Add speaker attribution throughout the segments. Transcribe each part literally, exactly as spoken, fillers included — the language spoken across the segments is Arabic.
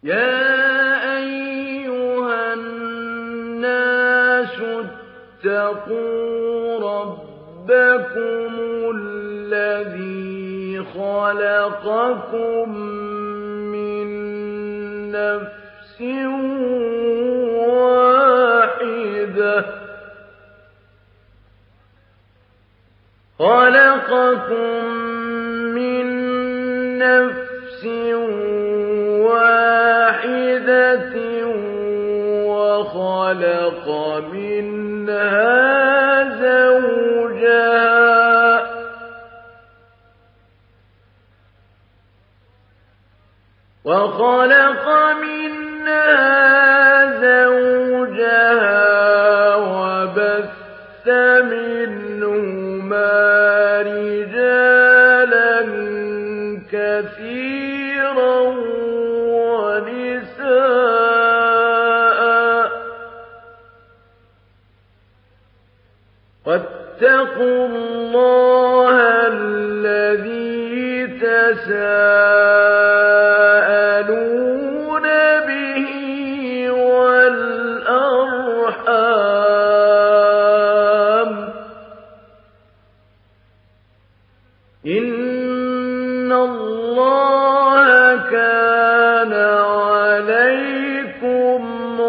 Speaker 1: يَا أَيُّهَا النَّاسُ اتَّقُوا رَبَّكُمُ الَّذِي خَلَقَكُم مِّن نَّفْسٍ وَاحِدَةٍ خَلَقَكُم مِّن نَّفْسٍ وَاحِدَةٍ وَخَلَقَ مِنْهَا زَوْجَهَا وَخَلَقَ مِنْهَا زَوْجَهَا وَبَثَّ مِنْهُمَا رِجَالًا كَثِيرًا وَنِسَاءً ۚ وَاتَّقُوا اللَّهَ الَّذِي تَسَاءَلُونَ بِهِ وَالْأَرْحَامَ ۚ إِنَّ اللَّهَ كَانَ عَلَيْكُمْ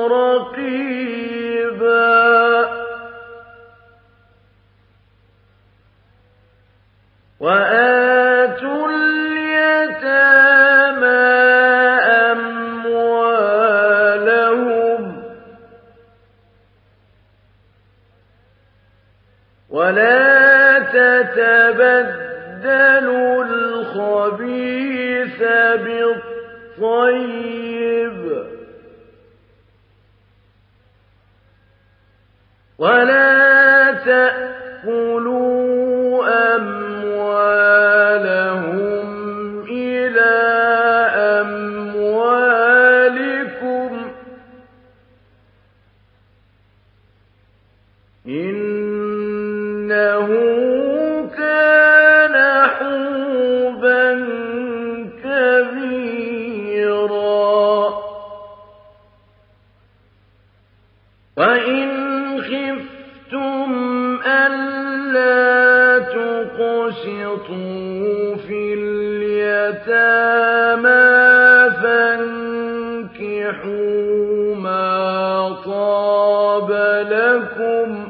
Speaker 1: رَقِيبًا. وَآتُوا الْيَتَامَىٰ أَمْوَالَهُمْ وَلَا تَتَبَدَّلُوا الْخَبِيثَ بِالطَّيِّبِ وَلَا تَأْكُلُوا أَمْوَالَهُمْ إِلَىٰ أَمْوَالِكُمْ ۚ إِنَّهُ كَانَ حُوبًا كَبِيرًا. وَإِنْ خِفْتُمْ أَلَّا تُقْسِطُوا فِي الْيَتَامَىٰ فَانكِحُوا مَا طَابَ لَكُم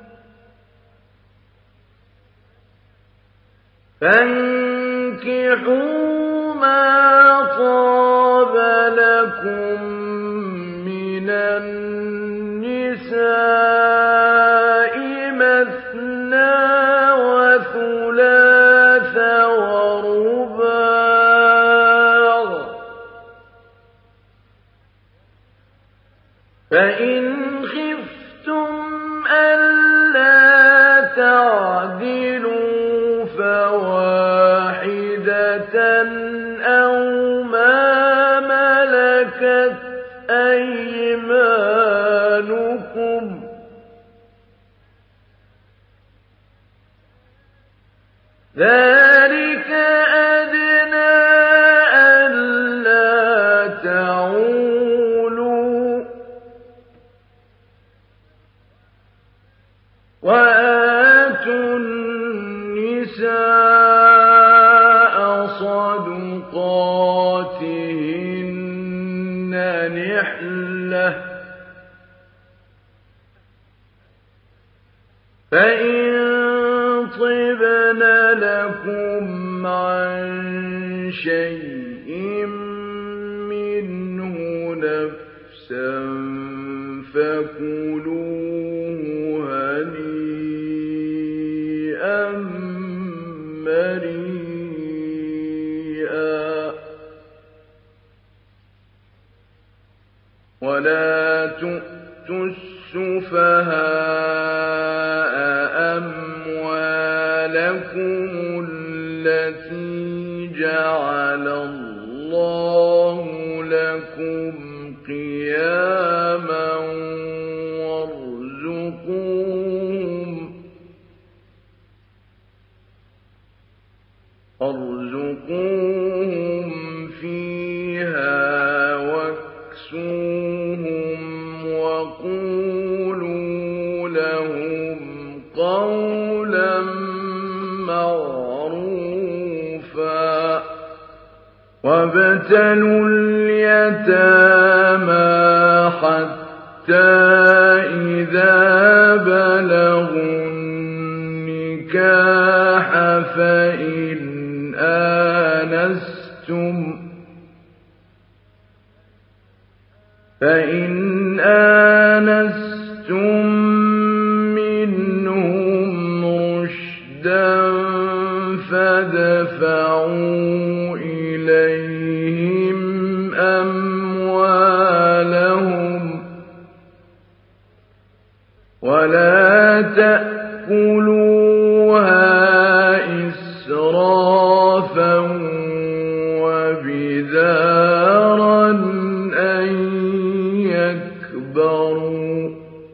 Speaker 1: فَانكِحُوا مَا طَابَ لَكُم مِّنَ النِّسَاءِ مَثْنَىٰ وَثُلَاثَ وَرُبَاعَ ۖ فَإِنْ خِفْتُمْ أَلَّا تَعْدِلُوا فَوَاحِدَةً أَوْ مَا مَلَكَتْ أَيْمَانُكُمْ ۚ ذَٰلِكَ أَدْنَىٰ أَلَّا تَعُولُوا ۚ وَآتُوا النِّسَاءَ صَدُقَاتِهِنَّ نِحْلَةً ۚ فَإِن طِبْنَ لَكُمْ عَن شَيْءٍ مِّنْهُ نَفْسًا فَكُلُوهُ هَنِيئًا مَّرِيئًا. وَلَا تُؤْتُوا السُّفَهَاءَ أَمْوَالَكُمُ الَّتِي جَعَلَ اللَّهُ لَكُمْ قِيَامًا وَارْزُقُوهُمْ وَارْزُقُوهُمْ فِيهَا وابتلوا اليتامى حتى إذا بلغوا النكاح فإن آنستم فإن آنستم منهم رشدا فادفعوا إليهم أموالهم ولا تأكلوها إسرافا وبدارا أن يكبروا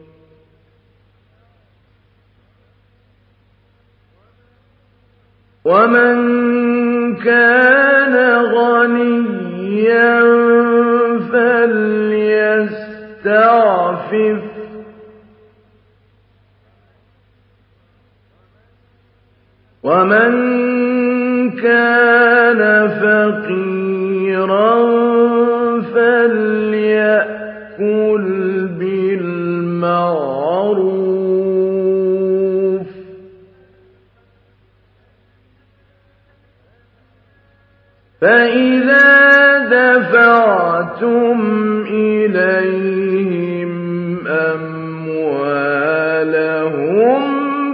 Speaker 1: ومن كان غنيا فليستعفف ومن كان فقيرا فليأكل بالمعروف فإذا دفعتم إليهم أموالهم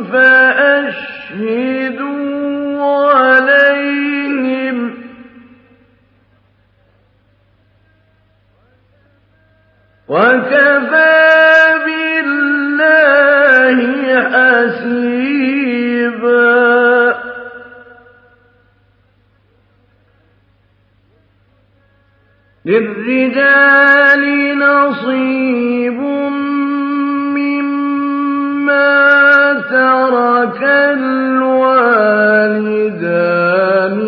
Speaker 1: فأشهدوا عليهم وكفى بالله حسيبا للرجال نصيب مما ترك الوالدان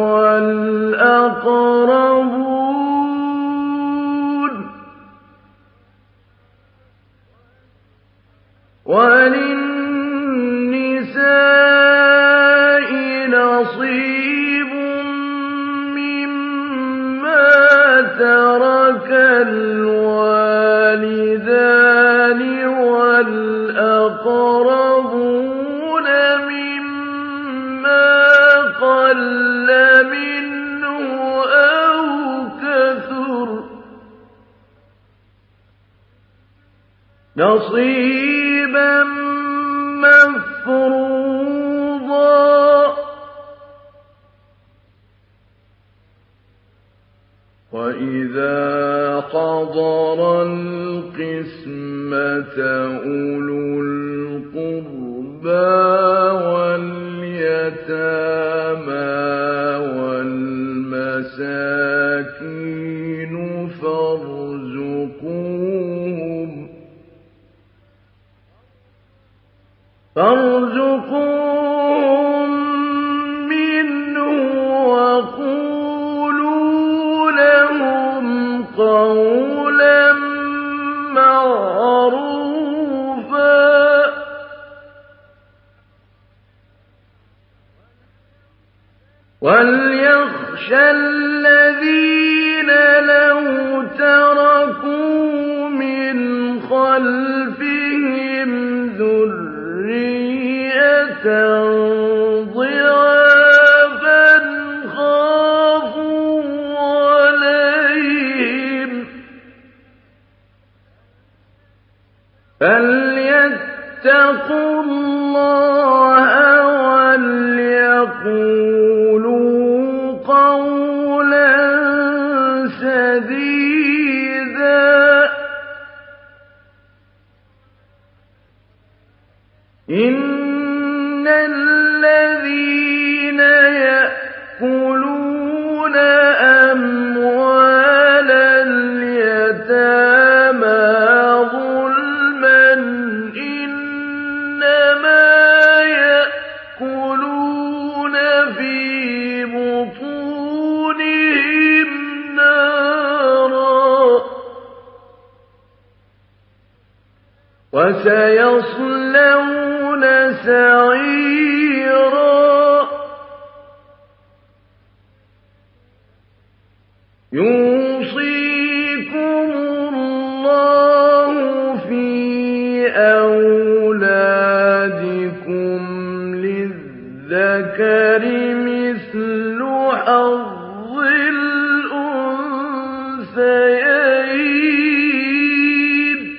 Speaker 1: والأقربون وللنساء نصيب ترك الوالدان والأقربون مما قل منه أو كثر نصيبا مفروضا وإذا حضر القسمة أولو القربى واليتامى والمساكين فارزقوهم فارزقوهم منه وقولوا لهم قولا معروفا وليخشى الذين لو تركوا من خلفهم ذرية ضعافا خافوا عليهم فليتقوا الله وليقولوا قولا سديدا إن الذين يأكلون أموال اليتامى ظلما إنما يأكلون في بطونهم نارا وسيصلون سعيرا يُوصِيكُمُ اللَّهُ فِي أَوْلَادِكُمْ لِلذَّكَرِ مِثْلُ حَظِّ الْأُنثَيَيْنِ ۚ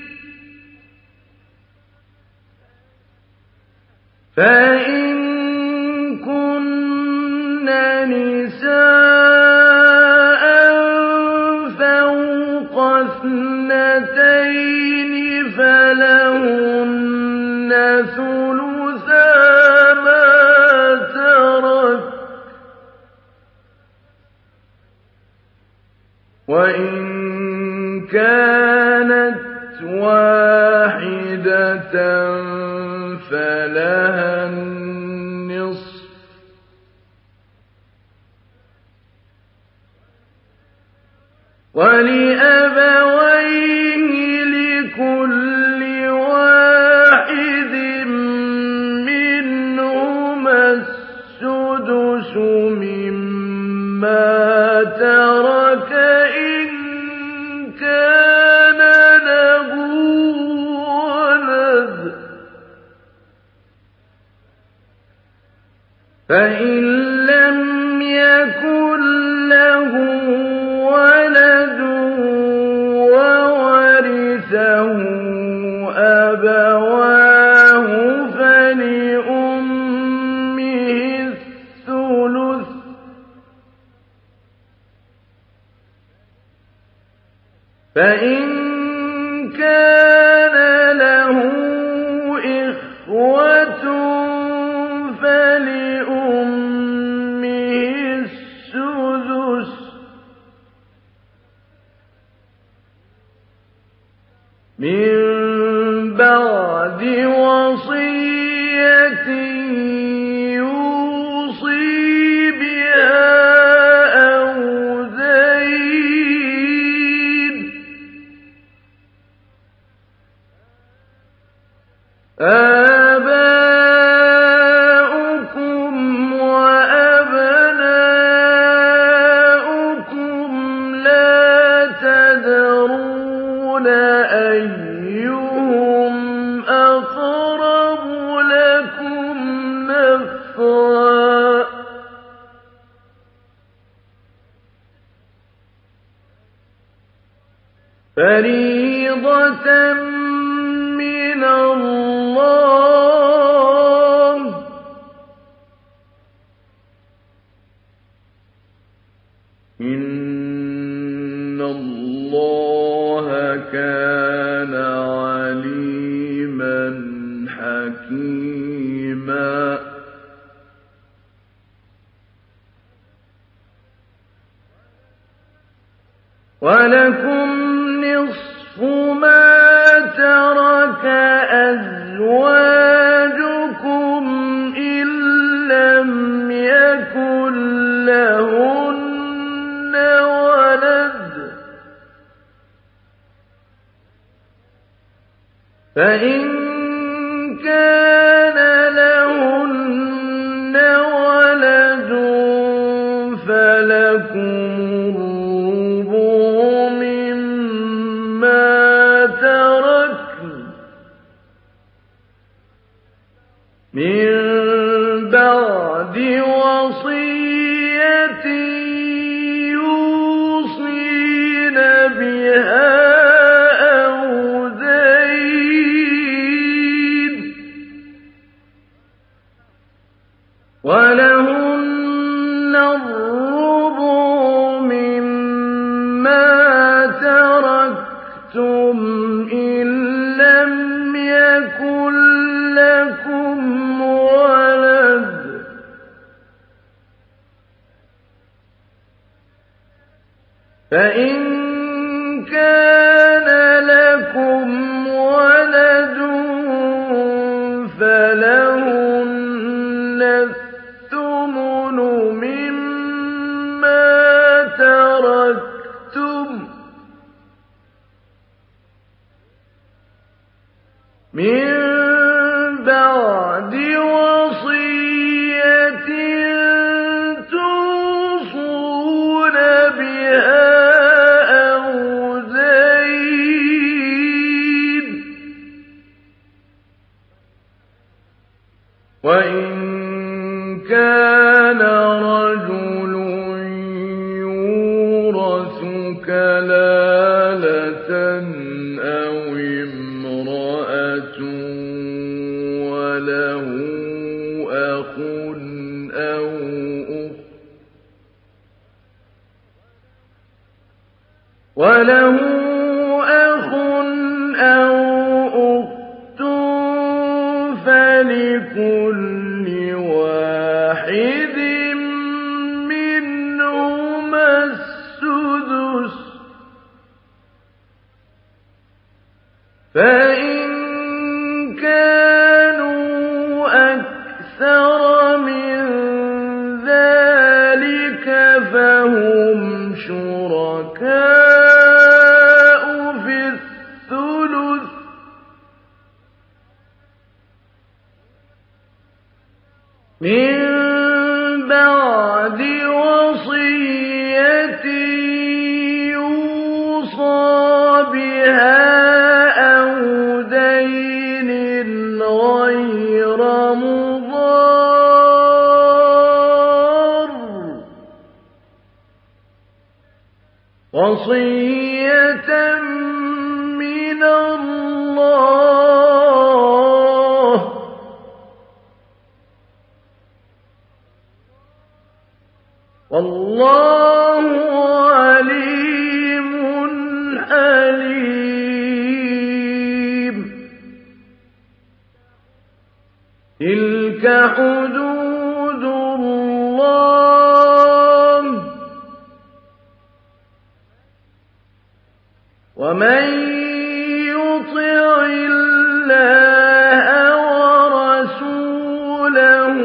Speaker 1: فَإِن كُنَّ نِسَاءً فَوْقَ اثْنَتَيْنِ فَلَهُنَّ ثُلُثَا مَا تَرَكَ ۖ وَإِن كَانَتْ وَاحِدَةً فَلَهَا النِّصْفُ ۚ وَلِأَبَوَيْهِ لِكُلِّ وَاحِدٍ مِّنْهُمَا السُّدُسُ مِمَّا تَرَكَ إِن كَانَ لَهُ وَلَدٌ ۚ فَإِن لَّمْ يَكُن لَّهُ وَلَدٌ وَوَرِثَهُ أَبَوَاهُ فَلِأُمِّهِ الثُّلُثُ ۚ فَإِن كَانَ لَهُ إِخْوَةٌ فَلِأُمِّهِ السُّدُسُ ۚ مِن بَعْدِ وَصِيَّةٍ يُوصِي بِهَا أَوْ دَيْنٍ ۗ آبَاؤُكُمْ وَأَبْنَاؤُكُمْ لَا تَدْرُونَ أَيُّهُمْ أَقْرَبُ لَكُمْ نَفْعًا ۚ فَرِيضَةً مِّنَ اللَّهِ ۗ إِنَّ اللَّهَ كَانَ عَلِيمًا حَكِيمًا. وَلَكُمْ نِصْفُ مَا تَرَكَ أَزْوَاجُكُمْ إِن لَّمْ يَكُن لَّهُنَّ وَلَدٌ ۚ فَإِن كَانَ لَهُنَّ وَلَدٌ فَلَكُمُ الرُّبُعُ مِمَّا تَرَكْنَ مِن بَعْدِ وَصِيَّةٍ يُوصِينَ بِهَا أَوْ دَيْنٍ ۗ وَلَهُنَّ الرُّبُعُ مِمَّا تَرَكْتُمْ إِن لَّمْ يَكُن لَّكُمْ وَلَدٌ ۚ فَإِن كَانَ لَكُمْ وَلَدٌ فَلَهُنَّ الثُّمُنُ مِمَّا تَرَكْتُم مِّن بَعْدِ وَصِيَّةٍ تُوصُونَ بِهَا كلالة أو امرأة وله أخ أو أخت وله أخ أو أخت فلكل واحد منهما السدس فإن كانوا أكثر من ذلك فهم شركاء في الثلث من بعد وصية يوصى بها أو دين غير مضار وصية من الله والله عليم حليم. تلك حدود الله ومن يطع الله ورسوله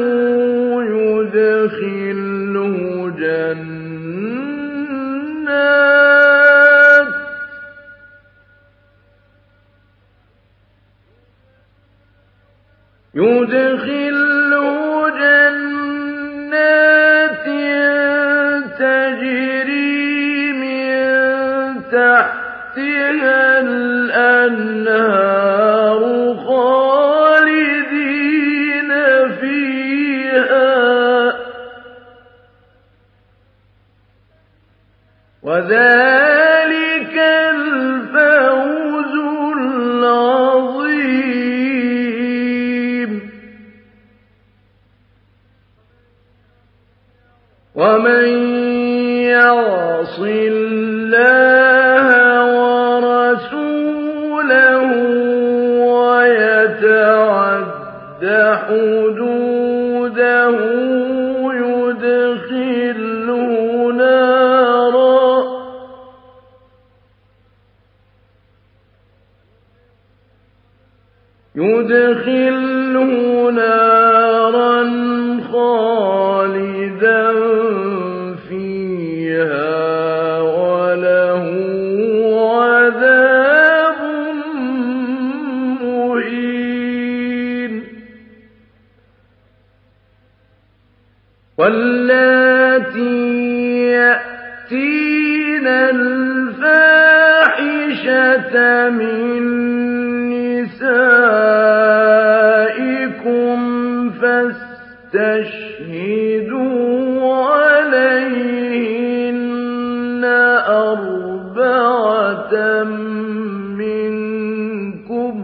Speaker 1: يدخله جنات يدخله جنات تجري من تحتها الأنهار خالدين فيها وذلك الفوز العظيم. ومن يعص الله ورسوله ويتعد حدوده يدخله نارا يدخله نارا خالدا فيها وله عذاب مهين. واللاتي يأتين الفاحشة من نسائكم فاستشهدوا عليهن أربعة منكم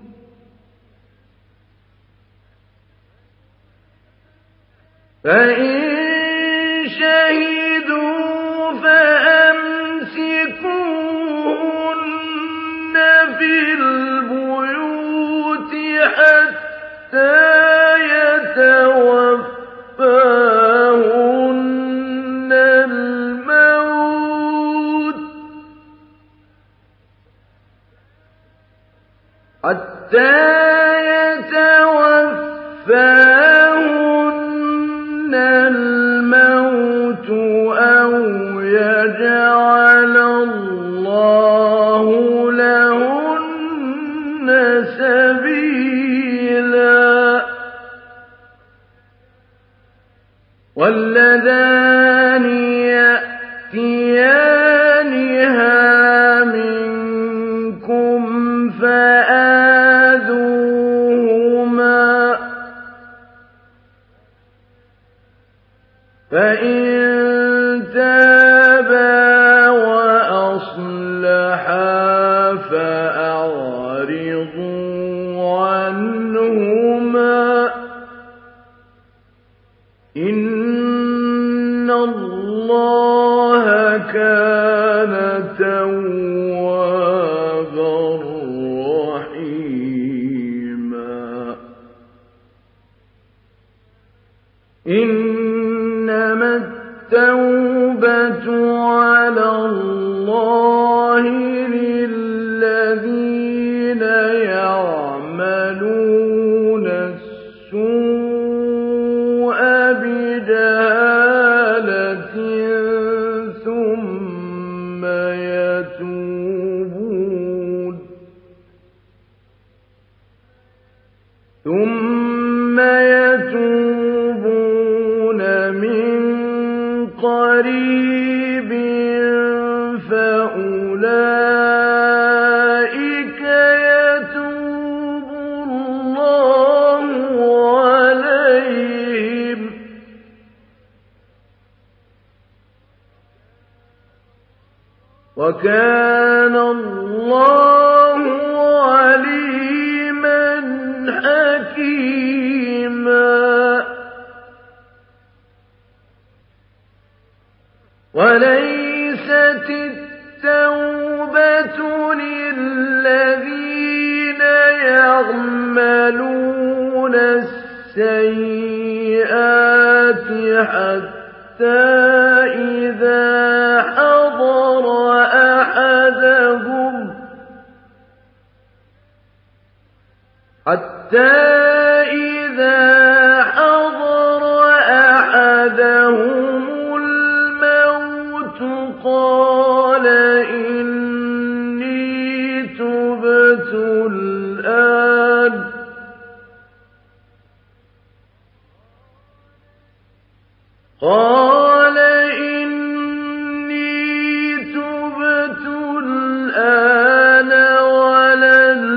Speaker 1: فإن شهدوا فأمسكوهن في البيوت حتى يتوفاهن الموت حتى يتوفاهن الموت أو يجعل الله لهن سبيلا. واللذان يأتيانها منكم فآذوهما فإن تابا وأصلحا يتوبون ثم يتوبون من قريب فأولئك يتوب الله عليهم وكان الله عليما حكيما وليست التوبة للذين يعملون السيئات حتى إذا حضر أحدهم حتى إذا حضر أحدهم الموت قال إني تبت الآن قال إني تبت الآن ولا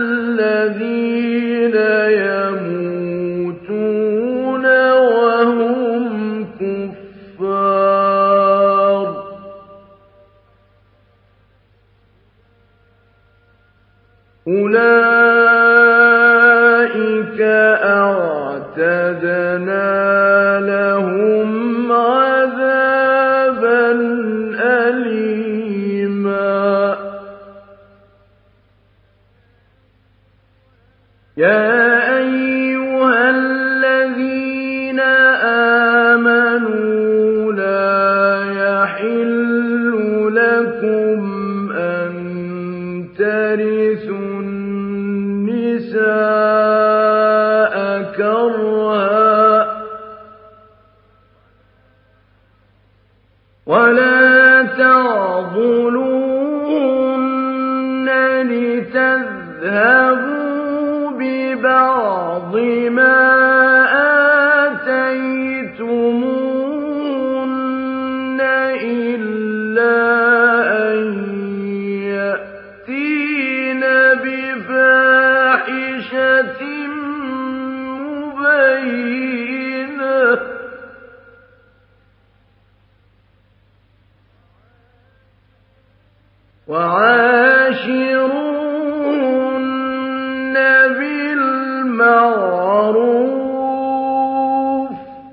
Speaker 1: الذين يموتون وهم كفار أولئك أعتدنا لهم عذابا أليما يا أيها الذين آمنوا لا يحل لكم أن ترثوا النساء كرها ولا تعضلوهن لتذهبوا ببعض ما آتيتموهن إلا أن يأتين بفاحشة مبينة وعاشروهن بالمعروف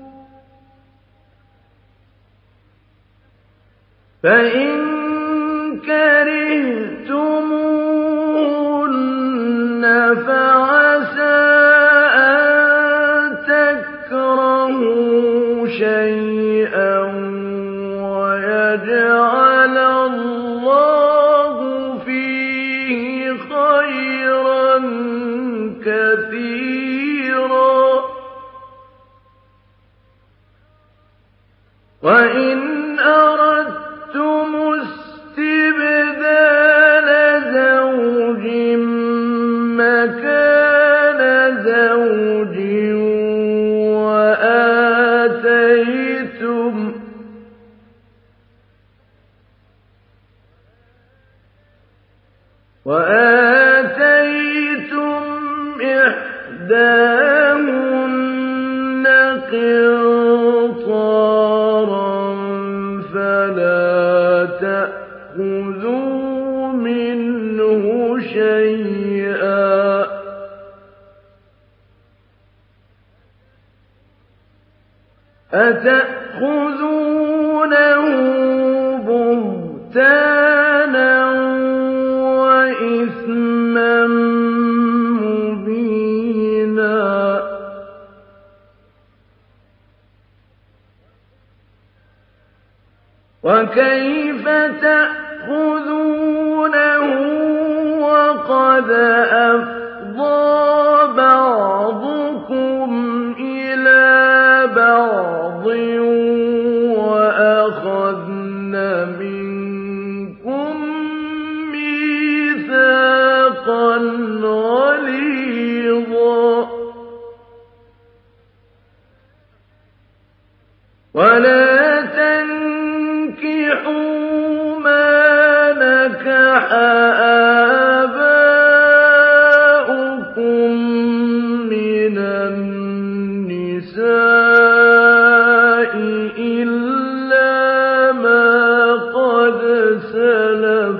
Speaker 1: فإن كرهتموهن فعسى أن تكرهوا شيئا ويجعل الله فيه خيرا كثيرا وإن أردتم استبدال زوج مكان زوج وآتيتم وآتيتم إحداهن قنطارا فلا تأخذوا منه شيئا أتأخذونه بهتانا وإثما مبينا وكيف تأخذونه وقد أفضى بعضكم إلى بعض وأخذن منكم ولا تنكحوا ما نكح آباؤكم من النساء إلا ما قد سلف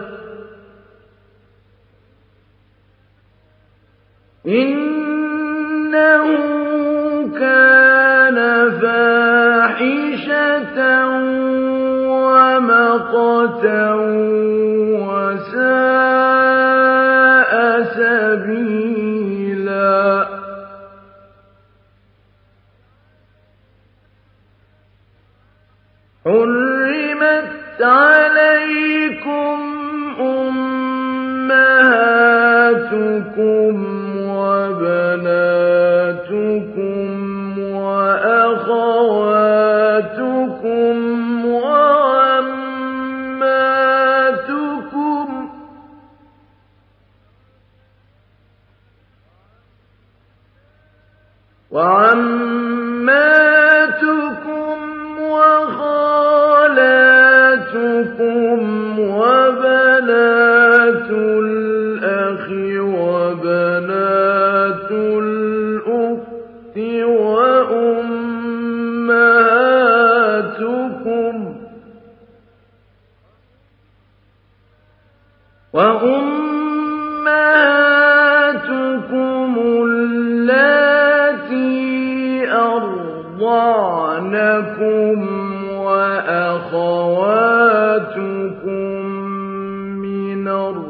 Speaker 1: إنه كان فاحشة ومقتا وساء سبيلا حرمت عليكم أمهاتكم وبناتكم وأخواتكم وعماتكم وعماتكم وخالاتكم وبنات الأخ وبنات الأخت وأمهاتكم وأمهاتكم اللاتي أرضعنكم وأخواتكم من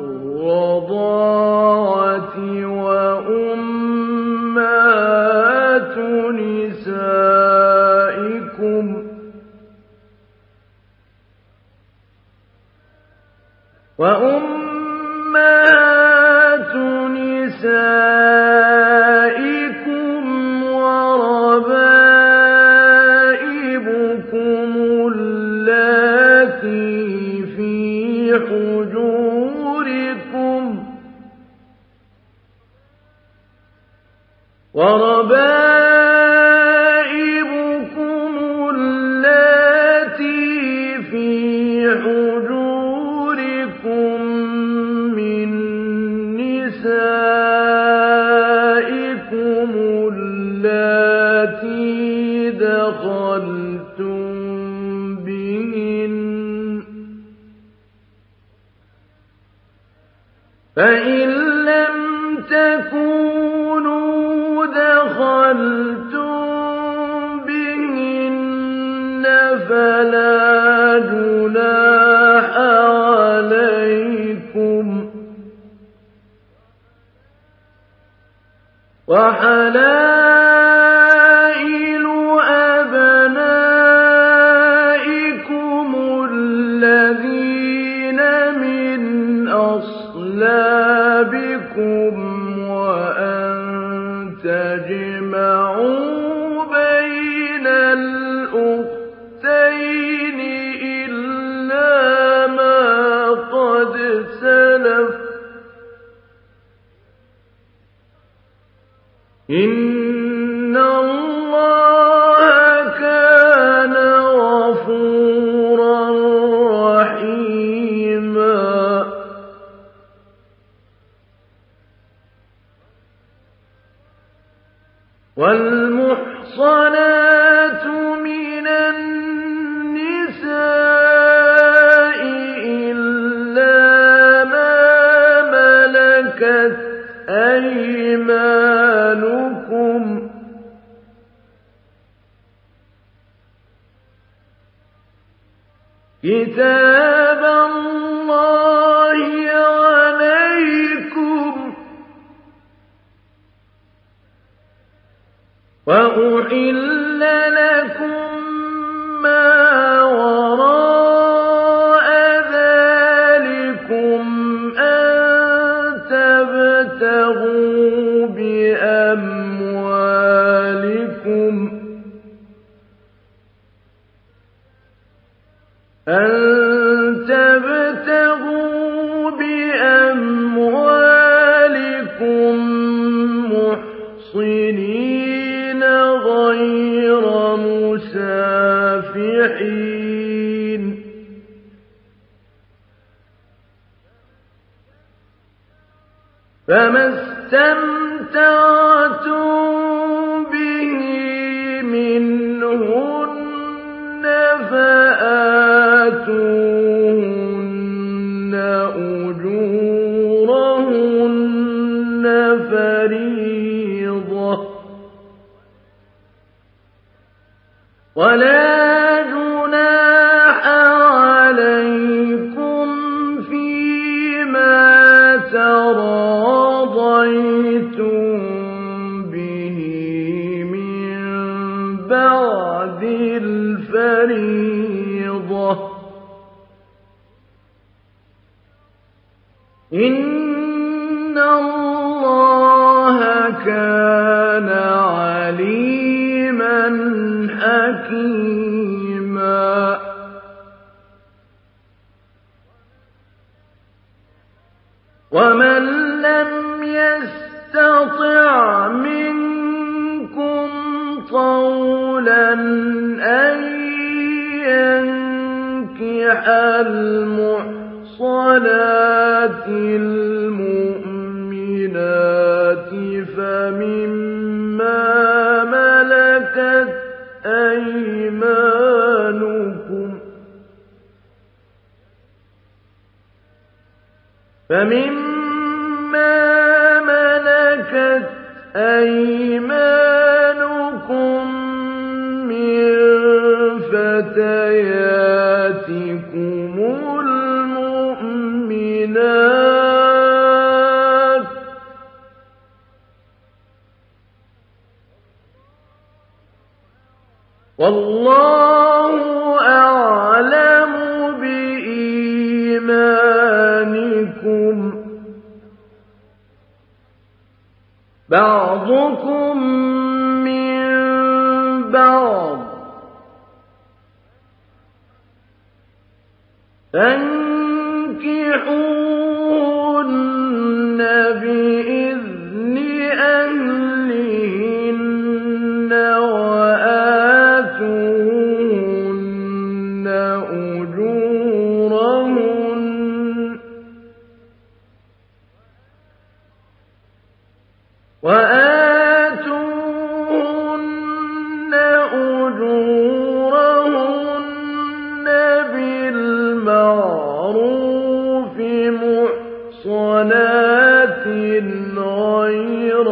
Speaker 1: الرضاعة وأمهات نسائكم وأمهات نسائكم وربائبكم اللاتي في حجوركم وربائبكم اللاتي في حجوركم من نسائكم اللاتي دخلتم بهن فإن لم تكونوا دخلتم بهن فلا جناح عليكم وحلائل أبنائكم الذين من أصلابكم وأن تجمعوا بين الأختين إلا ما قد سلف إن الله كان غفورا رحيما والمحصنات من النساء إلا ما ملكت أيمانكم كتاب الله عليكم وأحل لكم ما وراء ذلكم أن تبتغوا بأموالكم أن تبتغوا بأموالكم محصنين غير مسافرين فما استمتعتم به منهن فآتوهن أجورهن فريضة ولا جناح عليكم فيما تراضيتم به من بعد الفريضة إن الله كان عليما حكيما ومن لم يستطع منكم طولا أن ينكح المحصنات المؤمنات فمما ملكت أيمانكم فمما ملكت أيمانكم من فتياتكم المؤمنات والله أعلم بإيمانكم بعضكم من بعض فانكحوهن بإذن أهلهن وآتوهن أجورهن وآتوهن أجورهن بالمعروف محصنات غير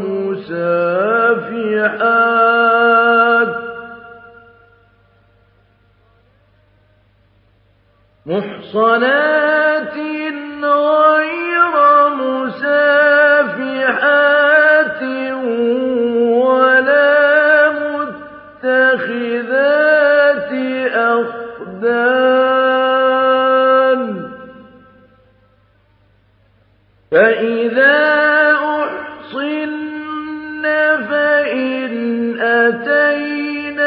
Speaker 1: مسافحات محصنات غير مسافحات ولا متخذات أخدان فإذا أحصن فإن أتين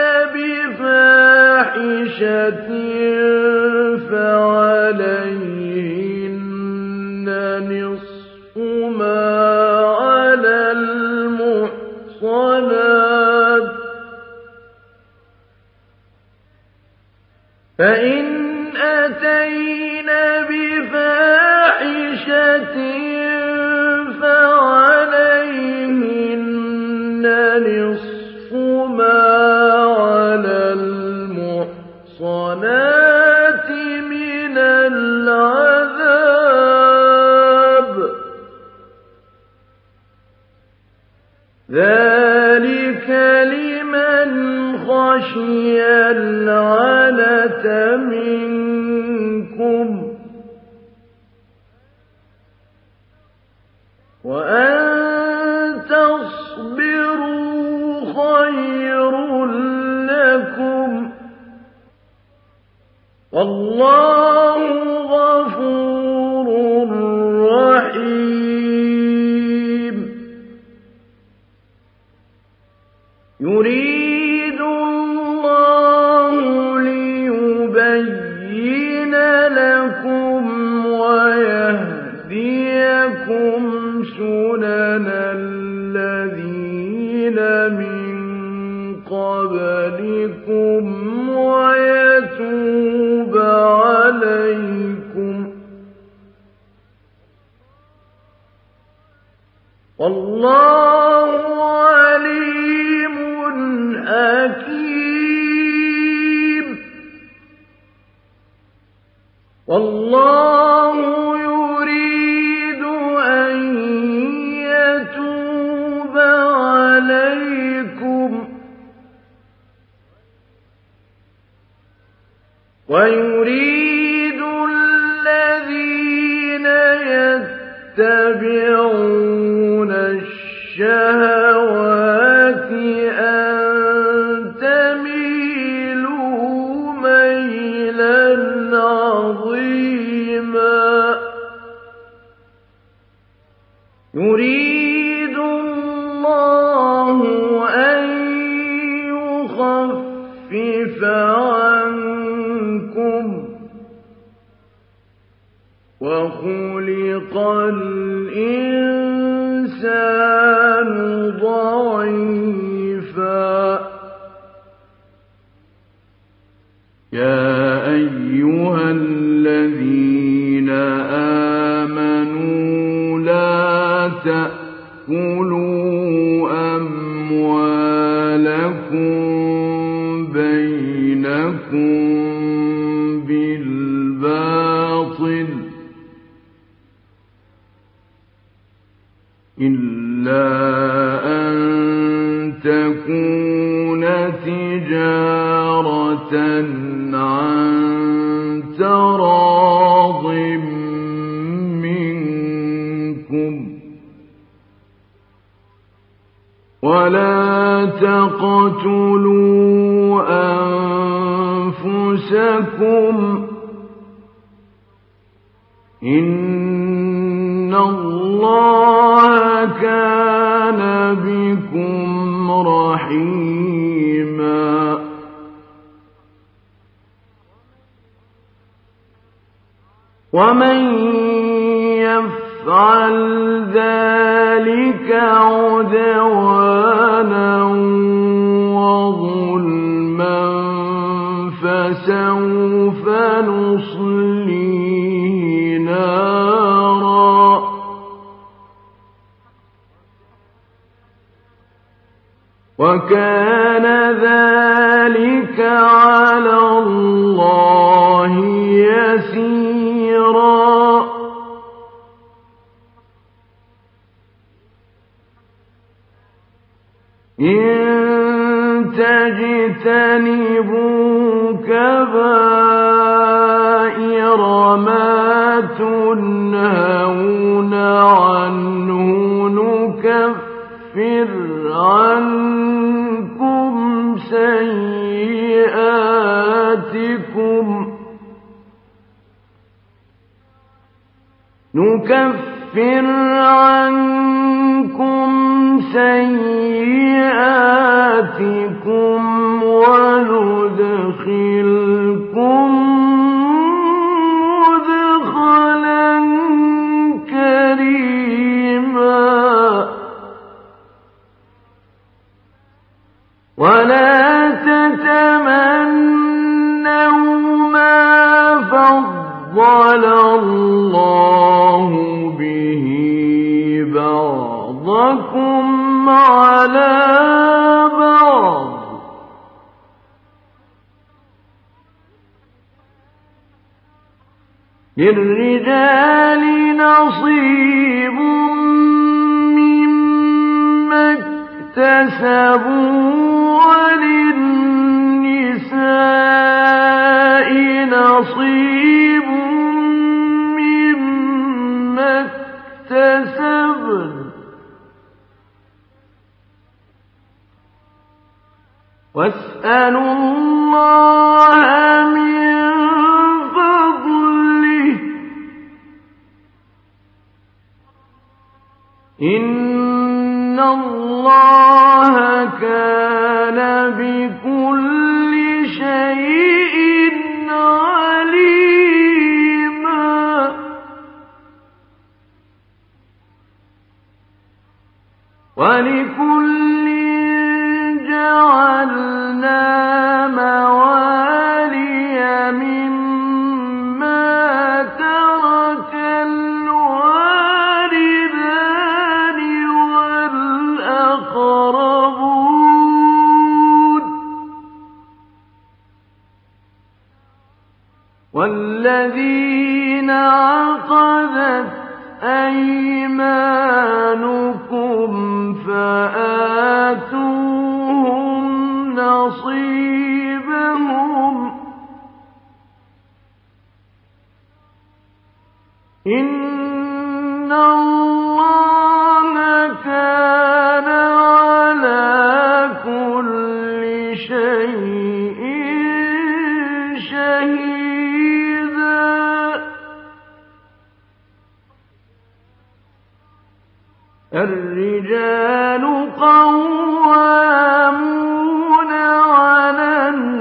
Speaker 1: بفاحشة فعليهن نصف ما على المحصنات فإن أتين بفاحشة فعليهن نصف ما على المحصنات من العذاب ذلك لمن خشي العنة منكم وأن تصبروا خير لكم والله غفور رحيم يريد الله ليبين لكم ويهديكم سنن الذين من قبلكم ويتوب يتوب عليكم والله عليم حكيم. والله عليم حكيم والله يريد أن يتوب عليكم ويريد الذين يتبعون الشهوات أن تميلوا ميلا عظيما يريد الله أن يخفف عنكم وخلق الإنسان ضعيفا يا أيها الذين آمنوا لا تأكلوا أموالكم بينكم بالباطل إلا أن تكون تجارة عن تراض منكم ولا تقتلوا أنفسكم إن الله كان بكم رحيما ومن يفعل ذلك عدوانا وظلما فسوف نصليه نارا وكان ذلك على الله يسيرا إن تجتنبوا كبائر ما تنهون عنه نكفر عنكم سيئاتكم نكفر عنكم سيئاتكم وندخلكم مدخلا كريما ولا تتمنوا ما فضل الله به بعضكم على بعض للرجال نصيب مما اكتسبوا وللنساء نصيب مما اكتسبن واسألوا الله من فضله إن الله كان بكل شيء عليما ولكل جعلنا موالي مما ترك الوالدان والذين عقدت أيمانكم فآتوهم نصيبهم إن الله كان على كل شيء شهيدا الرجال قوامون على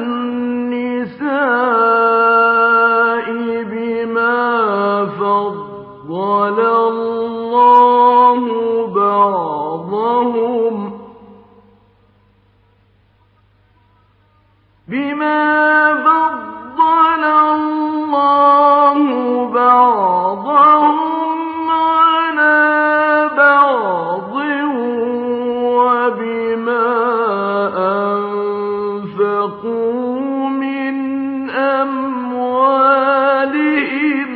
Speaker 1: النساء بما فضل الله بعضهم بما فضل الله بعضهم على بعض وبما أنفقوا من أموالهم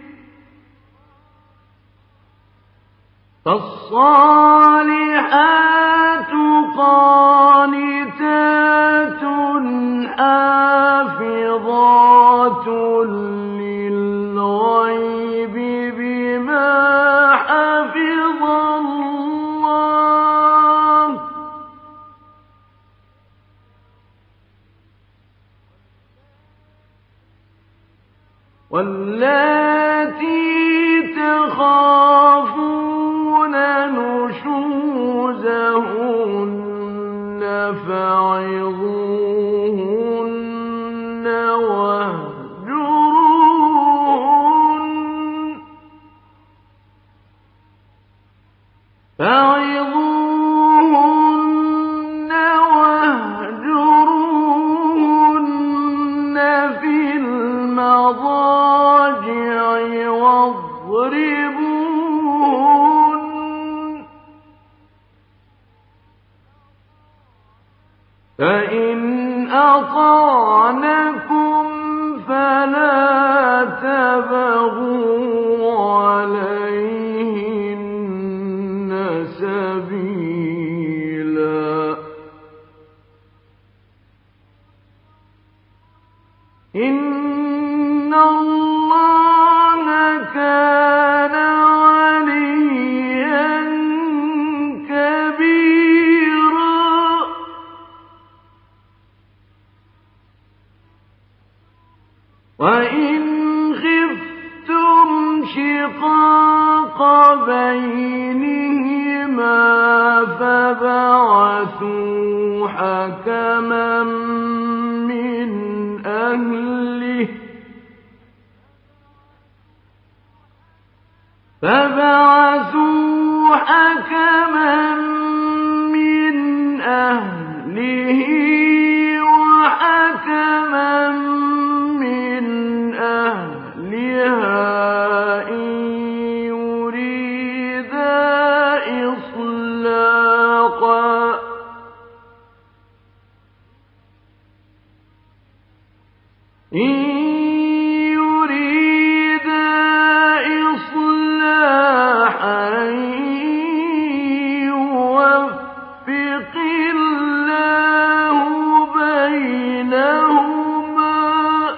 Speaker 1: فالصالحات قانتات حافظات للغيب بما حفظ الله واللاتي تخافون نشوزهن فعظوهن واهجروهن فعظوهن واهجروهن في المضاجع واضربوهن فإن أطعنكم فلا تبغوا عليهن سبيلا إن الله كان عليا كبيرا وإن خفتم شقاق بينهما فبعثوا حكما من أهله فبعثوا حكما من أهله وحكما من أهلها إن يريدا إصلاحا إن يريدا إصلاحا يوفق الله بينهما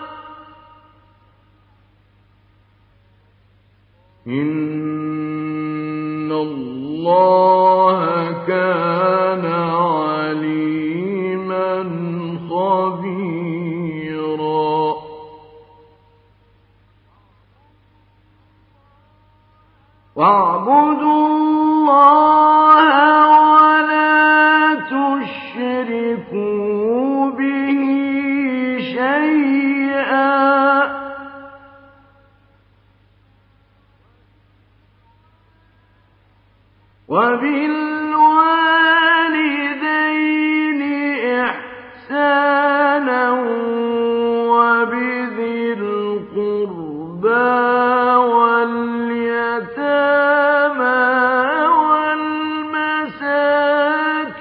Speaker 1: إن الله كان عليما خبيرا واعبدوا الله ولا تشركوا به شيئا وبالوالدين إحسانا وبذي القربى واليتامى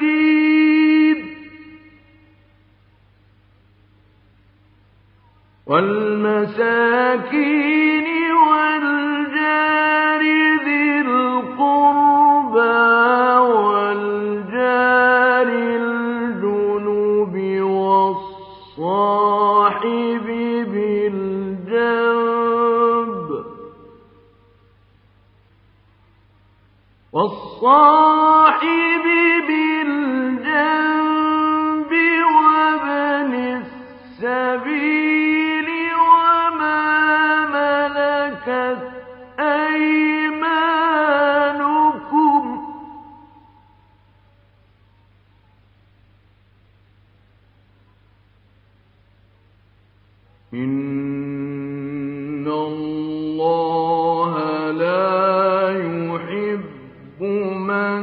Speaker 1: والمساكين والمساكين والجار ذي القربى والجار الجنب والصاحب بالجنب والصاحب بالجنب وابن السبيل وما ملكت أيمانكم إن الله لا يحب من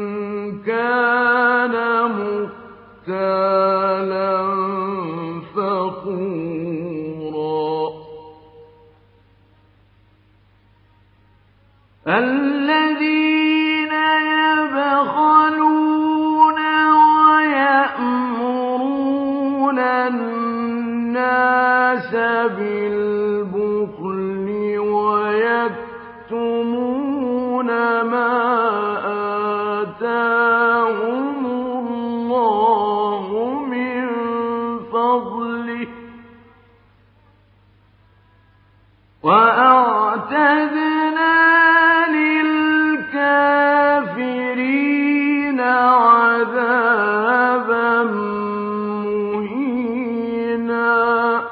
Speaker 1: كان مختالا فخورا الذين يبخلون ويأمرون الناس بالبخل ويكتمون ما آتاهم الله من فضله وأعتدنا للكافرين عذابا مهينا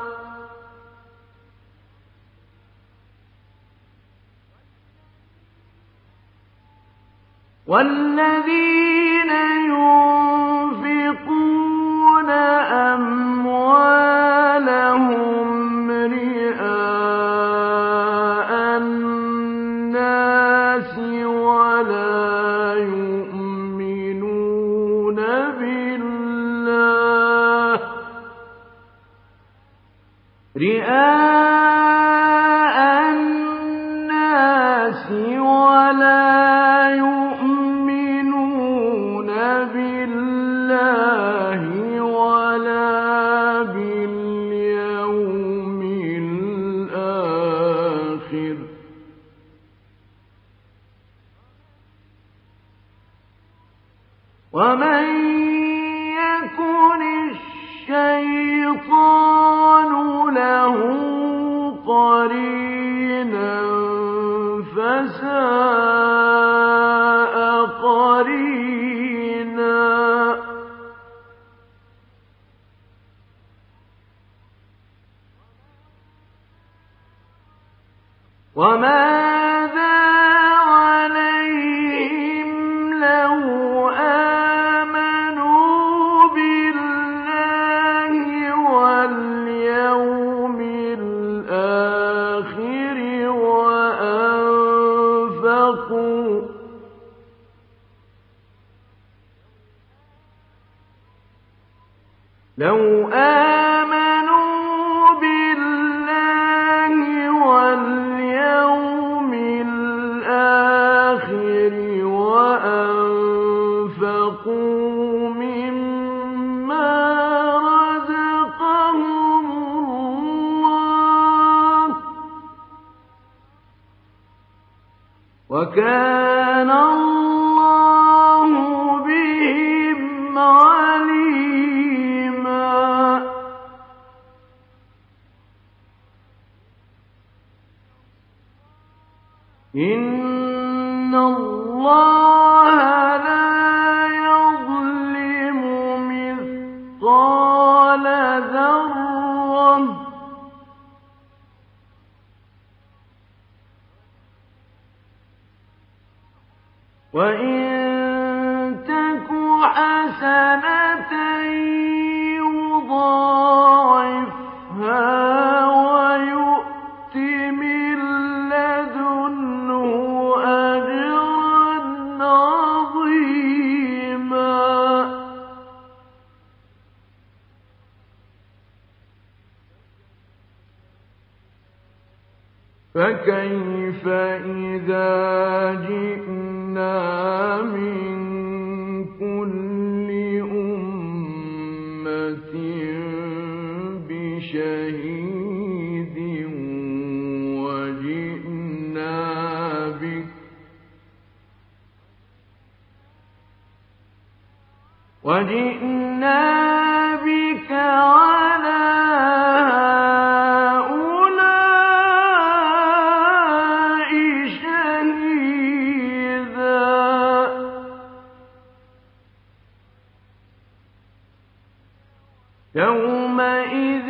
Speaker 1: والذين ينفقون أموالهم رئاء الناس ولا يؤمنون بالله رئاء الناس ولا يؤمنون بالله ولا باليوم الآخر ومن يكن الشيطان له قرينا فساء قرينا وماذا عليهم لو آمنوا بالله واليوم الآخر وأنفقوا لو آمنوا بالله واليوم الآخر وأنفقوا مما رزقهم الله وكان الله بهم عليما إن الله لا يظلم مثقال ذرة وإن تك حسنة يضاعفها ويؤت من لدنه أجرا عظيما فكيف إذا جئنا من كل أمة بشهيد وجئنا بك على هؤلاء شهيدا يومئذ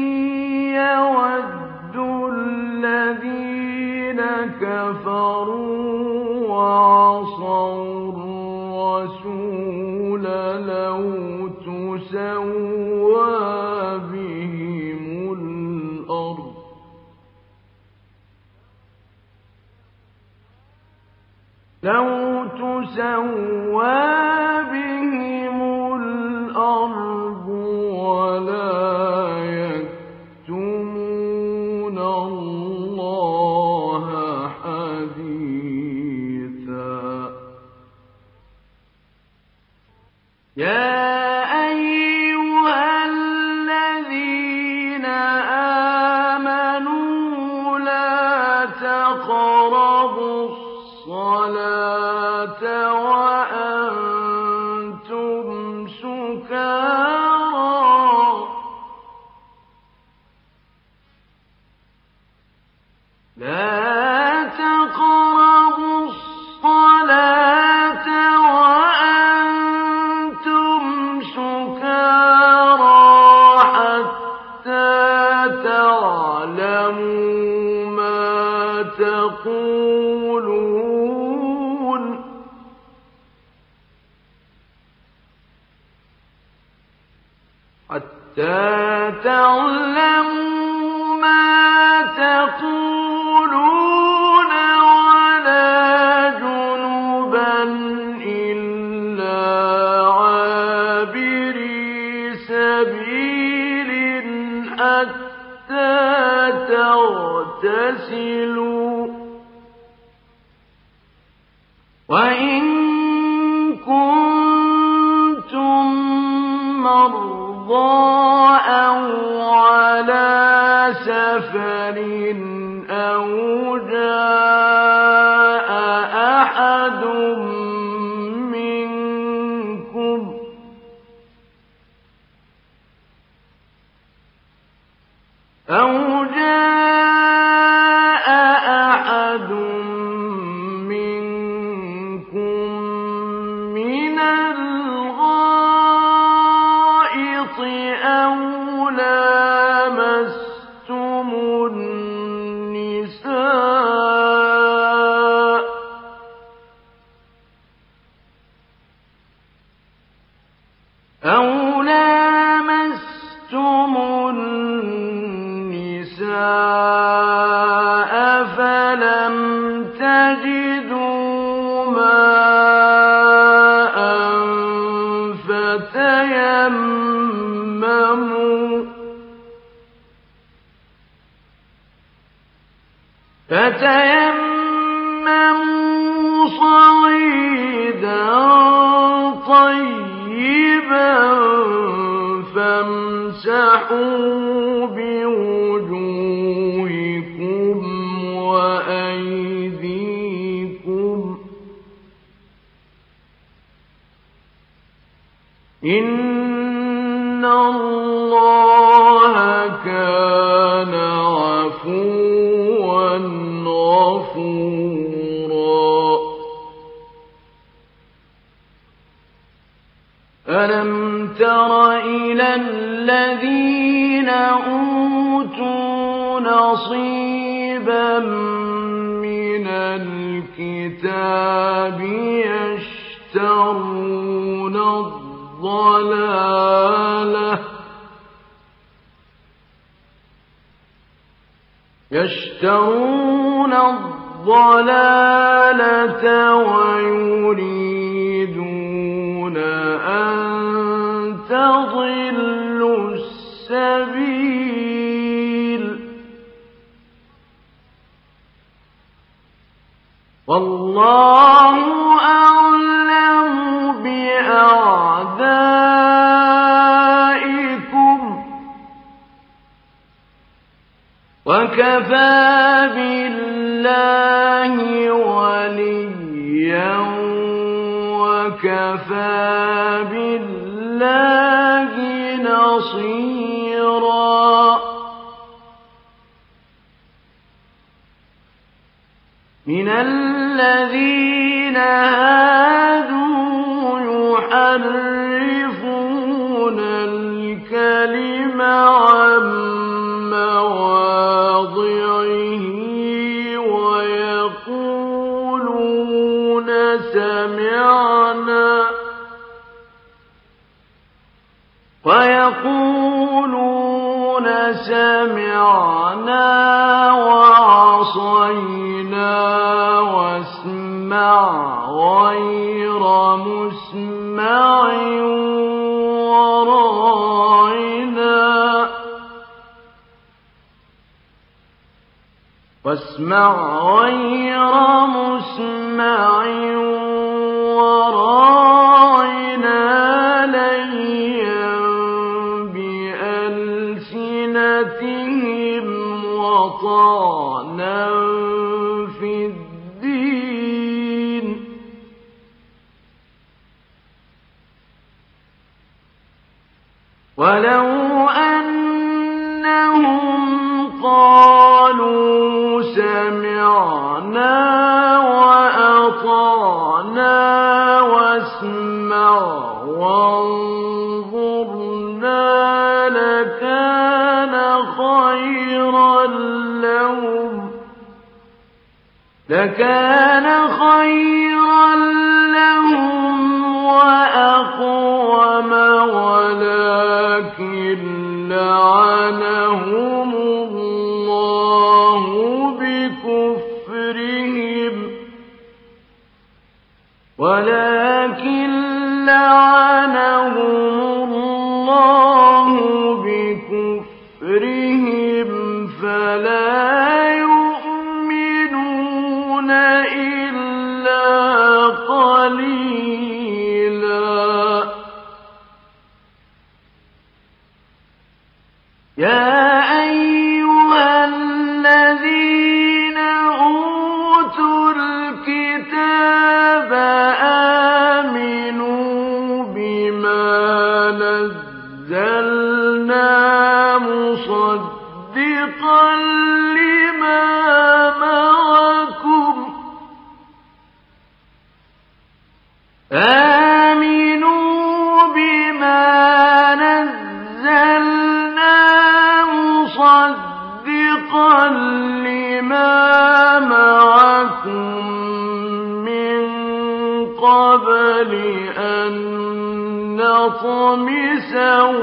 Speaker 1: يود الذين كفروا وعصوا الرسول لو تسوى بهم الأرض لو تسوى بهم الأرض ولا يكتمون الله حديثا يا أيها الذين آمنوا لا تقربوا الصلاة وأنتم سكارى لا تقربوا الصلاة وأنتم سكارى حتى تعلموا ما تقولون حتى تعلموا ما تقولون ولا جنبا إلا عابري سبيل حتى تغتسلوا وإن كنتم مرضى أو على سفر أو جاء أحد منكم أو جاء أحد منكم من الغائط أو لامستم النساء أو لامستم النساء فلم تجدوا ماء فتيمموا فتيمموا صعيدا طيبا فامسحوا بوجوهكم وأيديكم إن الله كان عفوا غفورا ألم تر إلى الذين أوتوا نصيبا من الكتاب يشترون الضلالة يشترون الضلالة ويريدون أن تضلوا السبيل والله أعلم بأعدائكم وكفى بالله وليا وكفى وَكَفَىٰ بِاللَّهِ نَصِيرًا مِنَ الَّذِينَ هَادُوا يُحَرِّفُونَ الْكَلِمَ عَن مَّوَاضِعِهِ وَيَقُولُونَ سَمِعْنَا وَيَقُولُونَ سَمِعْنَا وَعَصَيْنَا وَاسْمَعْ غَيْرَ مُسْمَعٍ وَرَاعِنَا وَاسْمَعْ غَيْرَ مُسْمَعٍ وَرَاعِنَا لَيًّا بِأَلْسِنَتِهِمْ وَطَعْنًا فِي الدِّينِ وَلَوْ أَنَّهُمْ قَالُوا سَمِعْنَا وَأَطَعْنَا وَاسْمَعْ وَانظُرْنَا لَكَانَ خَيْرًا لَّهُمْ لَكَانَ خَيْرًا لَّهُمْ وَأَقْوَمَ وَلَٰكِن لَّعَنَهُمُ اللَّهُ بِكُفْرِهِمْ ولكن لعنهم الله بكفرهم فلا يؤمنون إلا قليلا يا أيها الذين أوتوا الكتاب آمنوا بما نزلنا مصدقا لما معكم آمنوا بما نزلنا مصدقا لما معكم من قبل أن نطمس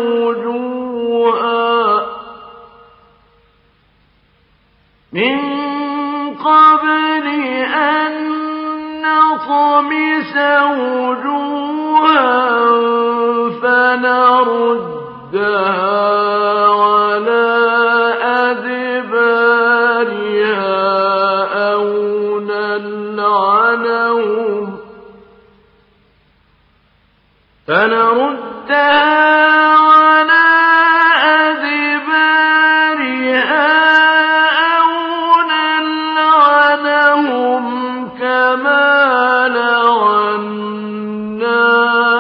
Speaker 1: وجوها من قبل أن نطمس وجوها فنردها على أدبارها أو نلعنهم فنردها على أدبارها أو نلعنهم كما لعنا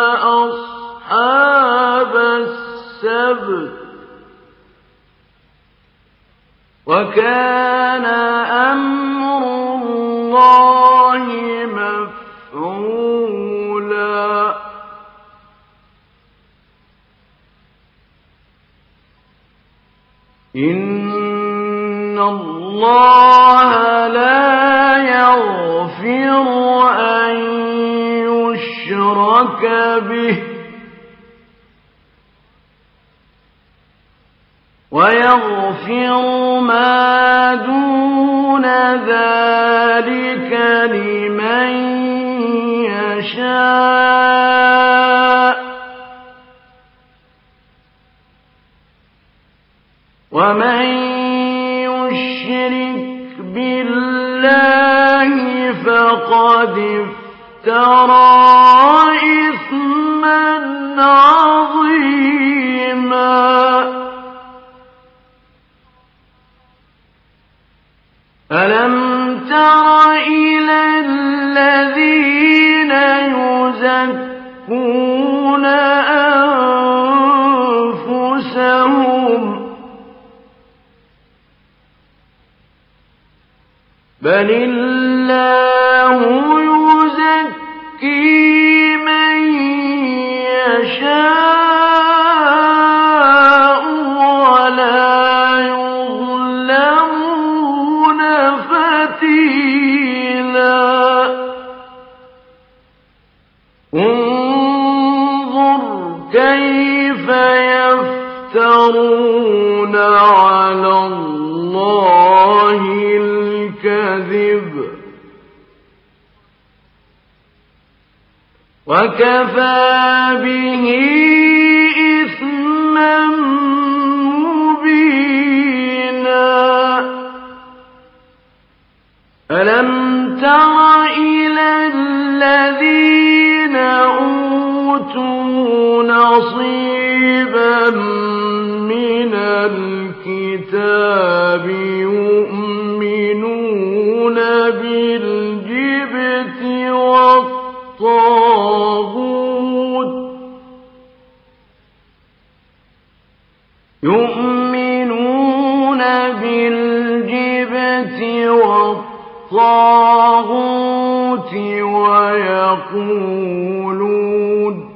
Speaker 1: أصحاب السبت وكان أمر الله مفعولا إن الله لا يغفر أن يشرك به ويغفر ما دون ذلك لمن يشاء ومن يشرك بالله فقد افترى إثما عظيما ألم تر إلى الذين يزكون يزكون أنفسهم بل الله يزكي من يشاء ولا يظلمون فتيلا انظر كيف يفترون على الله الكذب وكفى به إثما مبينا ألم تر إلى الذين أوتوا نصيبا من الكتاب يؤمنون بالجبت والطاغوت يؤمنون بالجبت والطاغوت ويقولون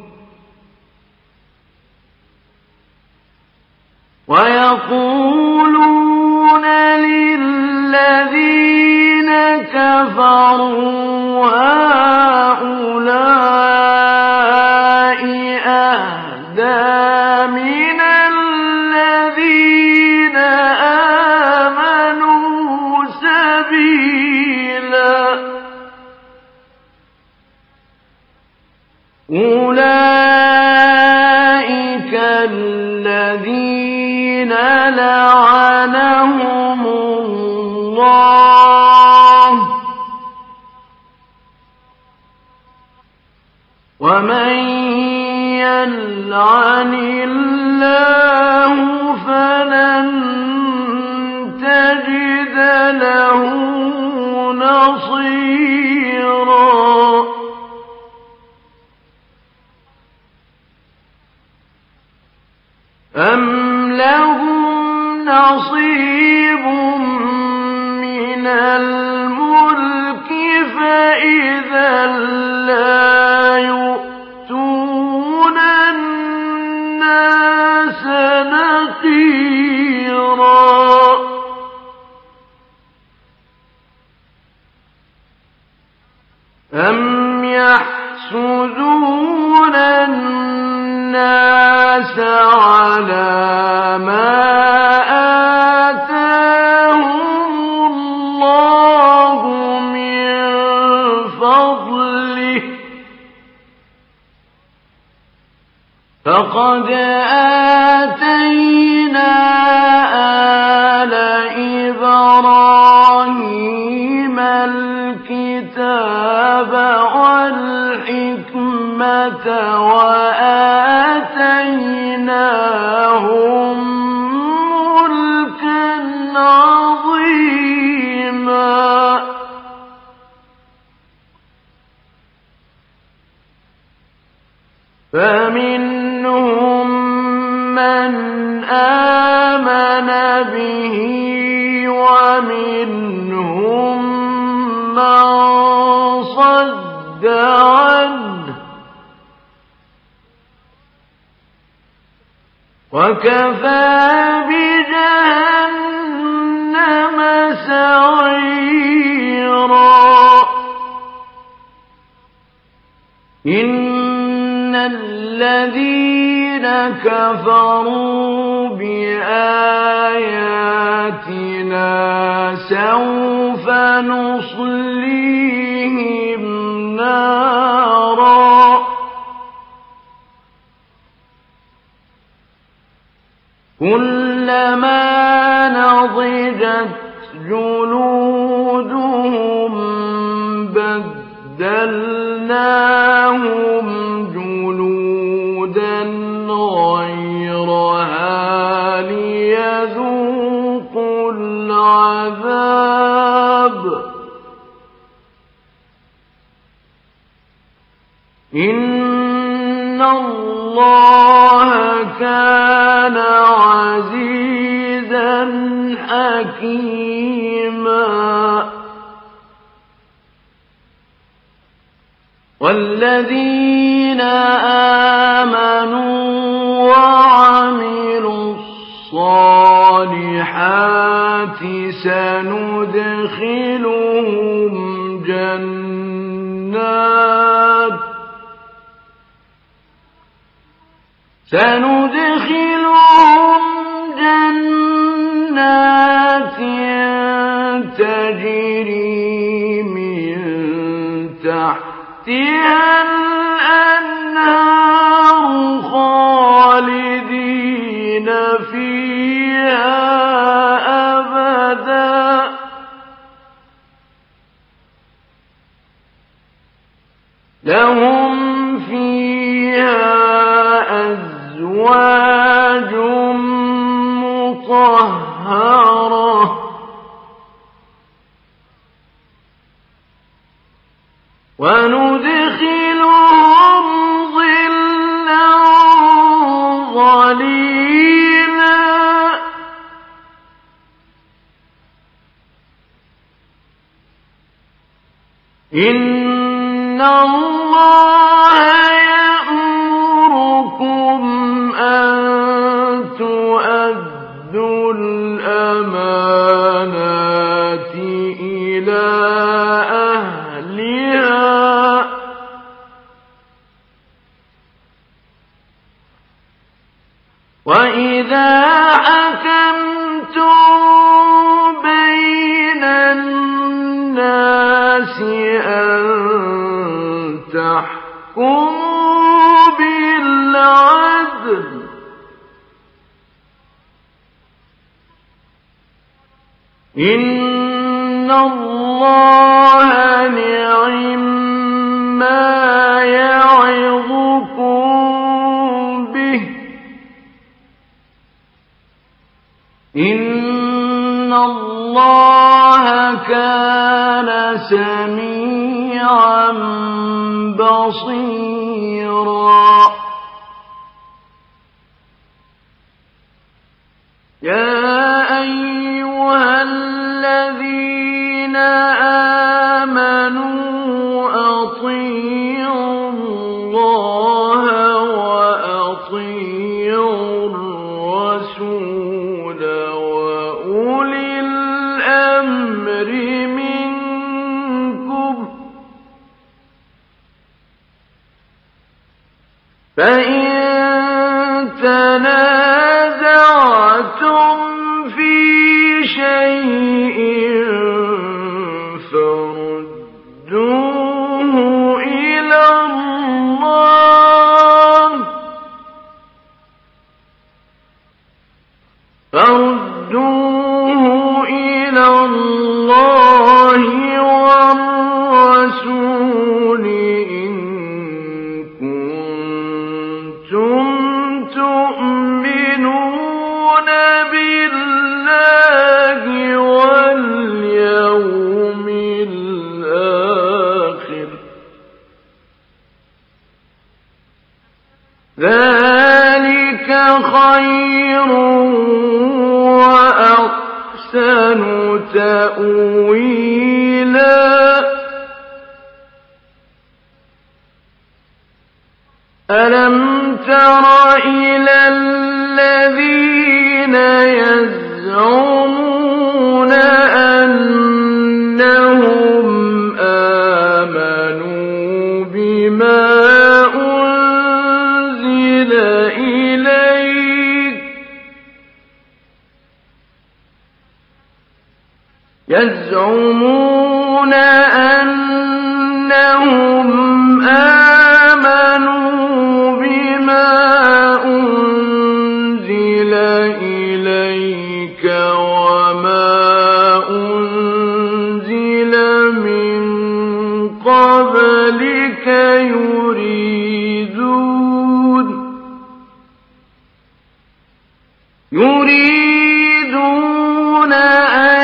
Speaker 1: ويقولون للذين كفروا هؤلاء أهدى من الذين آمنوا سبيلا أولئك الذين لعنهم الله ومن يلعن الله فلن تجد له نصيرا أم لهم نصيب من الملك فإذا لا يؤتون الناس نقيرا أم يحسدون الناس على ما آتاهم الله من فضله فقد آتينا آل إبراهيم الكتاب والحكمة وآتيناهم ملكا عظيما فمنهم من آمن به ومنهم من صد عنه وكفى بجهنم سعيرا إن الذين كفروا بآياتنا سوف نصليهم نارا كلما نضجت جلودهم بدلناهم جلودا غيرها ليذوقوا العذاب إن إِنَّ اللَّهَ كَانَ عَزِيزًا حَكِيمًا. وَالَّذِينَ آمَنُوا وَعَمِلُوا الصَّالِحَاتِ سَنُدْخِلُهُمْ جَنَّاتٍ سَنُدْخِلُهُمْ جَنَّاتٍ تَجْرِي مِن تَحْتِهَا الْأَنْهَارُ خَالِدِينَ فِيهَا أَبَدًا لَهُمْ فِيهَا أَزْوَاجٌ مُطَهَّرَةٌ وَنُدْخِلُهُمْ ظِلًّا ظَلِيلًا إِنَّ اللَّهَ يَأْمُرُكُمْ أَن تُؤَدُّوا الْأَمَانَاتِ إِلَى أَهْلِهَا وَإِذَا حَكَمْتُم بَيْنَ النَّاسِ أَن تَحْكُمُوا بِالْعَدْلِ ۚ إِنَّ اللَّهَ نِعِمَّا يَعِظُكُم بِهِ ۗ إِنَّ اللَّهَ كَانَ سَمِيعًا بَصِيرًا. يَا أَيُّهَا الَّذِينَ آمَنُوا أَطِيعُوا اللَّهَ وَأَطِيعُوا الرَّسُولَ وَأُولِي الْأَمْرِ مِنكُمْ ۖ فَإِن تَنَازَعْتُمْ فِي شَيْءٍ فَرُدُّوهُ إِلَى اللَّهِ فَرُدُّوهُ إِلَى اللَّهِ وَالرَّسُولِ إِن كُنتُمْ تُؤْمِنُونَ بِاللَّهِ وَالْيَوْمِ الْآخِرِ ۚ ذَلِكَ خَيْرٌ وَأَحْسَنُ تَأْوِيلًا. أَلَمْ تَرَ إِلَى الَّذِينَ يَزْعُمُونَ أَنَّهُمْ آمَنُوا بِمَا أُنزِلَ إِلَيْكَ يَزْعُمُونَ أَنَّهُمْ آمَنُوا بِمَا أُنزِلَ إِلَيْكَ وَمَا أُنزِلَ مِن قَبْلِكَ يُرِيدُونَ يُرِيدُونَ أَن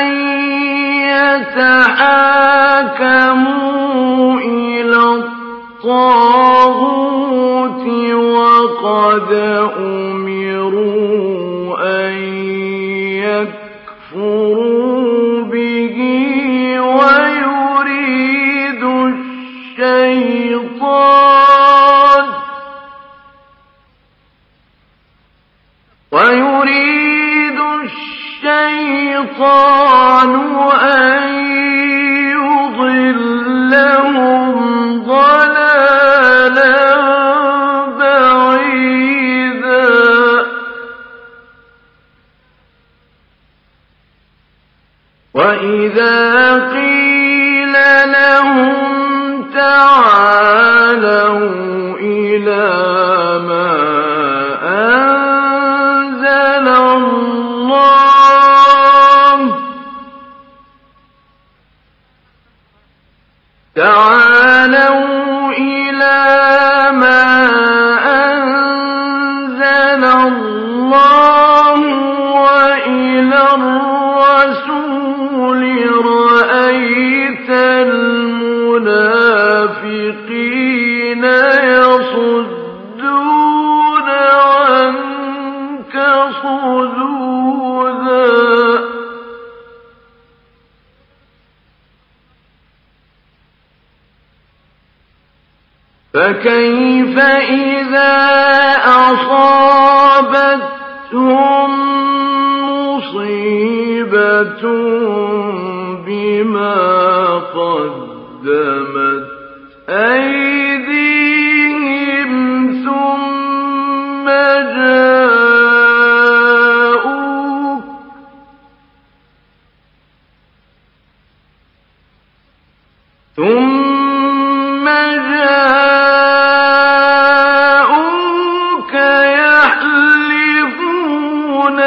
Speaker 1: يَتَحَاكَمُوا إِلَى الطَّاغُوتِ قد أمروا أن يكفروا به ويريد الشيطان ويريد الشيطان أن يضلهم ضلالا بعيدا وإذا قيل لهم تعالوا إلى ما أنزل الله تعالوا إلى ما أنزل الله وإلى الرسول رأيت المنافقين يصدون عنك صدودا فكيف إذا أصابتهم مصيبة بما قدمت أيديهم ثم جاءوك ثم جاءوك يحلفون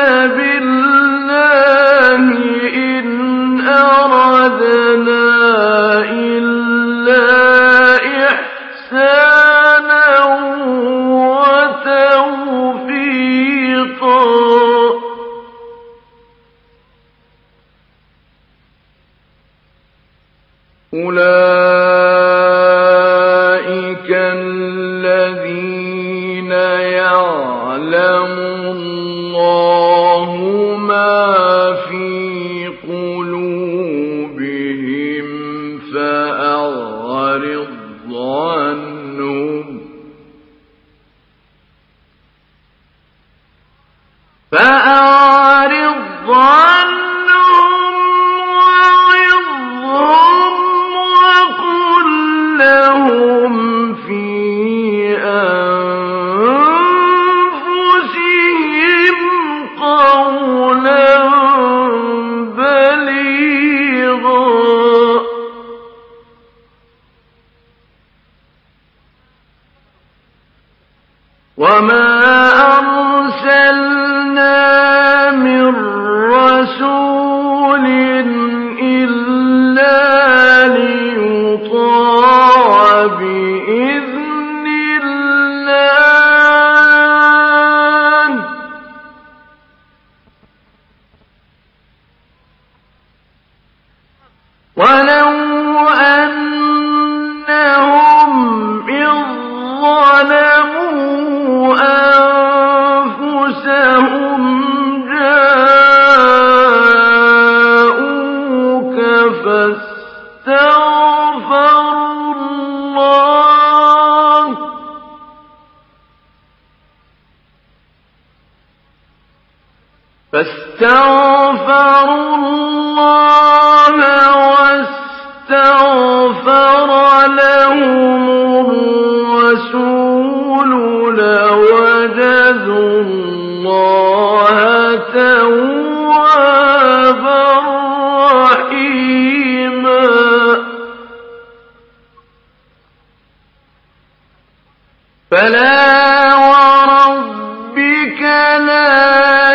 Speaker 1: بالله إن أردنا إلا إحسانا وتوفيقا أولئك الذين يعلم الله ما في قلوبهم فأعرض عنهم فأعرض عنهم وعظهم وقل لهم في أنفسهم قولا بليغا وما أرسلنا من رسول إلا ليطاع بإذن الله ولو أنهم إذ ظلموا أنفسهم جاءوك فاستغفروا الله فاستغفروا الله واستغفر لهم الرسول لوجدوا الله توابا رحيما فلا وربك لا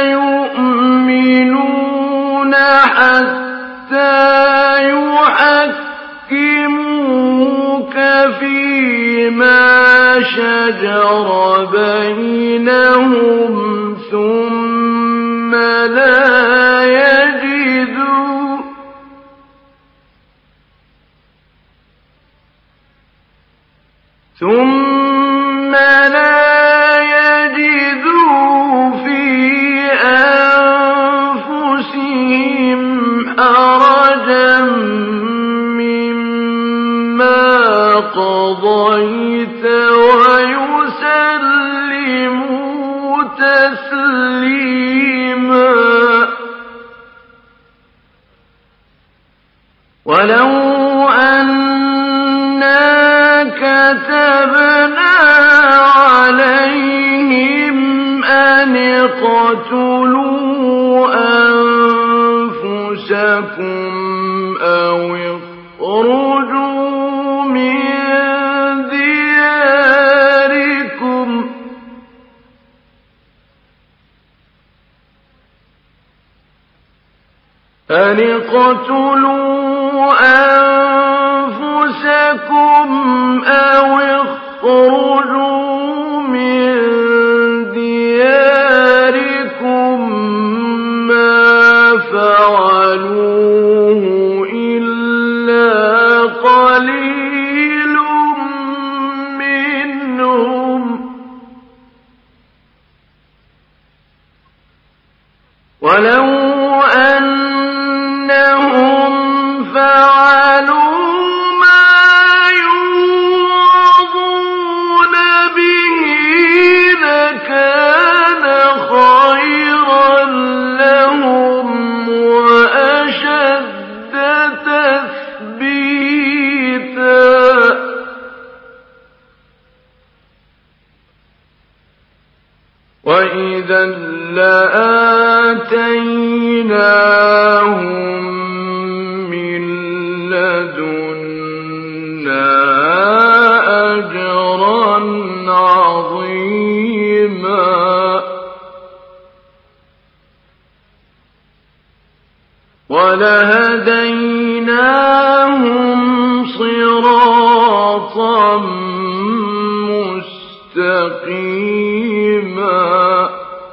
Speaker 1: يؤمنون حتى يحكموك فيما شجر بينهم ثم لا يجدوا ثم لا يجدوا قضيت ويسلموا تسليما ولو أنا كتبنا عليهم أن اقتلوا أنفسكم أو اخرجوا من دياركم أن اقتلوا أنفسكم أو اخرجوا من دياركم ما فعلوه إلا قليل منهم ولو أنهم فعلوا ما يوعظون به لكان خيرا لهم وأشد تثبيتا وإذا لآتيناهم من لدنا أجرا عظيما ولهديناهم صراطا مستقيما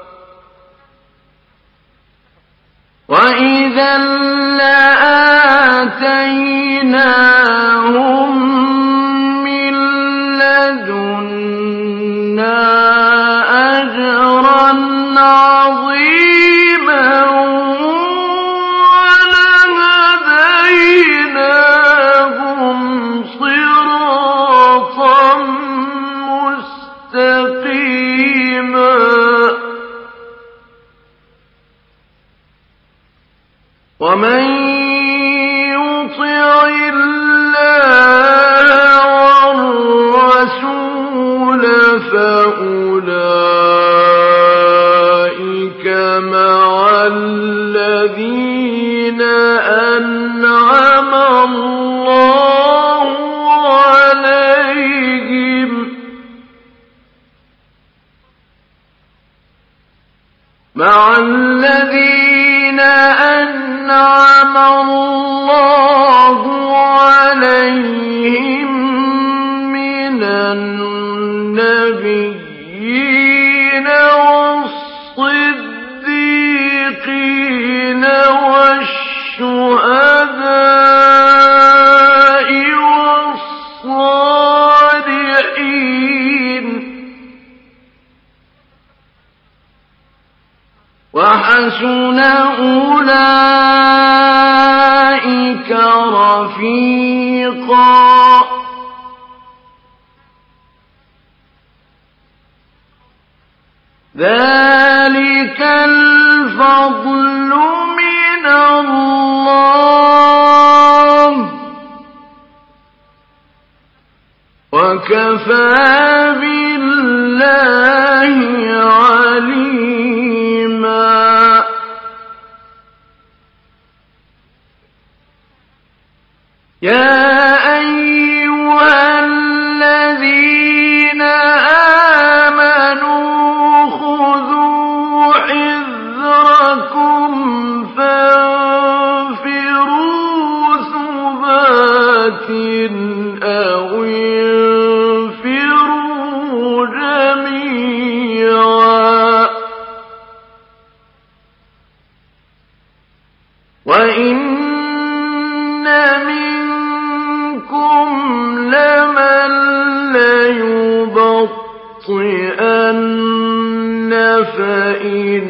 Speaker 1: وإذا لآتيناهم من لدنا أجرا عظيما ولهديناهم صراطا مستقيما ومن يطع الله والرسول فأولئك مع الذين أنعم الله عليهم مع الذين أنعم الله عليهم من النبيين والصديقين والشهداء والصالحين وحسن أولئك رفيقا ذلك الفضل من الله وكفى بالله عليما يا أيها الذين آمنوا خذوا حذركم فانفروا ثبات أو انفروا جميعا وإن منكم لمن ليبطئن فإن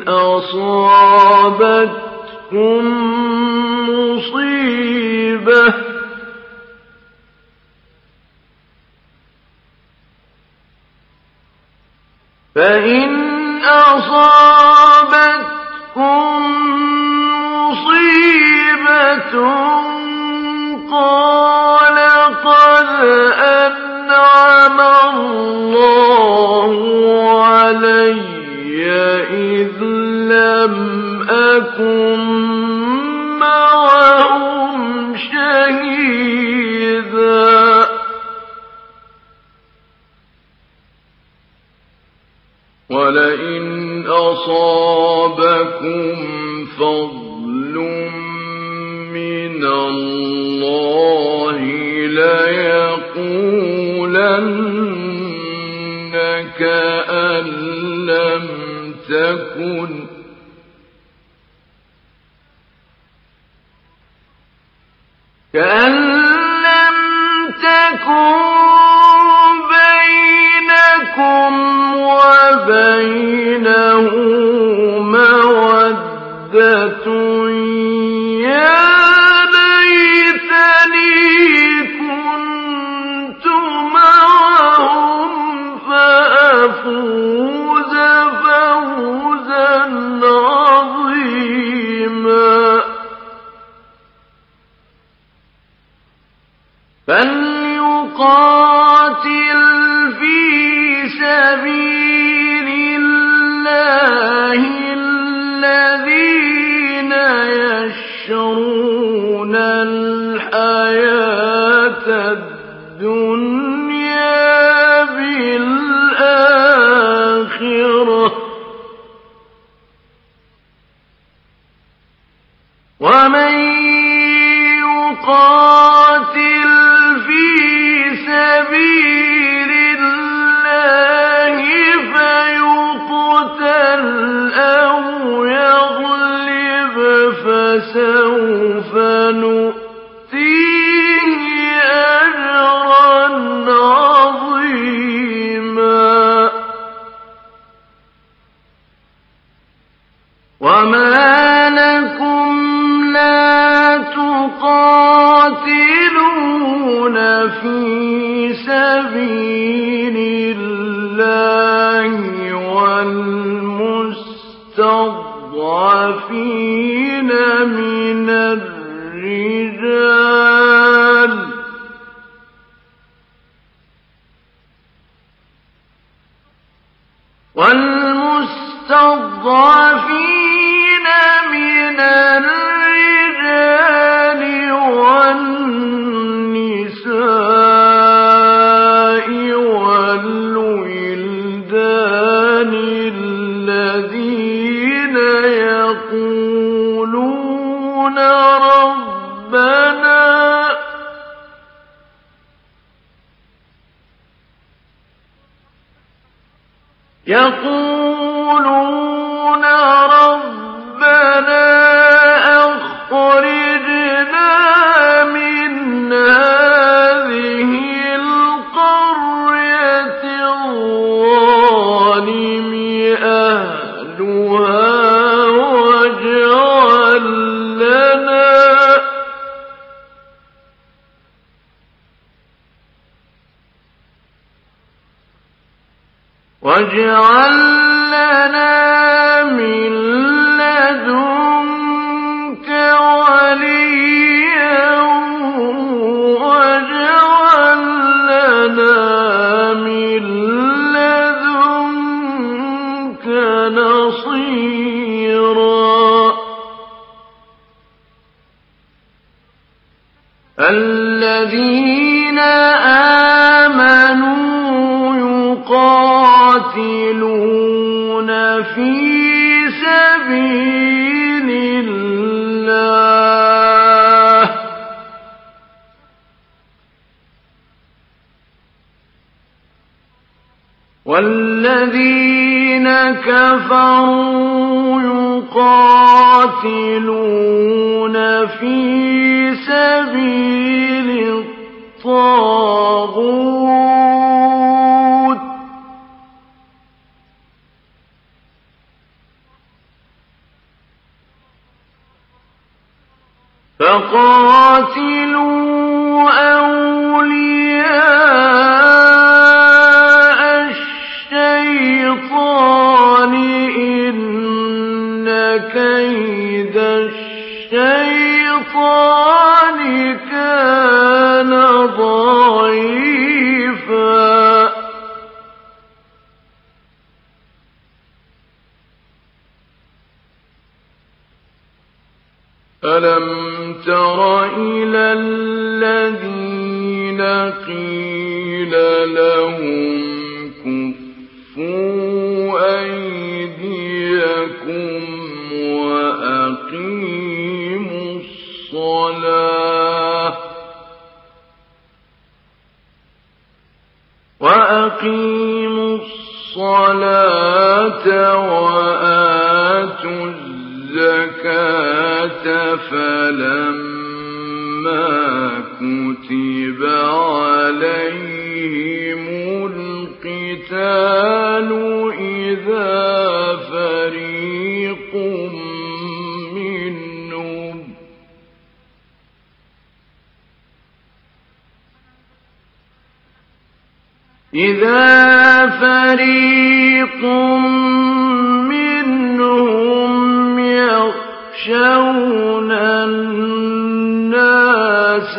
Speaker 1: أصابتكم مصيبة فإن أصابتكم مصيبة قال قد أنعم الله علي إذ لم أكن معهم شهيدا ولئن أصابكم فضل من الله ليقولن كأن لم تكن كأن لم تكن بينكم وبينه مودة يا ليتني كنت معهم فأفوز فوزا عظيما فليقاتل في سبيل الله الذين يشرون الحياة الدنيا بالآخرة ومن يقاتل في سبيل الله فيقتل أو يغلب فسوف نؤتيه أجرا عظيما وما لكم لا تقاتلون في سبيل الله والمستضعفين من الرجال والمستضعفين من الرجال والنساء والولدان الذين يقولون ربنا يقولون ربنا أخرجنا من هذه القرية الظالم أهلها واجعل لنا واجعل لنا من لدنك وليا واجعل لنا من لدنك نصيرا الذين آمنوا يقاتلون في سبيل الله والذين كفروا يقاتلون في سبيل الطاغوت فقاتلوا أولياء الشيطان ألم تر إلى الذين قيل لهم كفوا أيديكم وأقيموا الصلاة وأقيموا الصلاة وآتوا الزكاة فلما كتب عليهم القتال إذا فريق منهم إذا فريق منهم يخشون الناس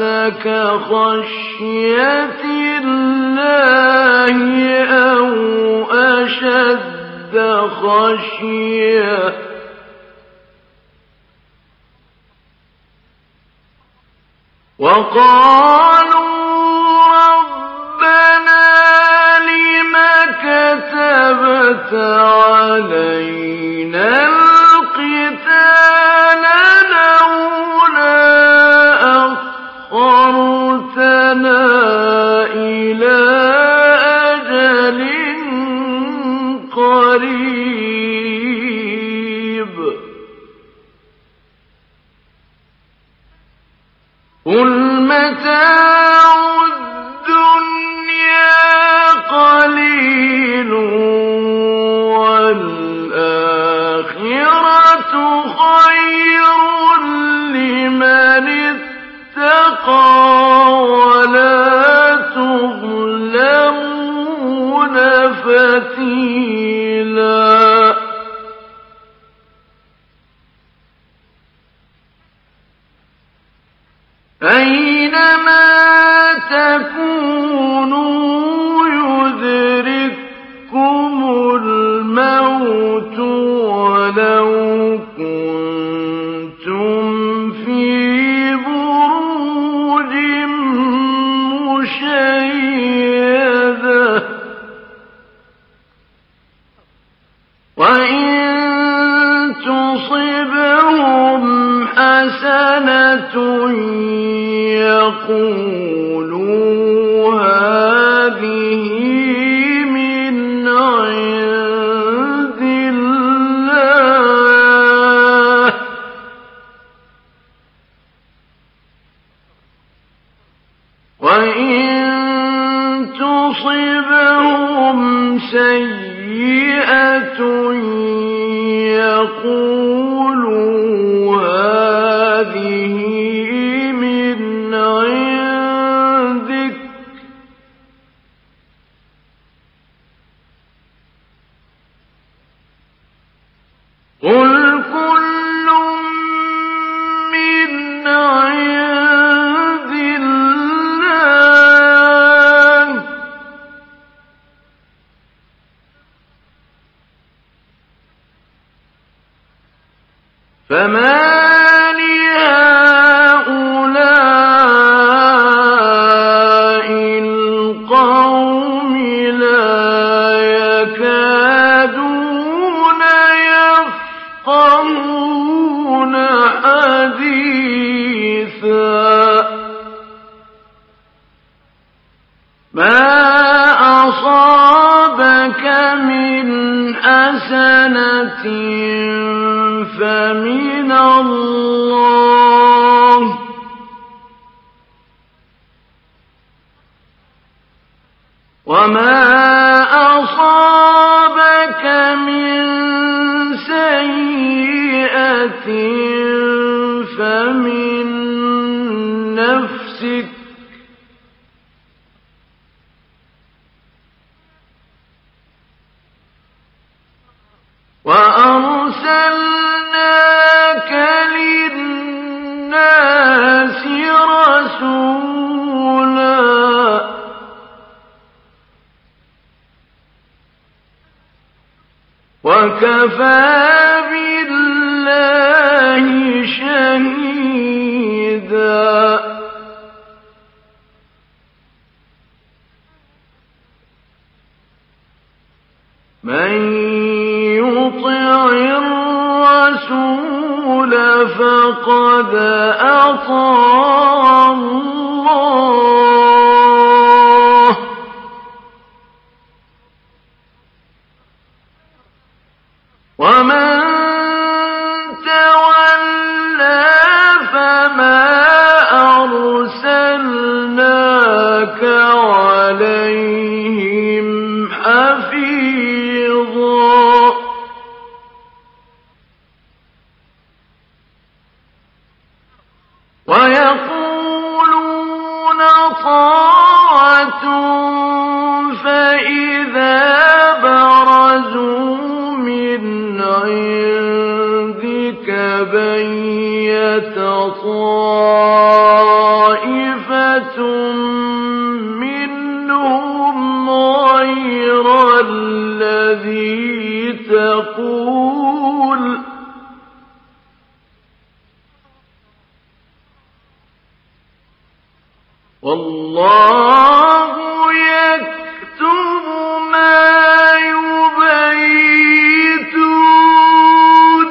Speaker 1: كخشية الله أو أشد خشية وقالوا ربنا لم كتبت علينا القتال لولا أخرتنا إلى أجل قريب قل متاع الدنيا قليل والآخرة خير لمن اتقى ولا تظلمون فتيلا أينما تكونوا يدرككم الموت ولو كنتم في بروج مشيدة وإن تصبهم حسنة يقولوا هذه من عند الله وإن تصبهم سيئة يقولوا هذه من عندك قل كل من عند الله فما لهؤلاء القوم لا يكادون يفقهون حديثا ما أصابك من حسنة فمن الله وما أصابك من سيئة فمن نفسك وأرسلناك للناس رسولا وكفى بالله شهيدا مُرِيدًا مَن يُطِعِ الرَّسُولَ فَقَدْ أَطَاعَ اللَّهَ ۖ وَمَن تَوَلَّىٰ فَمَا أَرْسَلْنَاكَ عَلَيْهِمْ حَفِيظًا وَيَقُولُونَ طَاعَةٌ فَإِذَا بَرَزُوا مِنْ عِندِكَ بَيَّتَ طَائِفَةٌ مِّنْهُمْ غَيْرَ الَّذِي تَقُولُ وَاللَّهُ يَكْتُبُ مَا يُبَيِّتُونَ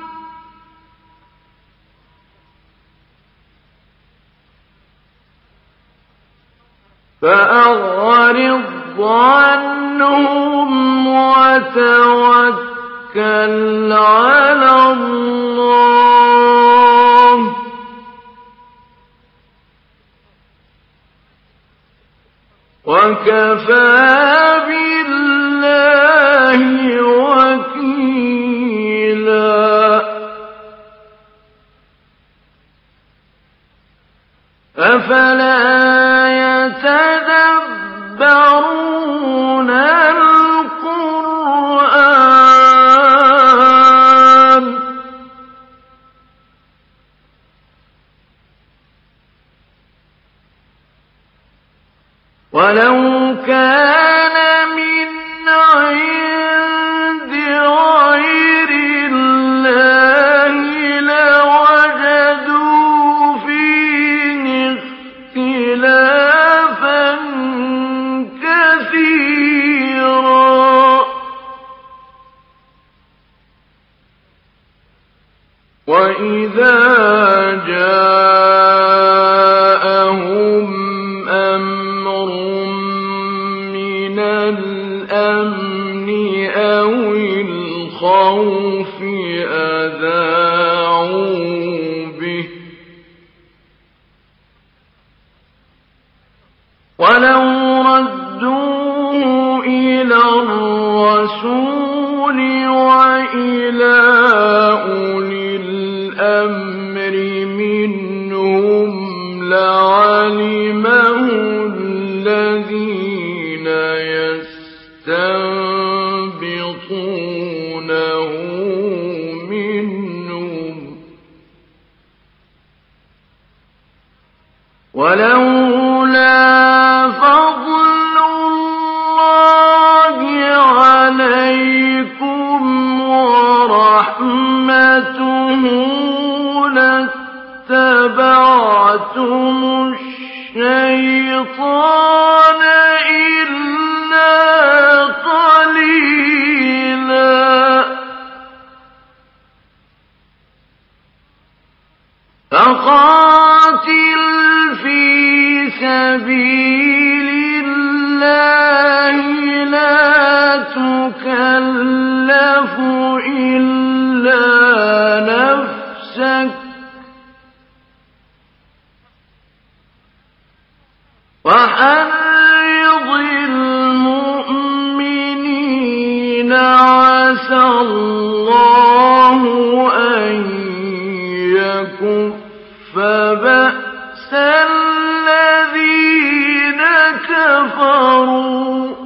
Speaker 1: فَأَعْرِضْ عَنْهُمْ وَتَوَكَّلْ عَلَى اللَّهِ ۚ وَكَفَىٰ بِاللَّهِ وَكِيلًا أَفَلَا يَتَدَبَّرُونَ الْقُرْآنَ وَلَوْ كَانَ مِنْ عِندِ غَيْرِ اللَّهِ لَوَجَدُوا فِيهِ اخْتِلَافًا كَثِيرًا وَإِذَا جَاءَهُمْ أَمْرٌ مِّنَ الْأَمْنِ أَوِ الْخَوْفِ أَذَاعُوا بِهِ وَلَوْ رَدُّوهُ إِلَى الرَّسُولِ وَإِلَىٰ أُولِي الْأَمْرِ مِنْهُمْ لَعَلِمَهُ الَّذِينَ يَسْتَنبِطُونَهُ مِنْهُمْ ۗ وَلَوْلَا فَضْلُ اللَّهِ عَلَيْكُمْ وَرَحْمَتُهُ لَاتَّبَعْتُمُ الشَّيْطَانَ إِلَّا قَلِيلًا فَقَاتِلْ فِي سَبِيلِ اللَّهِ لَا تُكَلَّفُ إِلَّا نَفْسَكَ وَحَرِّضِ الْمُؤْمِنِينَ عَسَى اللَّهُ أَن يَكُفَّ بَأْسَ الَّذِينَ كَفَرُوا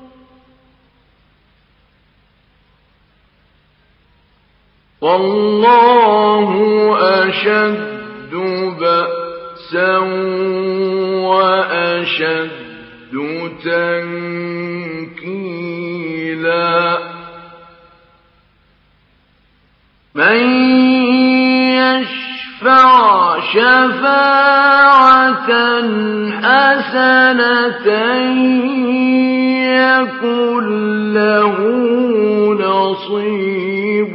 Speaker 1: وَاللَّهُ أَشَدُّ بَأْسًا وَأَشَدُّ تَنكِيلًا مَن يَشْفَعْ شَفَاعَةً شفاعة حسنة يكن له نصيب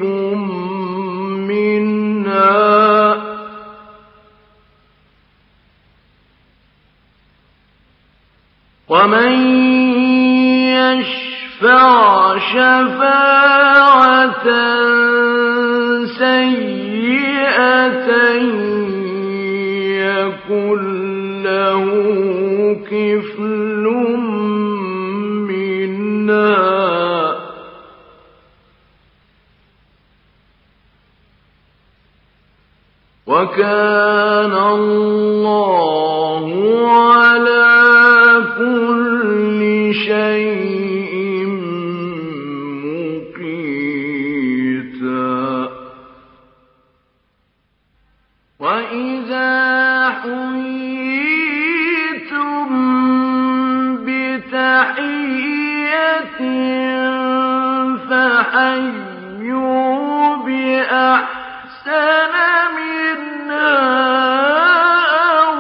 Speaker 1: منها ومن يشفع شفاعة سيئة يكن له كفل منها وكان الله على كل شيء مقيتا وإذا حييتم بتحية فحيوا بأحسن منها أو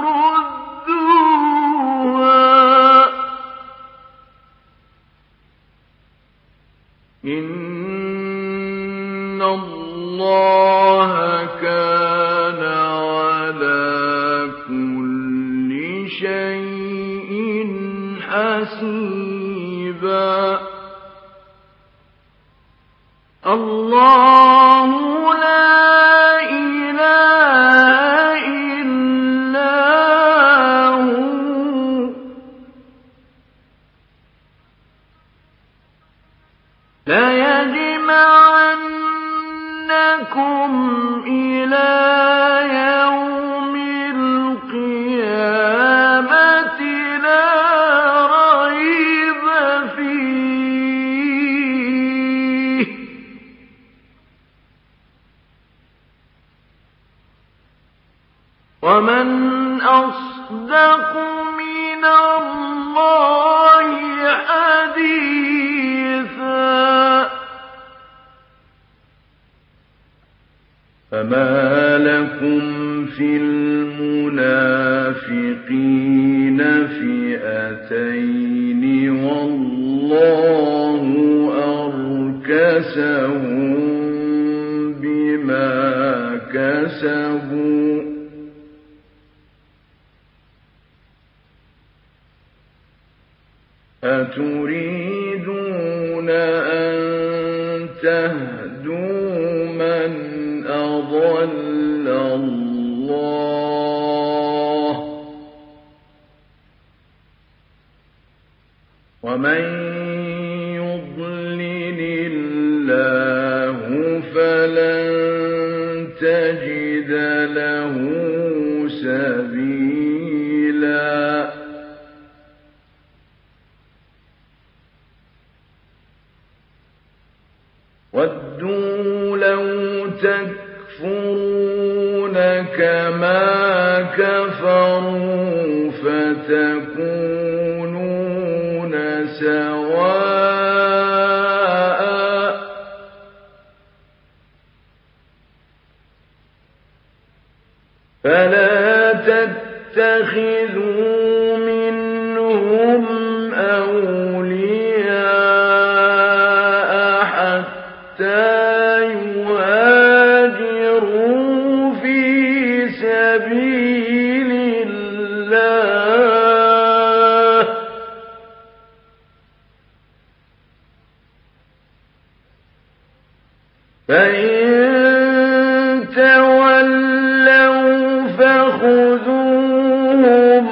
Speaker 1: ردوها إن الله كان على كل شيء حسيبا الله لا إله إلا هو ليجمعنكم إلى يوم القيامة لا ريب فيه ومن أصدق من الله حديثا فما لكم في المنافقين فئتين والله أركسهم بما كسبوا أتريدون أن تهدوا من أضل الله ومن يضلل الله فلن تجد له سبيلا وَدُّوا لَوْ تَكْفُرُونَ كَمَا كَفَرُوا فَتَكُونُونَ سَوَاءً فَلَا تَتَّخِذُوا مِنْهُمْ أَوْلِيَاءَ حَتَّى يهاجروا في سبيل الله فإن تولوا فخذوهم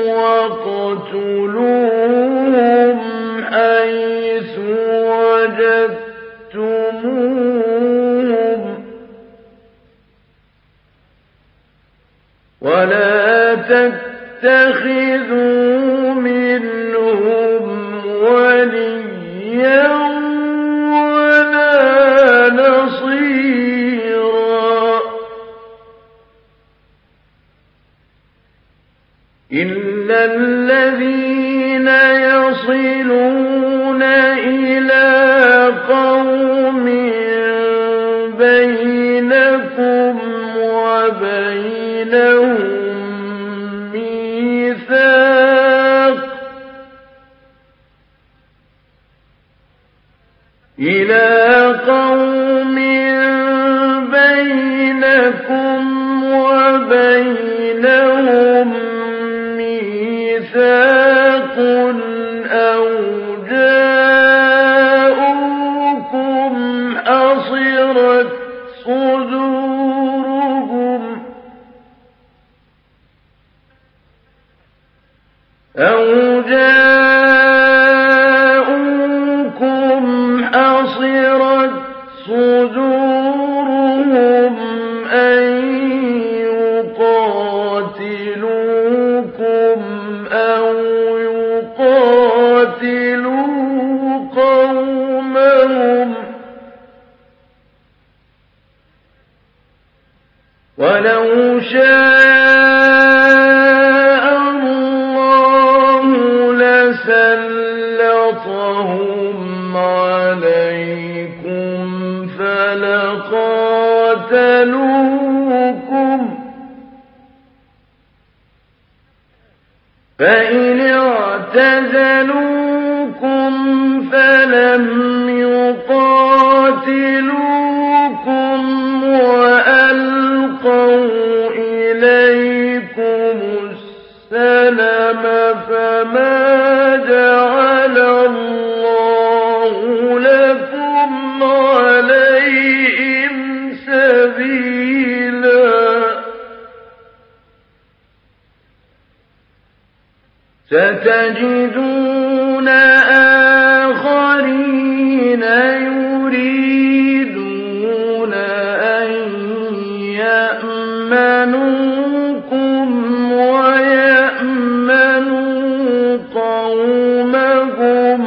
Speaker 1: واقتلوهم حيث وجدتموهم ولا تتخذوا منهم وليا ولا نصيرا إلا الذين يصلون إلى قوم بينكم وبينهم إلى قوم بينكم وبينهم ميثاق أو جاءوكم حصرت صدورهم أو جاءوكم حصرت صدورهم أن يقاتلوكم أو يقاتلوا قومهم ولو شاء الله لسلطهم عليكم فلقاتلوكم فإن اعتزلوكم فلم يقاتلوكم وألقوا إليكم السلم فما جعل الله لكم عليهم سبيلا ستجدون آخرين يريدون أن يأمنوكم ويأمنوا قومهم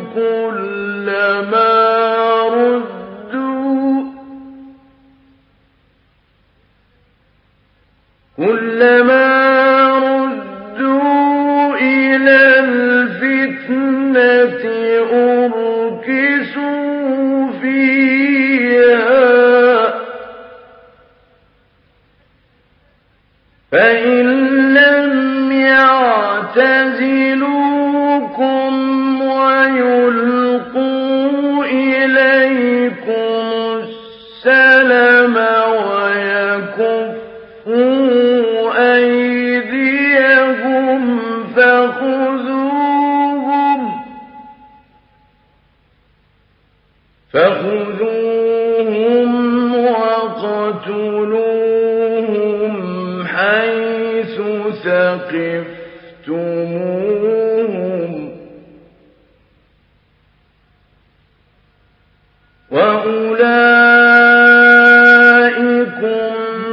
Speaker 1: كلما ردوا كلما ردوا إلى الفتنة أركسوا فيها فإن لم يعتزلوكم ويلقوا إليكم السلم ويكفوا أيديهم فخذوهم فخذوهم وقتلوهم حيث ثقفتموهم وأولئكم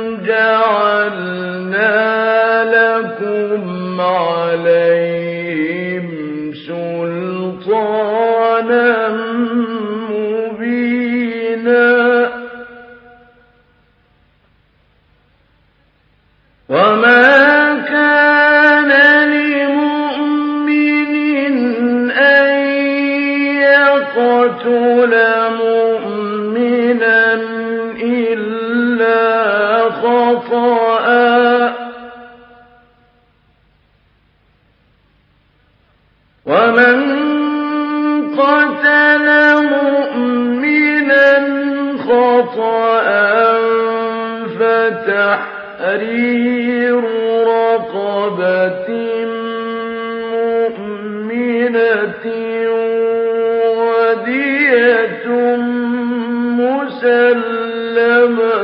Speaker 1: جعلنا لكم عليهم سلطانا مبينا وما كان لمؤمن أن يقتل مؤمنا إلا خطأ ومن قتل مؤمنا خطأ فتحرير رقبة مؤمنة ودية مسلمة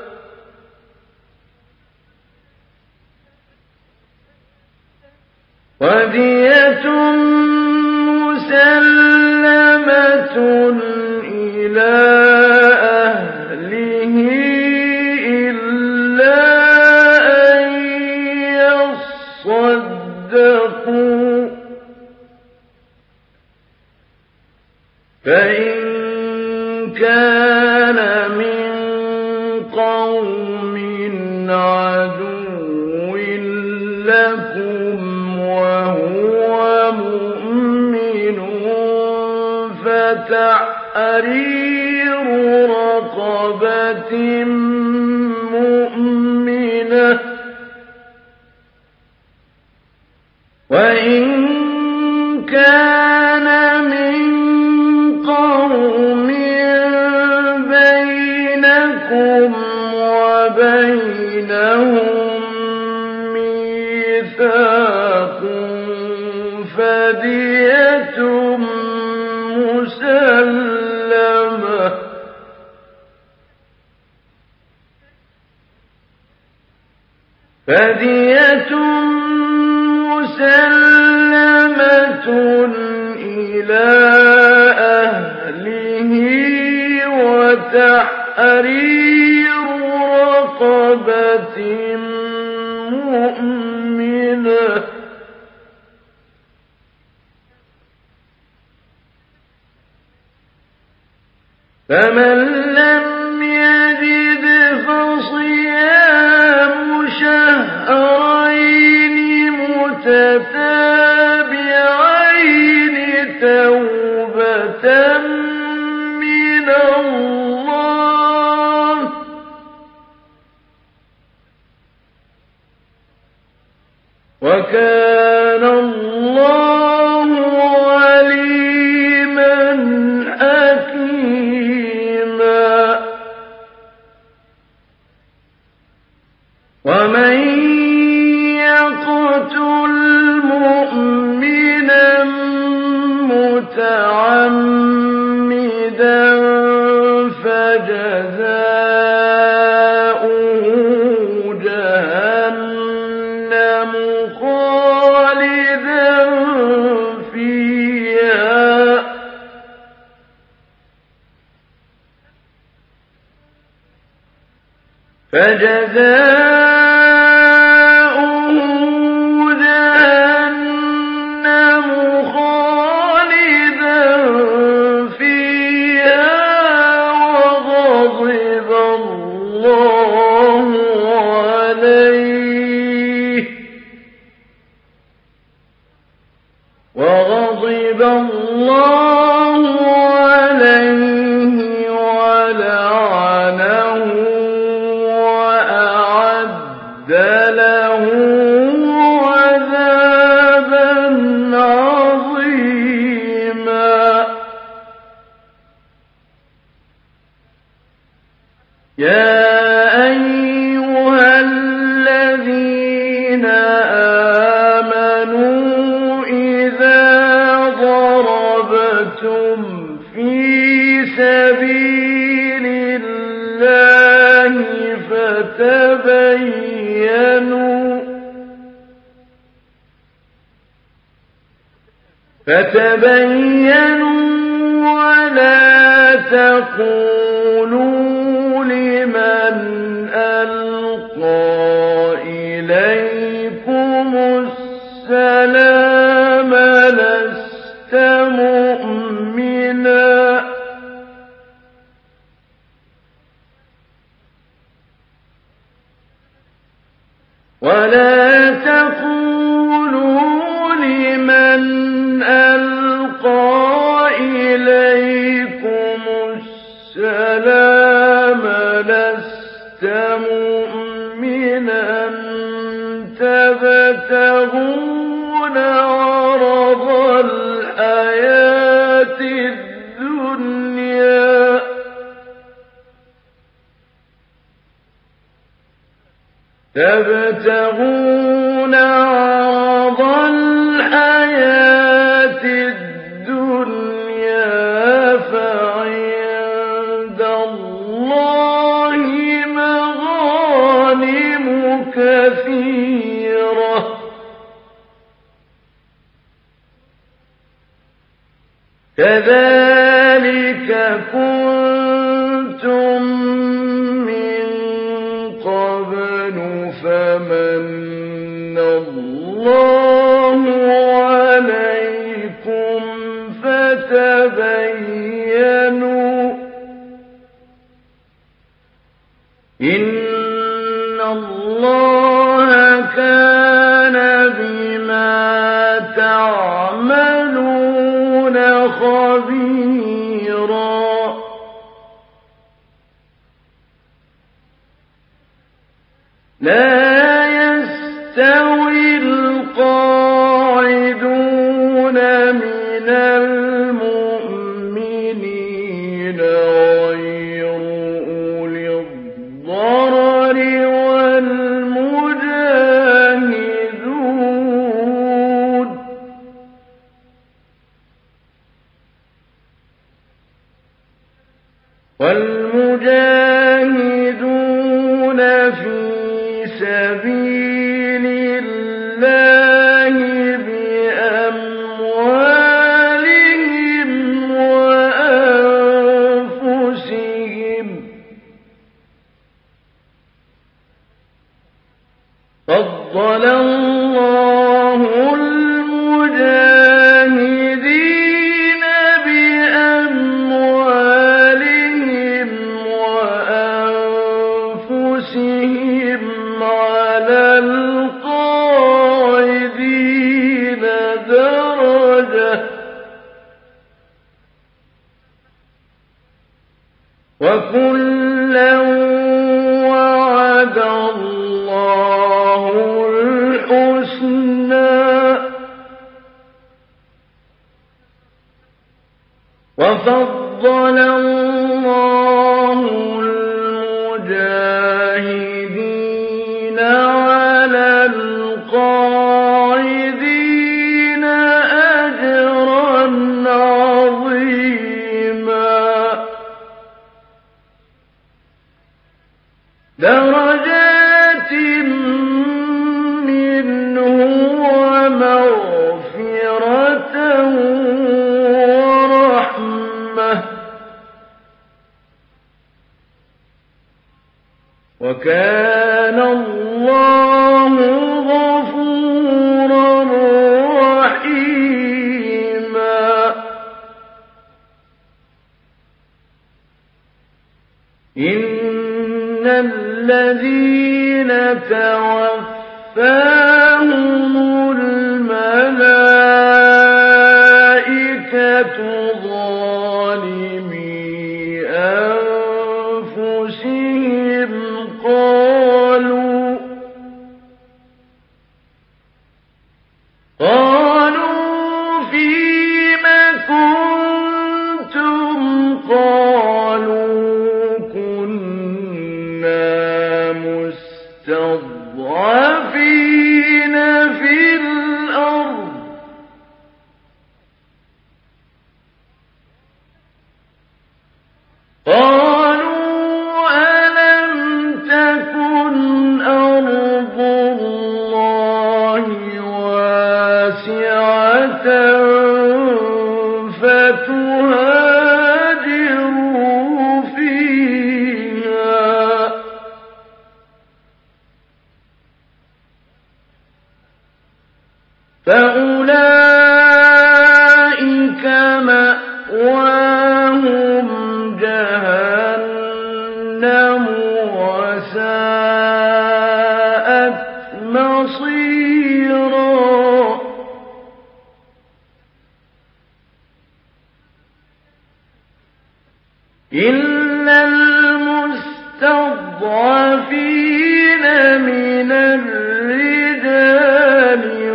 Speaker 1: ودية مسلمة إلى أهله إلا أن يصدقوا فإن كان من قوم عدو لكم وهو مؤمن فتحرير رقبة مؤمنة وإن كان من قوم فدية مسلمة فدية مسلمة إلى أهله وتحرير رقبة مؤمنة فمن لم يجد فصيام شهرين متتابعين توبة من الله وكان الله عليما حكيما ومن يقتل مؤمنا متعمدا فجزاؤه جهنم خالدا فيها فجزاؤه جهنم خالدا فيها وغضب الله عليه وغضب الله عليه ولعنه وأعد له عذابا عظيما يا أيها الذين آمنوا إذا ضربتم في سبيل الله فتبينوا فتبينوا ولا تقولوا لمن ألقى إليكم السلام لست مؤمنا ولا تقولوا لمن ألقى إليكم السلام لست مؤمنا تبتغون عرض الحياة الدنيا تبتغون عرض الحياة الدنيا فعند الله مغانم كثيرة كذلك كنتم من قبل فمن الله عليكم فتبينوا إن الله كان بما تعملون خبيرا لا يستوي القاعدون من المؤمنين غير أولي الضرر والمجاهدون والمجاهدون في سبيل الله بأموالهم وأنفسهم فضل الله المجاهدين بأموالهم وأنفسهم على القاعدين درجة وكلا وعد الله الحسنى وفضل الله المجاهدين على القاعدين أجرا عظيما درجات منه ومغفرة ورحمة وكان الله غفورا رحيما إن الذين توفاهم الملائكة ظالمي أنفسهم قالوا قالوا فيم كنتم قالوا كنا مستضعفين في الأرض قالوا ألم تكن أرض الله واسعة فتهاجروا فيها فأولئك مأواهم جهنم وساءت مصيرا إلا المستضعفين من الرجال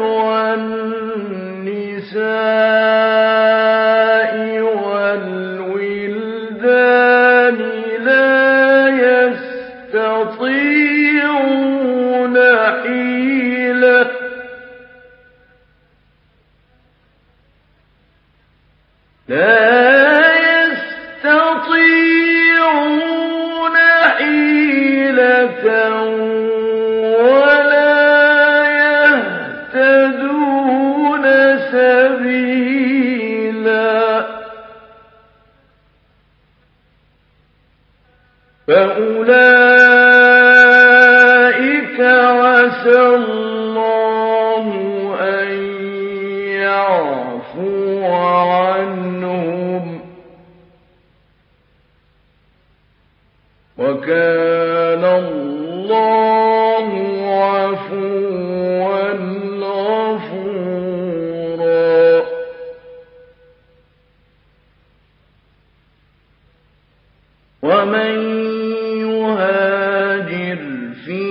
Speaker 1: والنساء والولدان لا يستطيعون حيلة لا يستطيعون حيلة ولا يهتدون سبيلا فأولئك عسى الله أن يعفو عنهم وكان الله عفوا غفورا ومن يهاجر في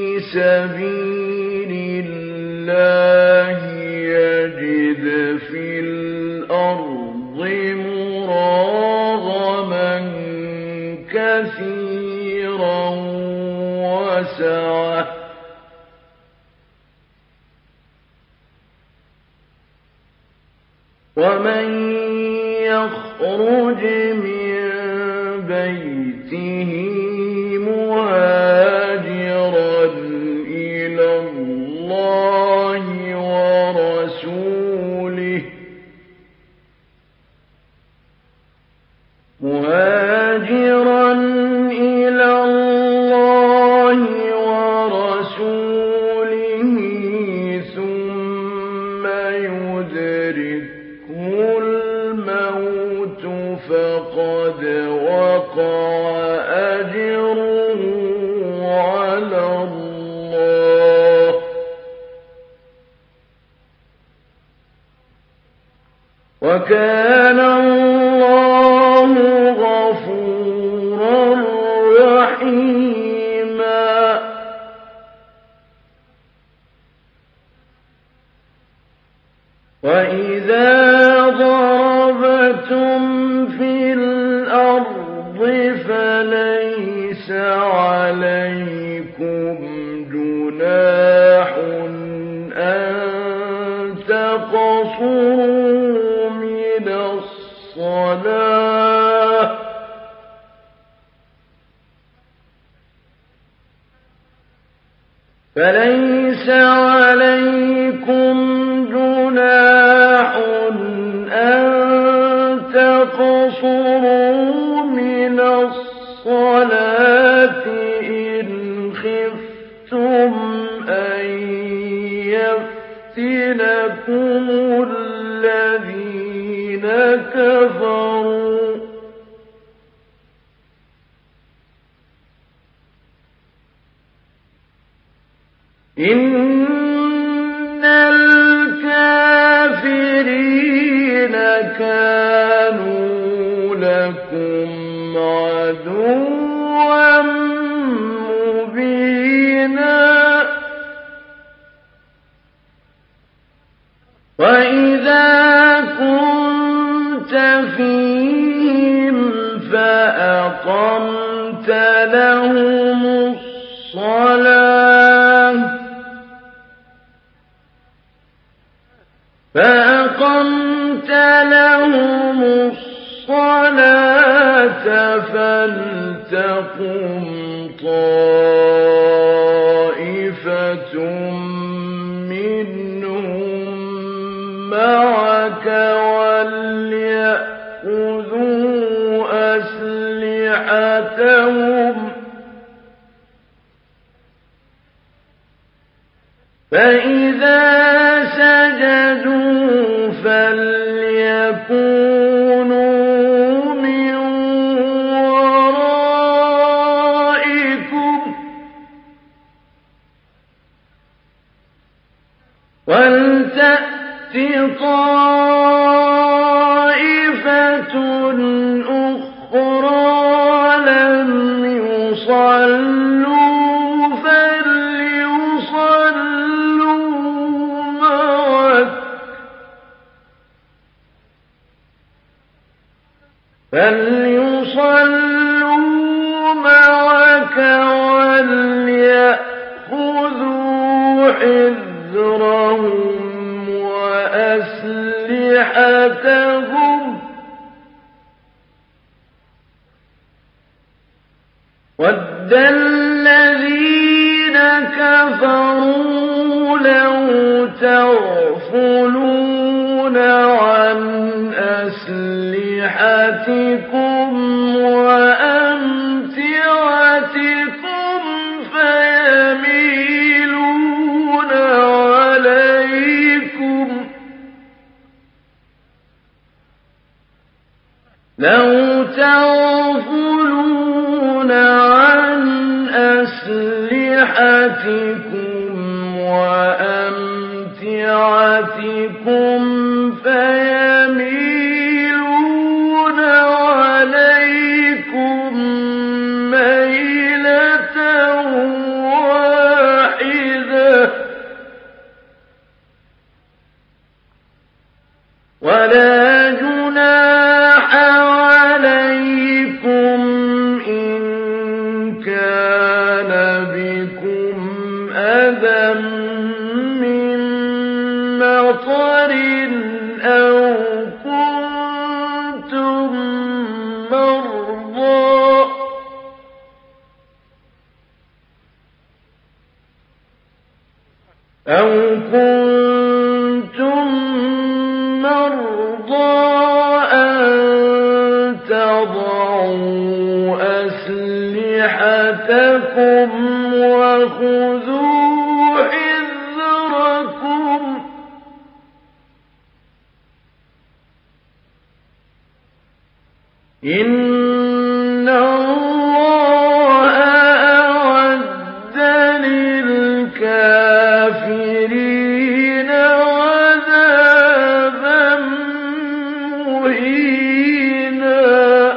Speaker 1: سبيل الله يجد في الأرض مراغما كثيرا وسعة ومن يخرج من بيته مهاجرا إلى الله ورسوله مهاجرا إلى الله ورسوله ثم يدركه الموت فقد وقع أجره على الله وكان الله غفورا رحيما. وإذا ضربتم في الأرض فليس عليكم جناح أن تقصروا من الصلاة فليس عليكم جناح أن تقصروا من الصلاة إن خفتم أن يفتنكم الذين كفروا إن الكافرين كانوا لكم عدوا مبينا. وإذا كنت فيهم فأقمت لهم الصلاة فأقمت لهم الصلاة فلتقم طائفة منهم معك وليأخذوا أسلحتهم فإذا سجدوا فليكونوا من ورائكم ولتأت طائفة أخرى لم يصلوا فليصلوا معك وليأخذوا حذرهم وأسلحتهم وَدَّ الَّذِينَ كَفَرُوا لَوْ تَغْفُلُونَ عَنْ أَسْلِحَتِكُمْ وَأَمْتِعَتِكُمْ فَيَمِيلُونَ عَلَيْكُمْ لَوْ تَغْفُلُونَ عَنْ أَسْلِحَتِكُمْ وَأَمْتِعَتِكُمْ فَيَمِيلُونَ عَلَيْكُمْ مَيْلَةً وَاحِدَةً وَلَا جُنَاحَ عَلَيْكُمْ إِن كَانَ بِكُمْ أَذًى مِّن مَّطَرٍ أَوْ أو كنتم مرضى أن تضعوا أسلحتكم وخذوا حذركم إن الله أعد للكافرين عذابا مهينا.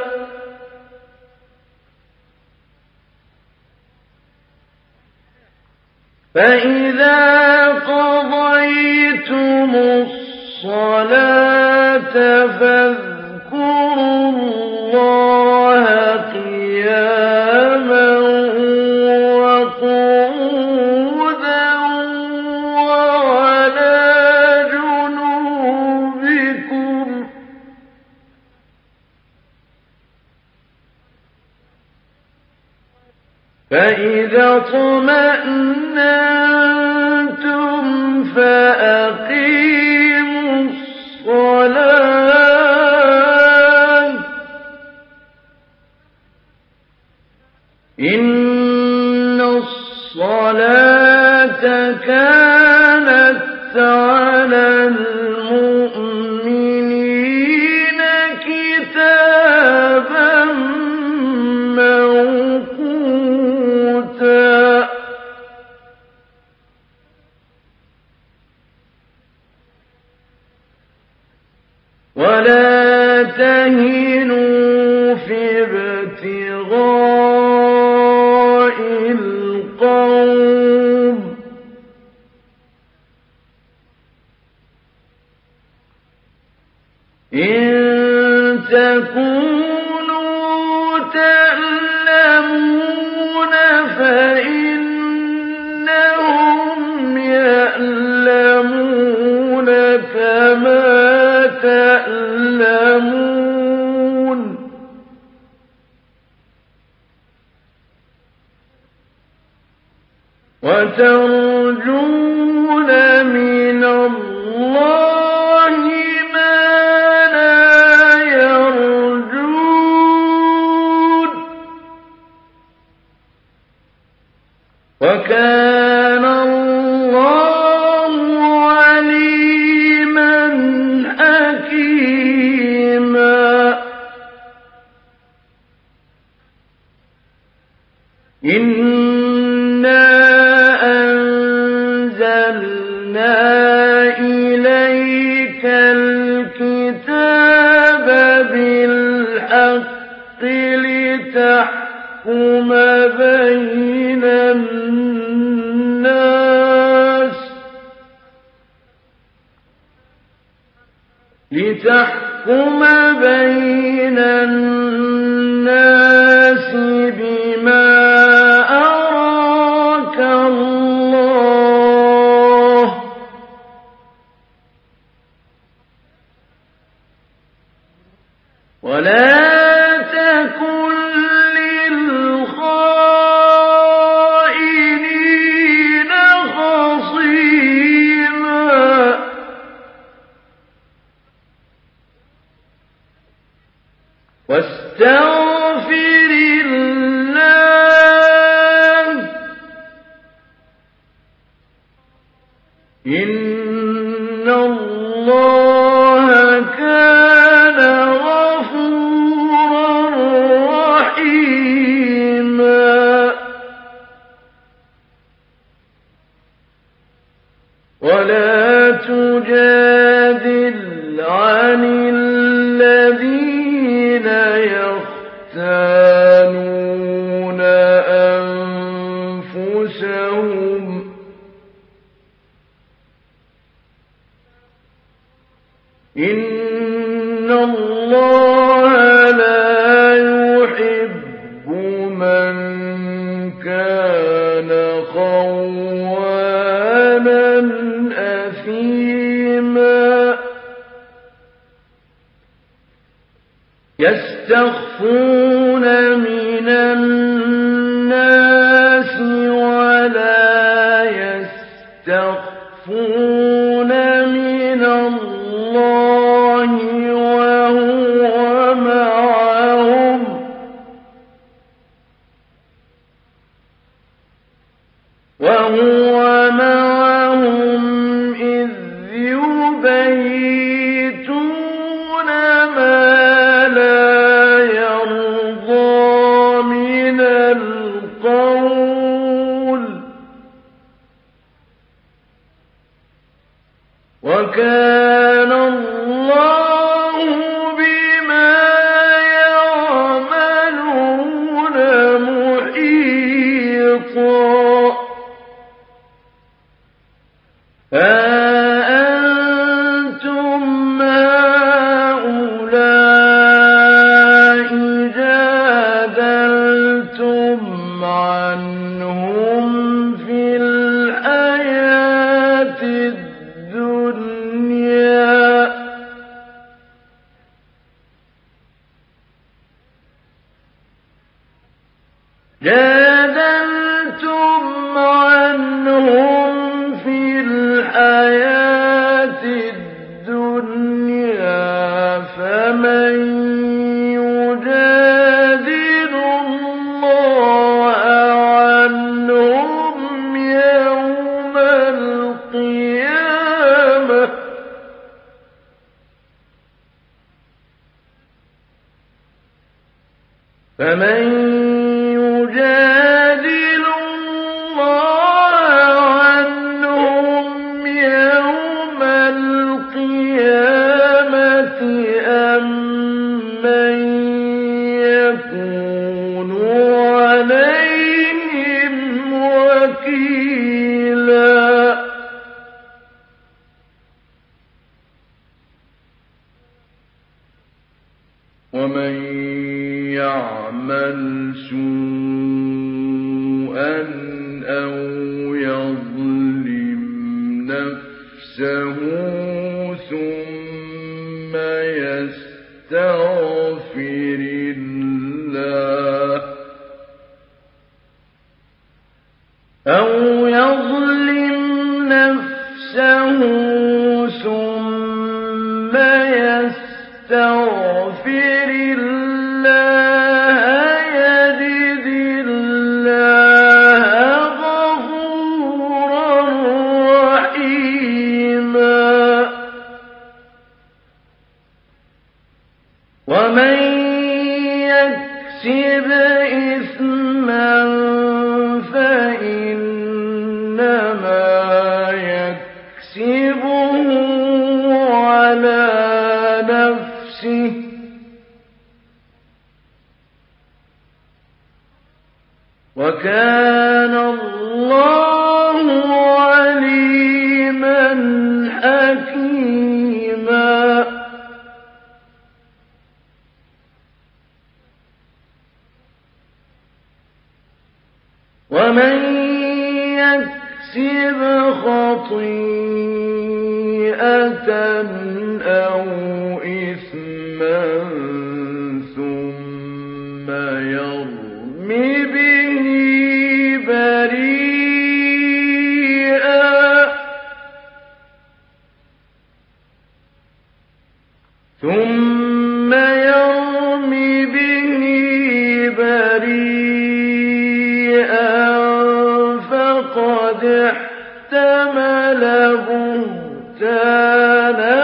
Speaker 1: فإذا قضيتم الصلاة فاذكروا الله قياما وقعودا وعلى جنوبكم فإذا اطمأننتم فأقيموا الصلاة إن الصلاة كانت على المؤمنين كتابا موقوتا. ولا تهنوا في ابتغاء القوم إن تكونوا تألمون فإنهم يألمون كما تألمون وترجون من الله ما لا يرجون وكان الله عليما حكيما. إنا أنزلنا إليك الكتاب بالحق لتحكم بين الناس لتحكم بين الناس بما أراك الله ولا تكن للخائنين خصيما. واستغفر الله إن الله كان غفورا رحيما. ولا تجادل عن الذين يختانون أنفسهم إن الله لا يحب من كان خوانا أثيما. يستخفون من الناس ولا يستخفون جادلتم عنهم في الحياة الدنيا فمن يجادل الله عنهم يوم القيامة فمن يجادل الله عنهم يوم القيامة أم من يكون عليهم وكيلا ومن يعمل سوءا أو يظلم نفسه ثم يستغفر الله أو يظلم نفسه ثم يستغفر الله يجد الله غفورا رحيما ومن يكسب إثما فإنما يكسبه على نفسه وكان الله عليما حكيما ومن يكسب خطيئة أو إثما ثم يرم به بريئا ثم يرم به بريئا فقد احتمل بهتانا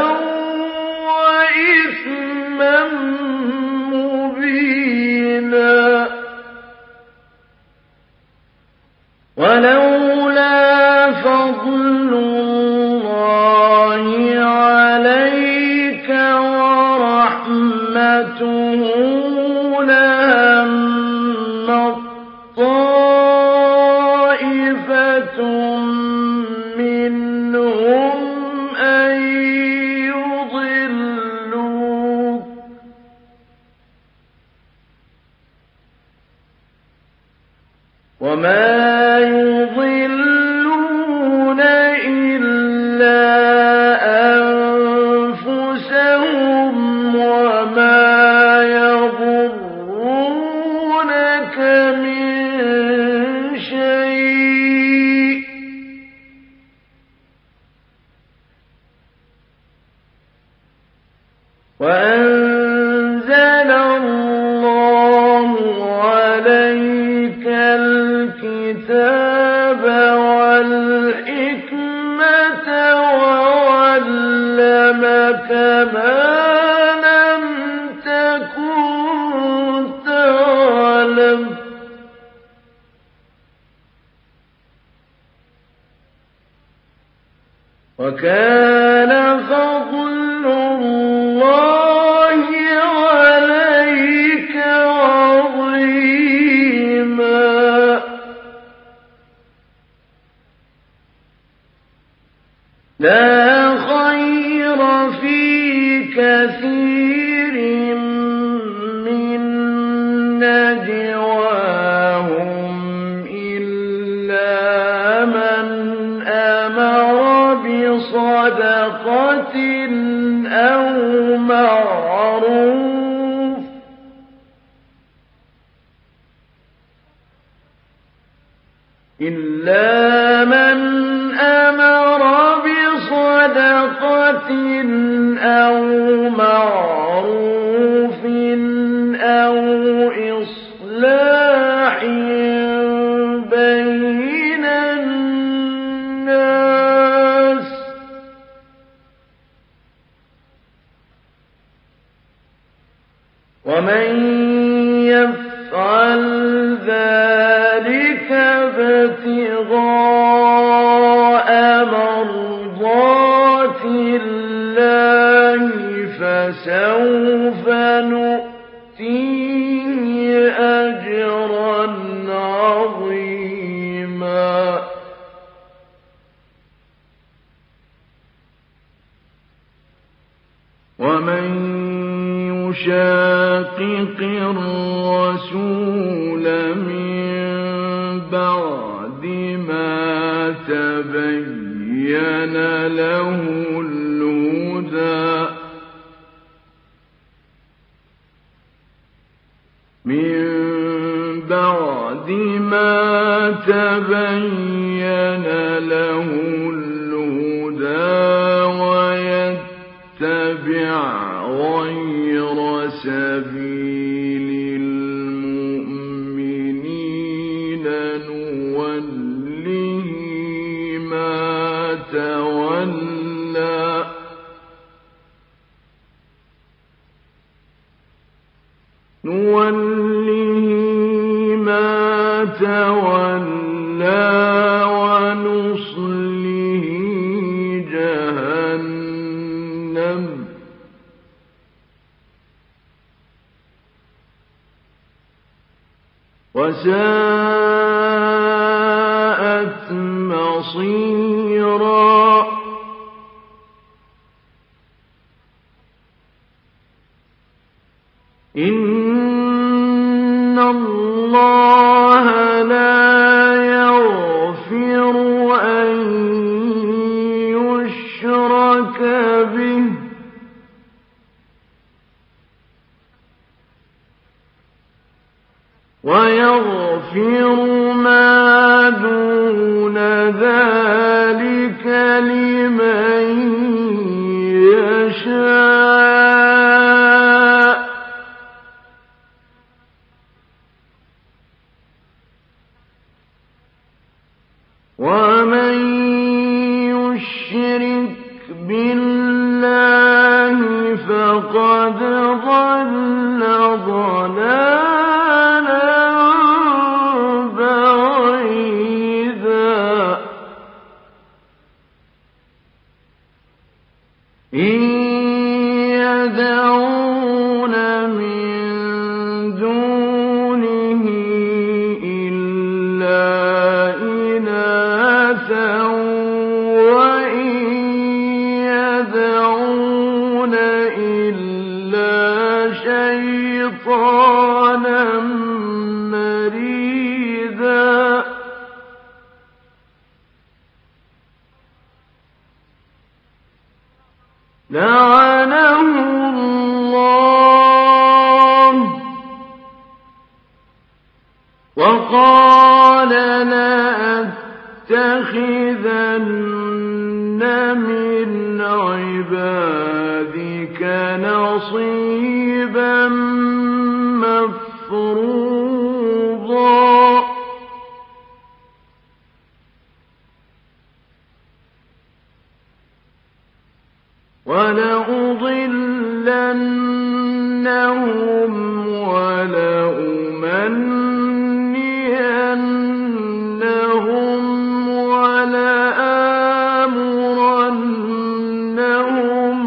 Speaker 1: وإثما مبينا ولولا فضل الله عليك ورحمته لهمت طائفة منهم أن يضلوك وما يضلون إلا أنفسهم وما يضرونك من شيء وأنزل الله عليك الكتاب والحكمة وعلمك ما لم تكن تعلم وكان فضل الله عليك عظيما لا خير في كثير من نجواهم إلا من أمر بصدقة أو معروف إلا من أمر بصدقة أو معروف أو إصلاح بين الناس ومن يفعل ذلك ابتغاء مرضات الله فسوف نؤتيه أجرا عظيما ومن يشاقق الرسول من بعد ما تبين له الهدى من بعد ما تبين له الهدى ويتبع غير سبيل المؤمنين نوله ما تولى نوله ما تولى ونصله جهنم وساءت مصيرا إن الله لا يغفر أن يشرك به ويغفر ما دون ذلك لمن يشاء ومن يشرك بالله فقد ضل ضلالا بعيدا إن يدعون من دونه إلا إناثا وإن يدعون إلا شيطانا مريدا لعنه الله وقال لأتخذن من عبادك نصيبا مفروضا ولأضلنهم ولأمنينهم ولآمرنهم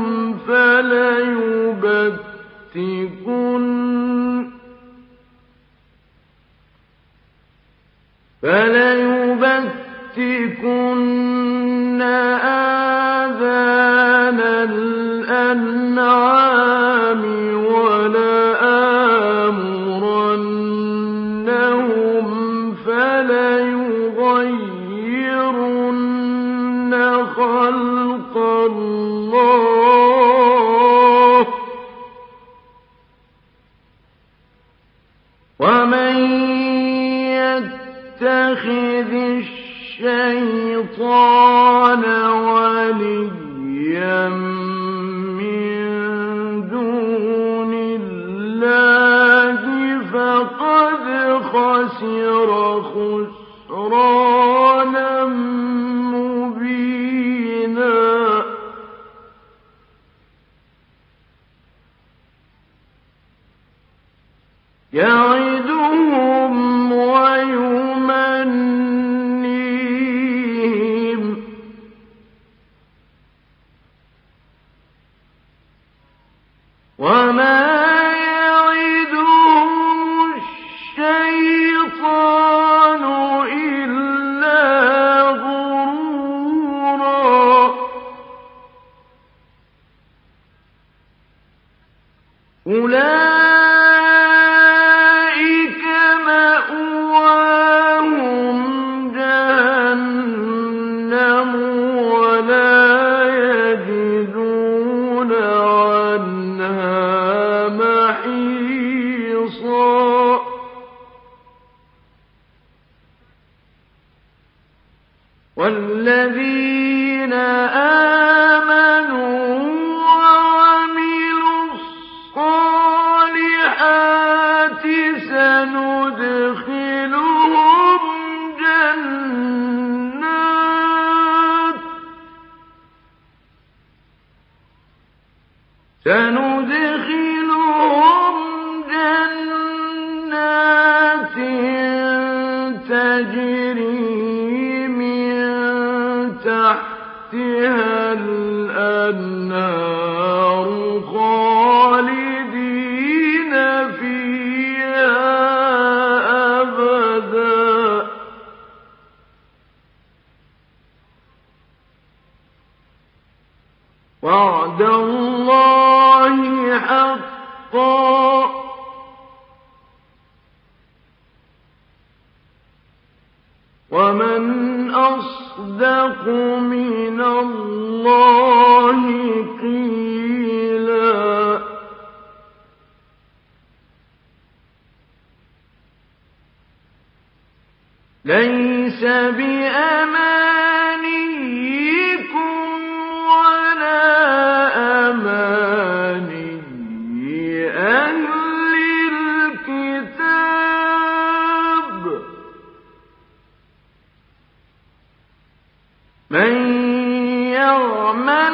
Speaker 1: فليبتكن فليبتكن آذان الأنعام ولآمرنهم فليغيرن خلق الله ومن يتخذ الشيطان وليا من دون الله فقد خسر خسرانا مبينا. يعدهم ويمنيهم وما يعدهم الشيطان إلا غرورا. أولئك مأواهم جهنم ولا يجدون عنها محيصا. والذين آمنوا وعملوا الصالحات سندخلهم جنات سندخلهم جنات تجري من تحتها الأنهار خالدين فيها أبدا. وعد الله حقا ومن أصدق من الله قيلا. ليس بأمانيكم ولا أماني أهل الكتاب. من يعمل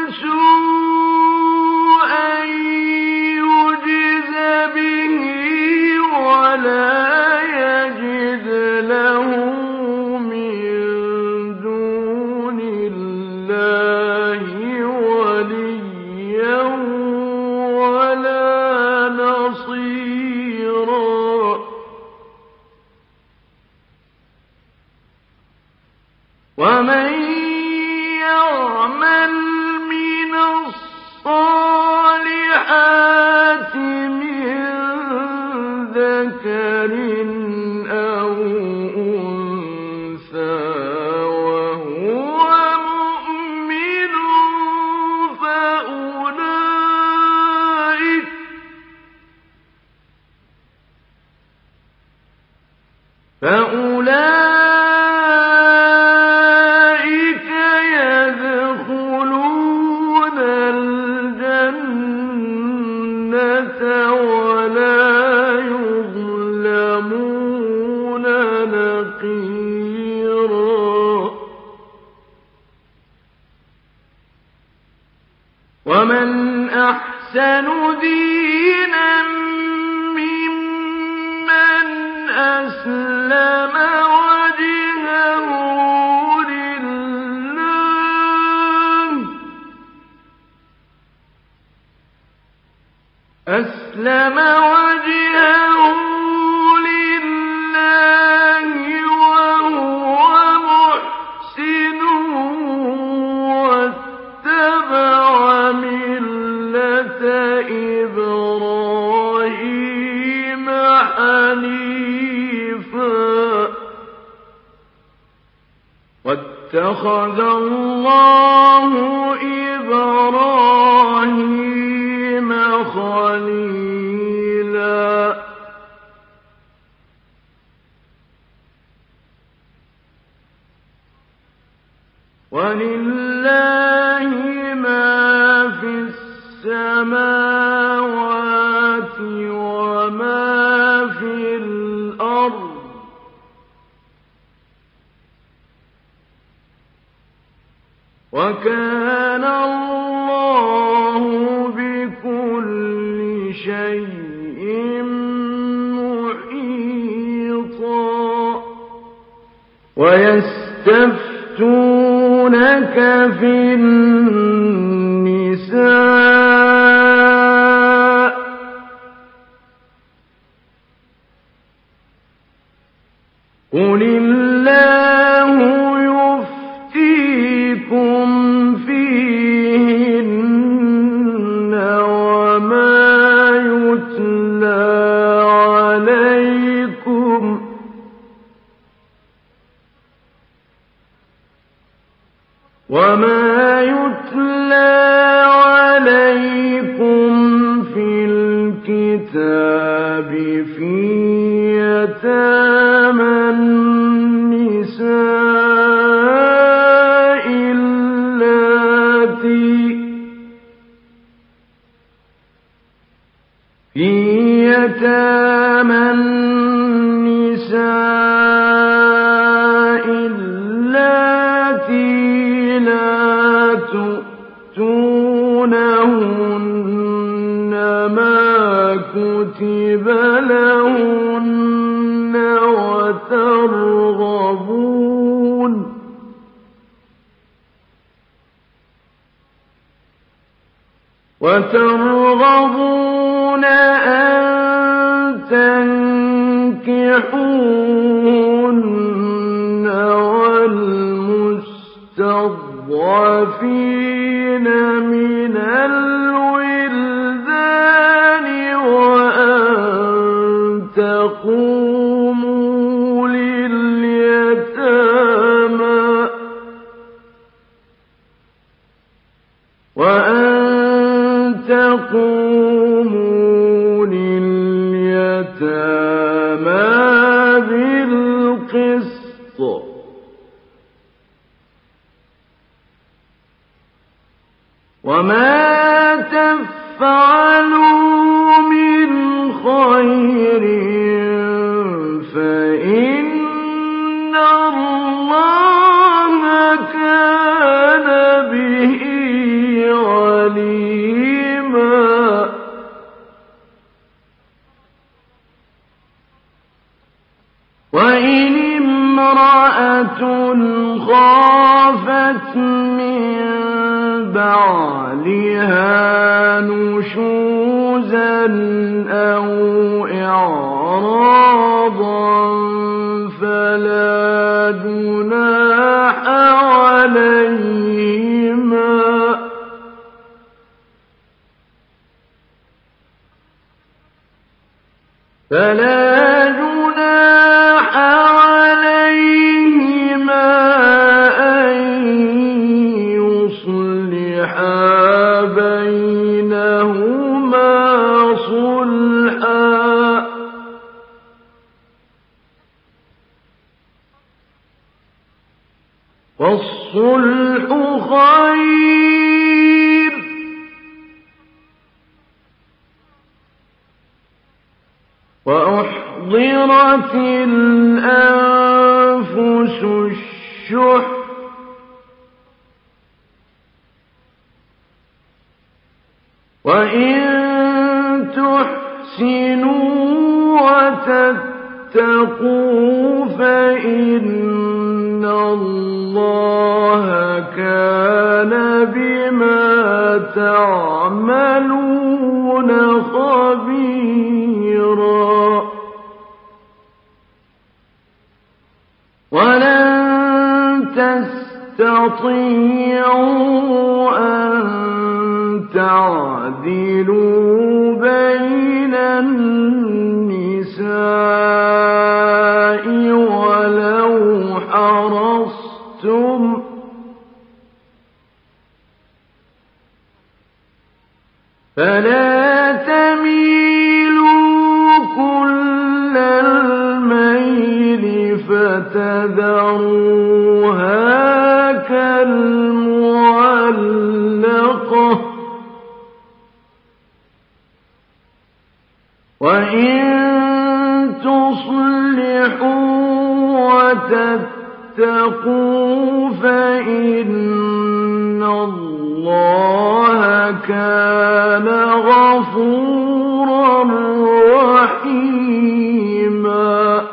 Speaker 1: سوءا يجز به ولا يجد له من دون الله وليا ولا نصيرا. ومن يعمل من الصالحات من ذكر أو أنثى وهو مؤمن فأولئك فأولئك ولا يظلمون نقيرا. ومن أحسن دينا ممن أسلم وجهه لله أسلم وجهه لله وهو محسن واتبع ملة إبراهيم حنيفا واتخذ الله إبراهيم خليلا. وَلِلَّهِ مَا فِي السَّمَاوَاتِ وَمَا فِي الْأَرْضِ ۚ وَكَانَ اللَّهُ بِكُلِّ شَيْءٍ مُحِيطًا. وَيَسْتَفْتُونَكَ فِي النِّسَاءِ ۖ قُلِ اللَّهُ يُفْتِيكُمْ فِيهِنَّ وَمَا يُتْلَىٰ عَلَيْكُمْ وَمَا يُتْلَىٰ عَلَيْكُمْ فِي الْكِتَابِ فِي يَتَامَى النِّسَاءِ اللَّاتِي في يتامى النساء اللاتي لا تؤتونهن ما كتب لهن وترغبون وترغبون أن تنكحوهن والمستضعفين من الولدان وأن تقوموا لليتامى وأن تقوموا لليتامى بالقسط وما تفعلوا من خير فإن الله كان به عليما. وإن امرأة خافت من بعلها نشوزا أو إعراضا فلا جناح عليهما فلا جناح عليهما أن يصلحا بينهما صلحا والصلح خير وأحضرت الأنفس الشح وإن تحسنوا وتتقوا فإن الله كان بما تعملون خبيرا. ولن تستطيعوا أن تعدلوا بين النساء ولو حرصتم فلا تميلوا كل الميل فتذروها كالمعتاد المعلقة وإن تصلحوا وتتقوا فإن الله كان غفورا رحيما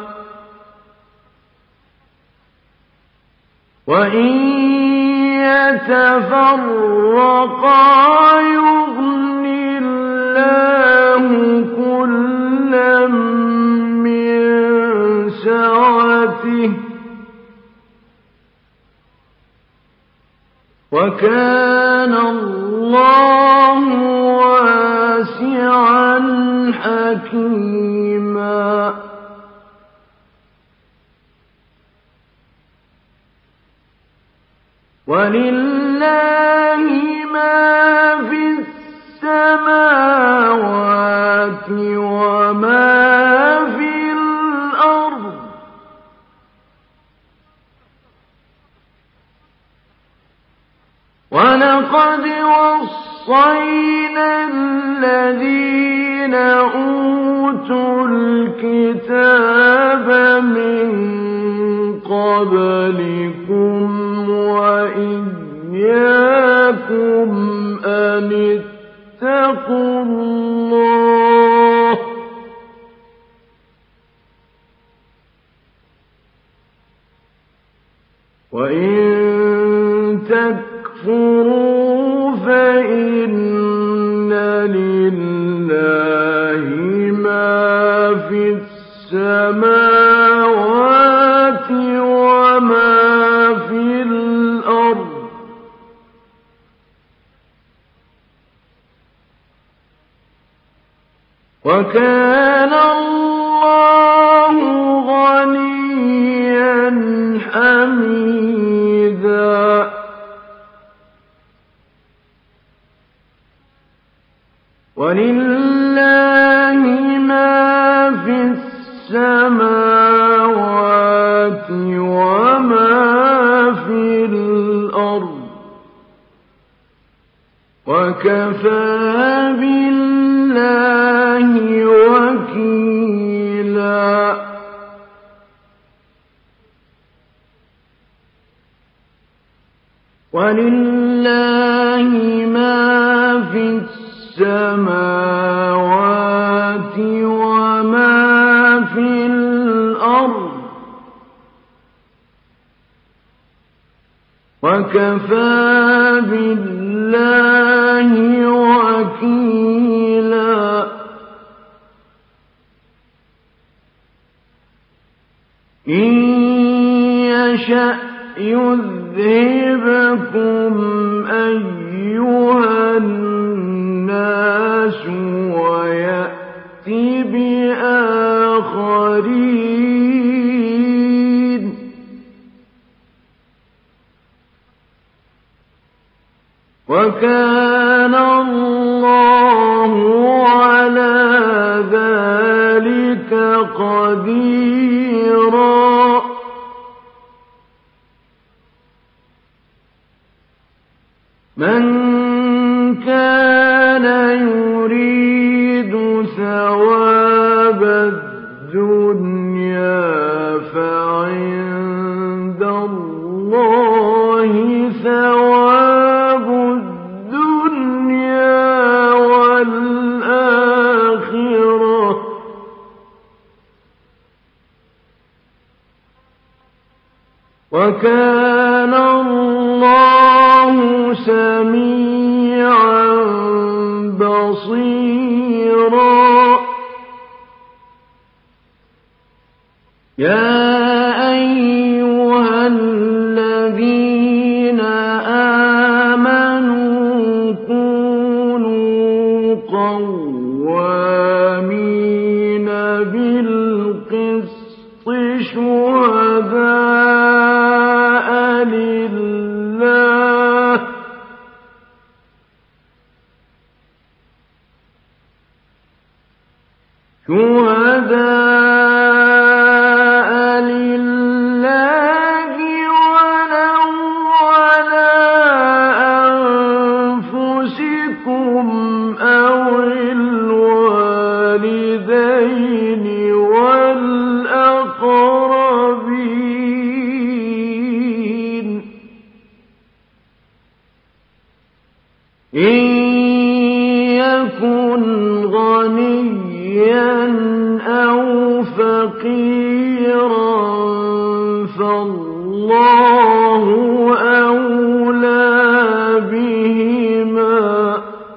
Speaker 1: وإن يتفرقا يغن الله كلا من سعته وكان الله واسعا حكيما ولله ما في السماوات وما في الأرض ولقد وصينا الذين أوتوا الكتاب من قبلكم وإياكم أن اتقوا الله وإن تكفروا فإن لله ما في السماوات وما في الأرض وكان الله غنيا حميدا ولله ما في السماوات وما في الأرض وكفى بالله وكيلا ولله ما في السماوات وما في الأرض وكفى بالله وكيلا إن يشأ يذهبكم أيها الناس ويأتي بآخرين وكان الله على ذلك قديرا من كان يريد ثواب الدنيا فعند الله ثواب الدنيا والآخرة وكان الله سميعا بصيرا يا أيها الذين آمنوا كونوا قوامين بالقسط شهداء لله شهداء لله ولو على فقيرا فالله أولى بهما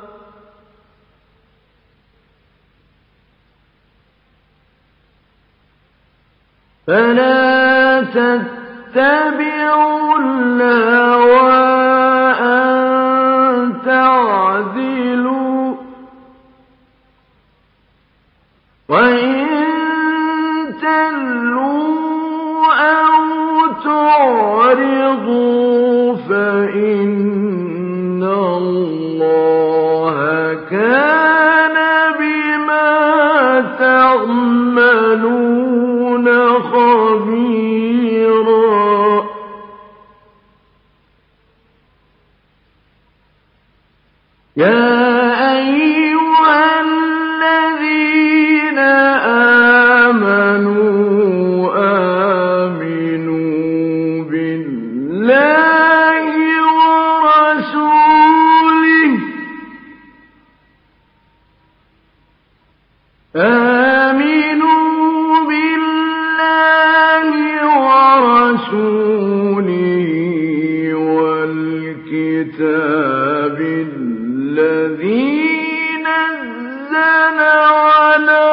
Speaker 1: فلا تتبعوا الهوى أن تعدلوا وإن تلوا أو تعرضوا فإن الله كان بما تعملون خبيرا يا أيها الذين آمنوا آمنوا بالله ورسوله آمنوا بالله ورسوله والكتاب الذي نزل على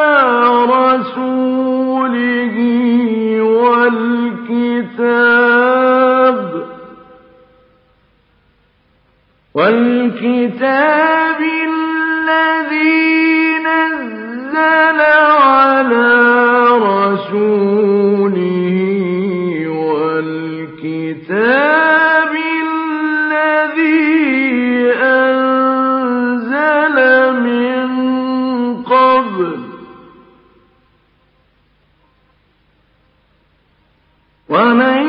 Speaker 1: رسوله والكتاب والكتاب الذي نزل على رسوله والكتاب الذي أنزل من قبل ومن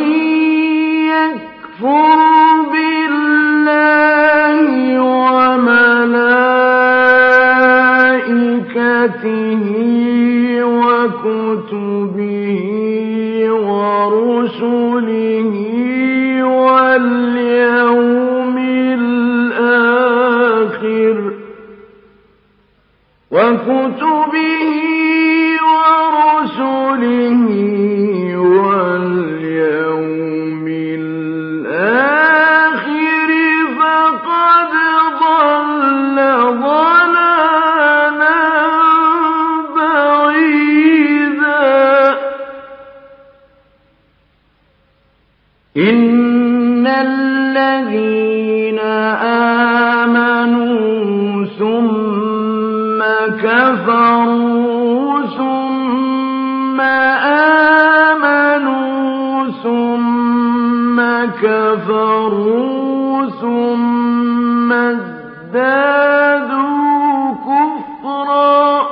Speaker 1: يكفر بالله وملائكته وكتبه ورسله واليوم الآخر وكتبه ورسله واليوم الآخر فقد ضل ضلالا بعيدا إن الذين آمنوا ثم كفروا ثم آمنوا ثم كفروا ثم ازدادوا كفرا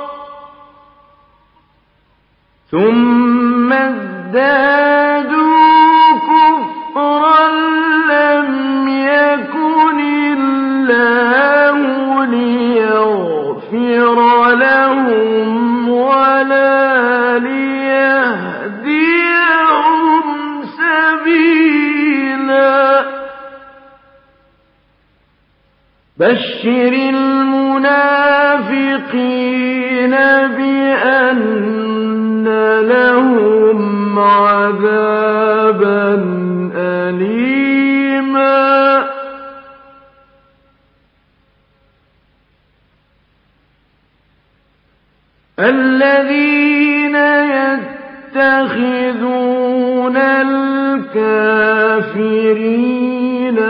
Speaker 1: ثم ازدادوا كفرا لم يكن الله ليغفر لهم ولا ليهديهم سبيلا بشر المنافقين بأن لهم عذابا أليما الذين يتخذون الكافرين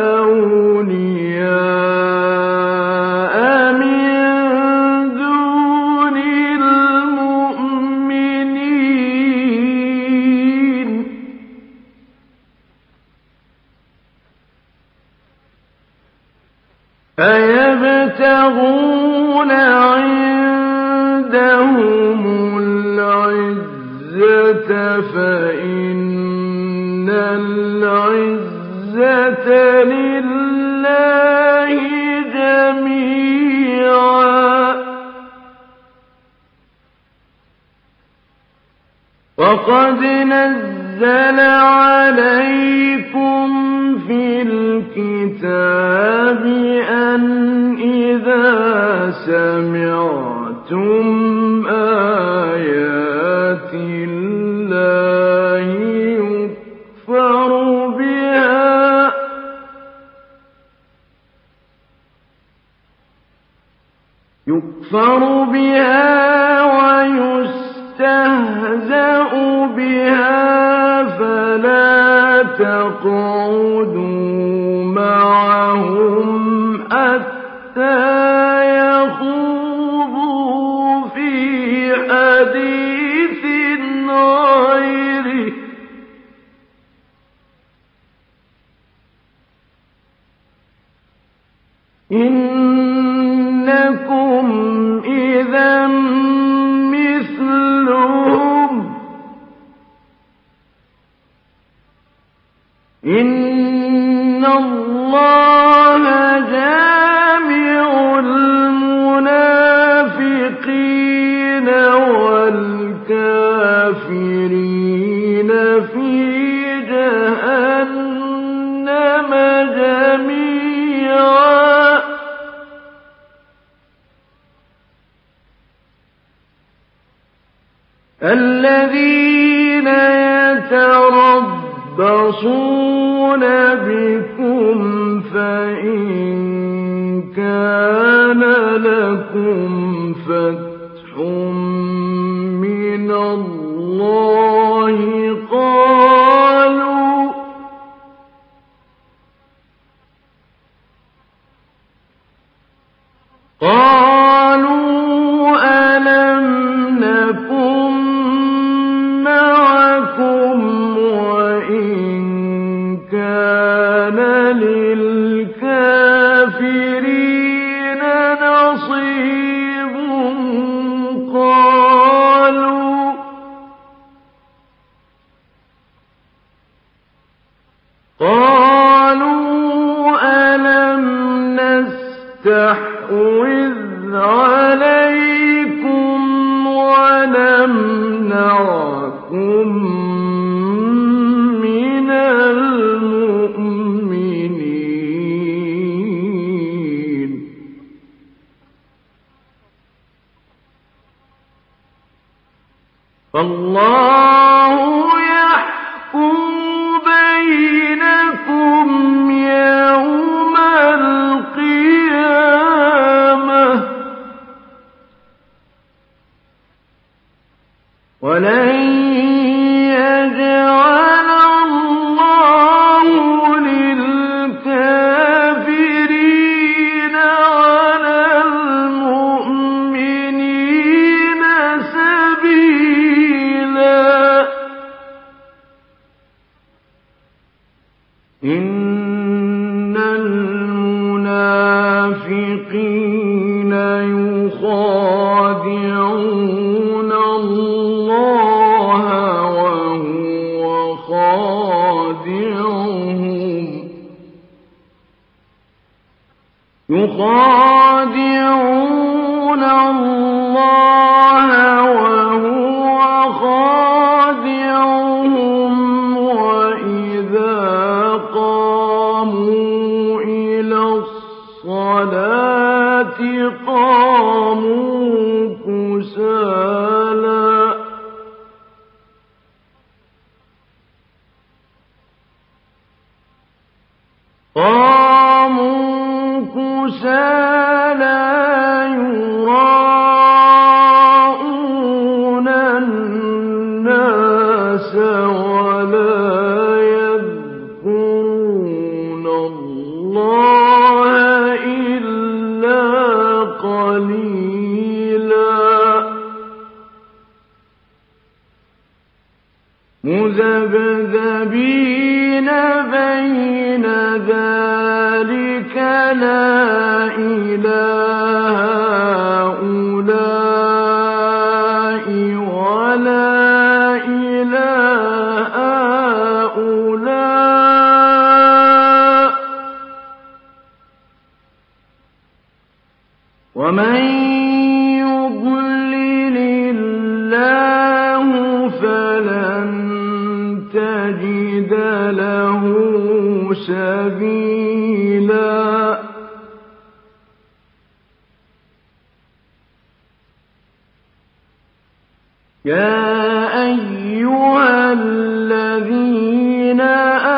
Speaker 1: أولياء من دون المؤمنين أيبتغون عندهم العزة فإن العزة لله جميعا وقد نزل عليكم في الكتاب أن إذا سمعتم آيات يُكْفَرُ بِهَا وَيُسْتَهْزَأُ بِهَا فَلَا تَقْعُدُوا مَعَهُمْ حَتَّىٰ يَخُوضُوا فِي حَدِيثٍ غَيْرِهِ ۚ إِنَّكُمْ إِذًا مِّثْلُهُمْ ۗ إِنَّ اللَّهَ جَامِعُ الْمُنَافِقِينَ وَالْكَافِرِينَ فِي جَهَنَّمَ جَمِيعًا. الَّذِينَ يَتَرَبَّصُونَ بِكُمْ فَإِن كَانَ لَكُمْ فَتْحٌ مِّنَ اللَّهِ قَالُوا قَالُوا أَلَمْ نَكُن مَّعَكُمْ وَإِن كَانَ لِلْكَافِرِينَ نَصِيبٌ قَالُوا قَالُوا أَلَمْ نَسْتَحْوِذْ عَلَيْكُمْ وَنَمْنَعْكُم مِّنَ الْمُؤْمِنِينَ ۚ فَاللَّهُ يَحْكُمُ بَيْنَكُمْ يَوْمَ الْقِيَامَةِ ۗ وَلَن يَجْعَلَ اللَّهُ لِلْكَافِرِينَ عَلَى الْمُؤْمِنِينَ سَبِيلًا. إِنَّ الْمُنَافِقِينَ يُخَادِعُونَ اللَّهَ وَهُوَ خَادِعُهُمْ يُخَادِعُونَ اللَّهَ وَهُوَ خَادِعُهُمْ وَإِذَا قَامُوا إِلَى الصَّلَاةِ قَامُوا كُسَالَىٰ قَامُوا كُسَالَىٰ يُرَاءُونَ النَّاسَ وَلَا يَذْكُرُونَ اللَّهَ إِلَّا قَلِيلًا مُذَبْذَبِينَ بَيْنَ ذَٰلِكَ لَا إِلَىٰ هَٰؤُلَاءِ وَلَا إِلَىٰ هَٰؤُلَاءِ ۚ وَمَن يُضْلِلِ اللَّهُ فَلَن تَجِدَ لَهُ سَبِيلًا. يَا أَيُّهَا الَّذِينَ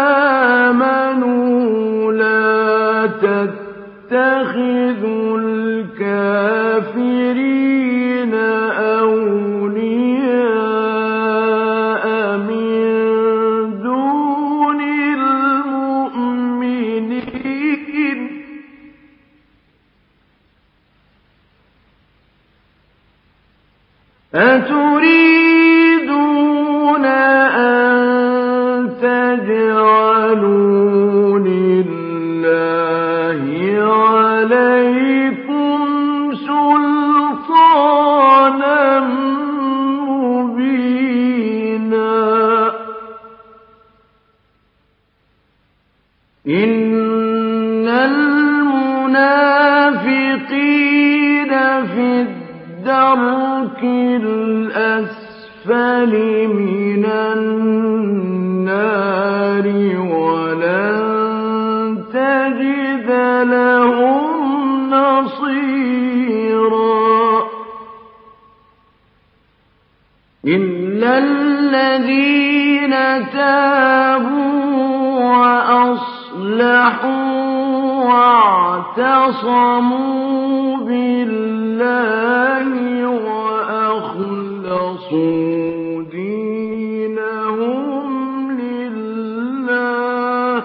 Speaker 1: آمَنُوا لَا تَتَّخِذُوا الْكَافِرِينَ إن المنافقين في الدرك الأسفل من النار ولن تجد لهم نصيرا إلا الذين تابوا وأصلحوا واعتصموا بالله وأخلصوا دينهم لله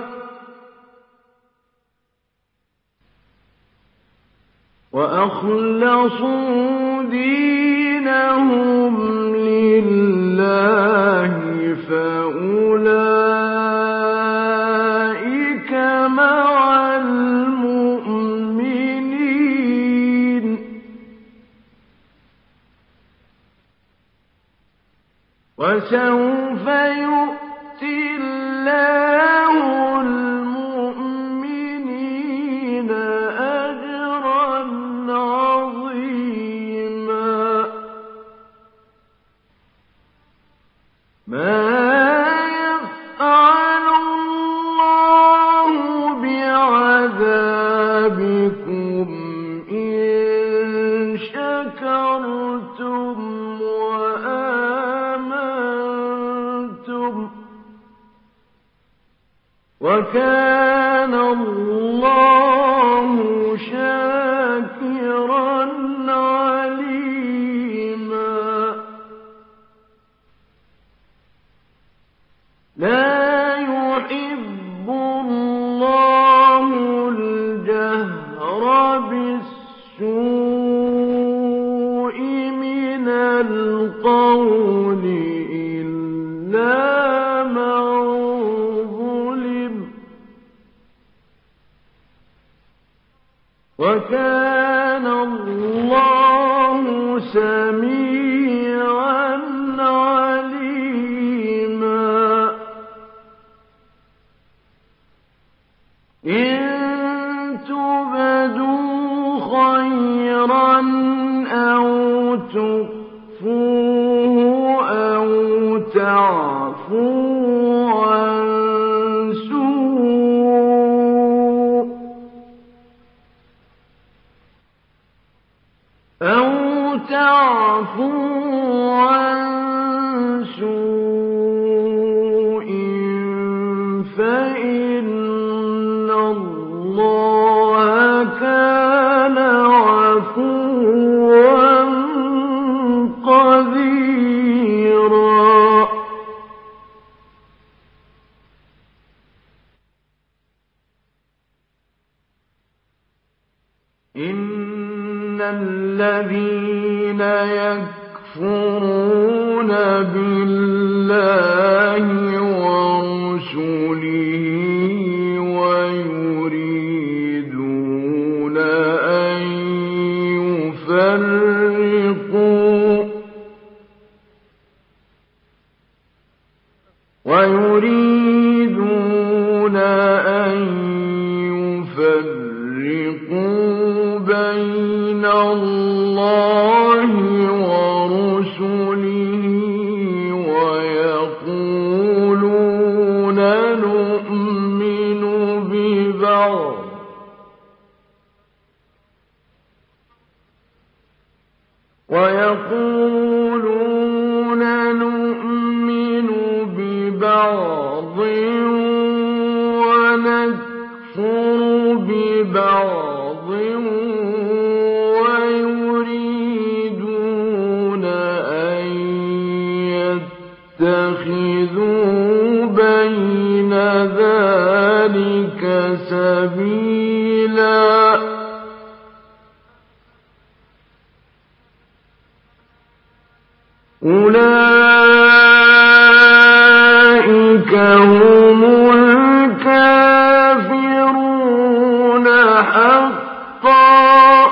Speaker 1: وأخلصوا دينهم لله فأولئك مع المؤمنين وسوف يؤتي الله المؤمنين أجرا عظيما ما يفعل الله بعذابكم إن شكرتم وآمنتم وكان الله شاكرا عليما لا يحب الله الجهر بالسوء من القول إلا من ظلم وكان الله سميعا عليما إن تبدوا خيرا أو تخفوه أو تعفوا عن سوء أو تعفوا عن سوء فإن الله كان عفوا قديرا إن الذين يكفرون بالله ورسله ويريدون أن يفرقوا ويريدون أن يفرقوا بين الله ورسله ويقولون نؤمن ببعض ويقولون نؤمن ببعض ونكفر ببعض ويريدون أن يتخذوا بين ذلك سبيلا أولئك هم الكافرون حقا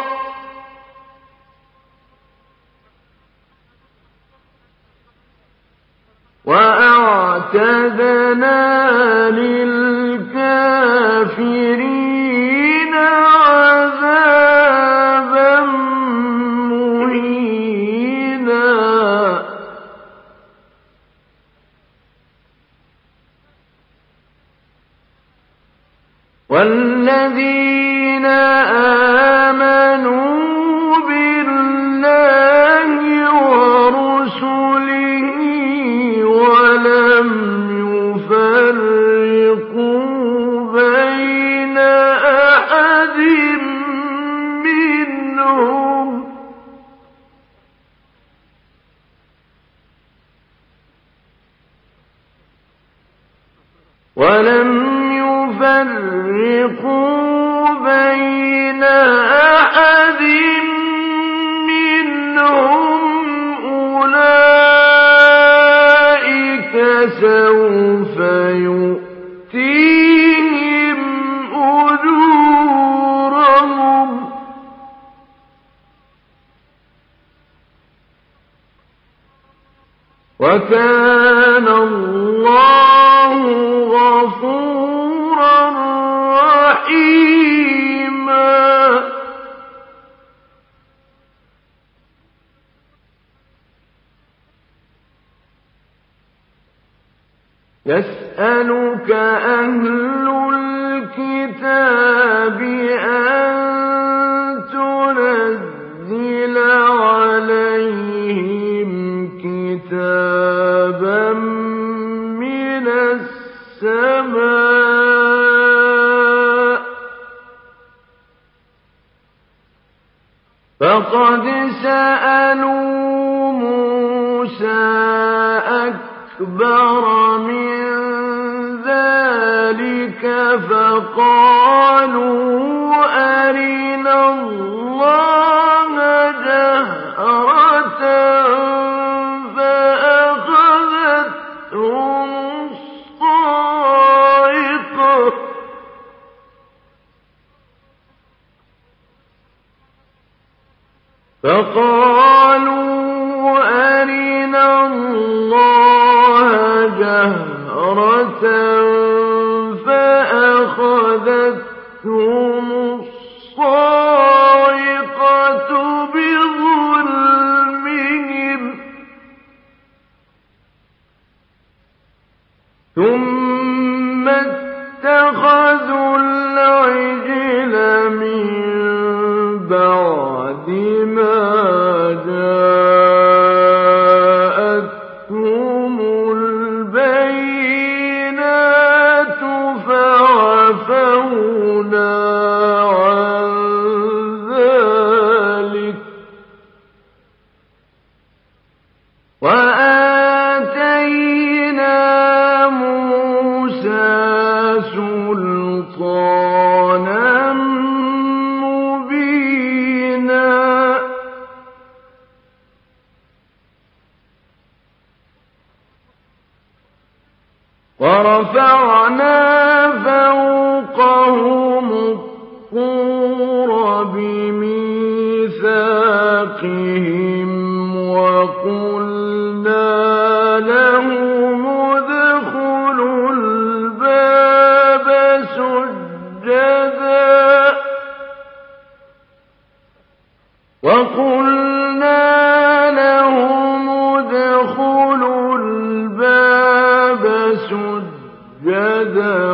Speaker 1: وأعتدنا للكافرين والذين آمنوا بالله ورسله ولم يفرقوا بين أحد منهم ولم يفرقوا بين أحد منهم أولئك سوف يؤتيهم أجورهم وكان الله غفورا رحيما. يسألك أهل الكتاب أن تنزل عليهم كتابا من السماء فقد سألوا موسى أكبر من ذلك فقالوا أرنا الله جهرة فأخذتهم الصاعقة فقالوا أرنا الله جهرة فأخذتهم الصاعقة بظلمهم ثم اتخذوا العجل من بعد ما جاءتهم البينات فعفونا عن ذلك وآتينا موسى سلطانا مبينا ورفعنا فوقهم الطور بميثاقهم وقلنا لهم ادخلوا الباب سجدا وقلنا لهم ادخلوا الباب سجدا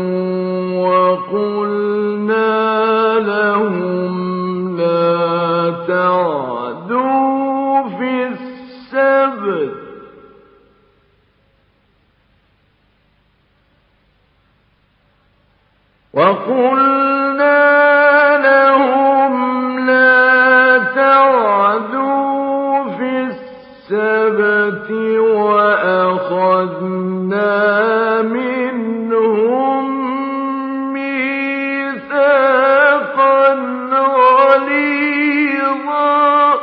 Speaker 1: وقلنا لهم لا تعدوا في السبت وقلنا لهم لا تعدوا في السبت وأخذنا منهم ميثاقا غليظا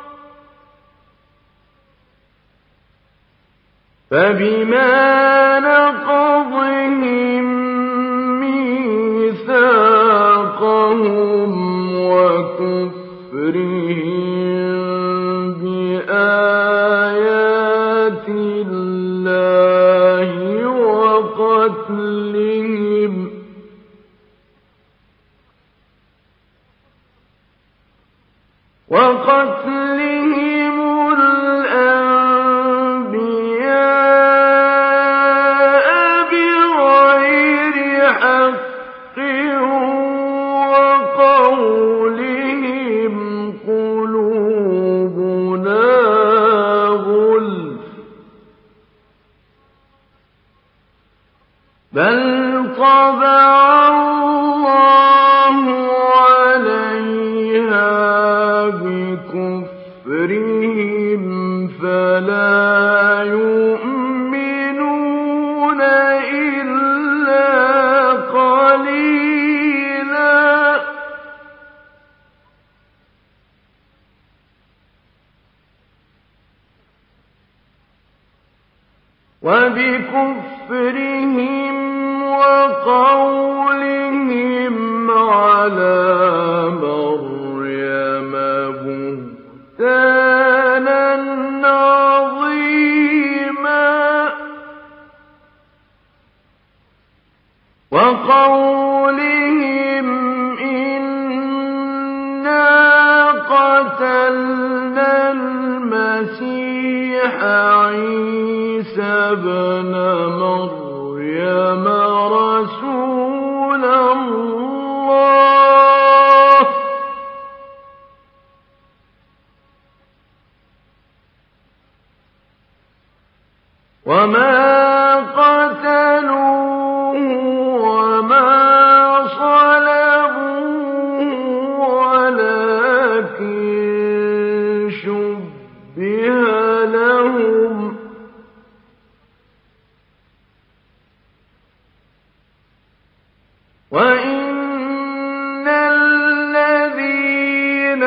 Speaker 1: فبما نقضهم ميثاقهم وكفرهم بآيات الله وقتلهم وقتلهم الأنبياء بغير بل طبع الله عليها بكفرهم فلا يؤمنون إلا قليلا وبكفرهم وقولهم على مريم بهتانا عظيما وقولهم إنا قتلنا المسيح عيسى ابن مريم رسول الله وما قتلوه وما صلبوه ولكن شبه لهم وإن الذين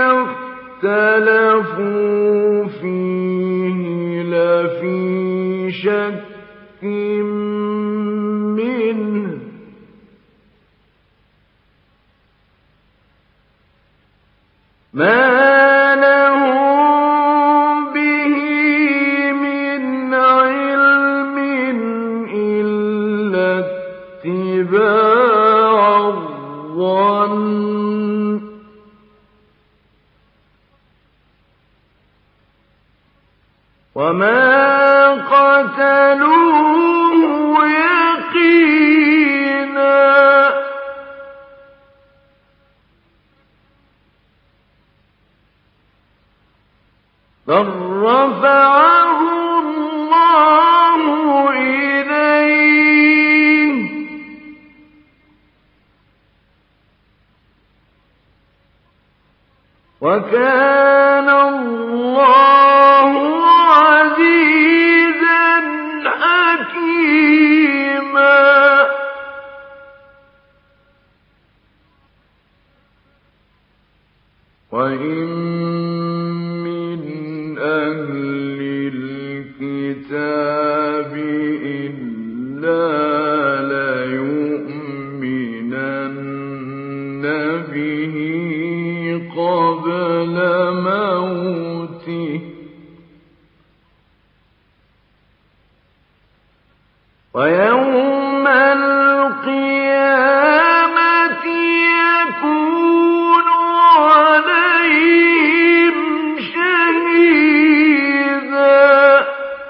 Speaker 1: اختلفوا فيه لفي شك منه ما لهم به من علم إلا اتباع الظن وما قتلوه يقينا بل رفعه الله إليه وكان الله عزيزا حكيما وإن من أهل الكتاب إلا ليؤمنن به قبل موته ويوم القيامة يكون عليهم شهيدا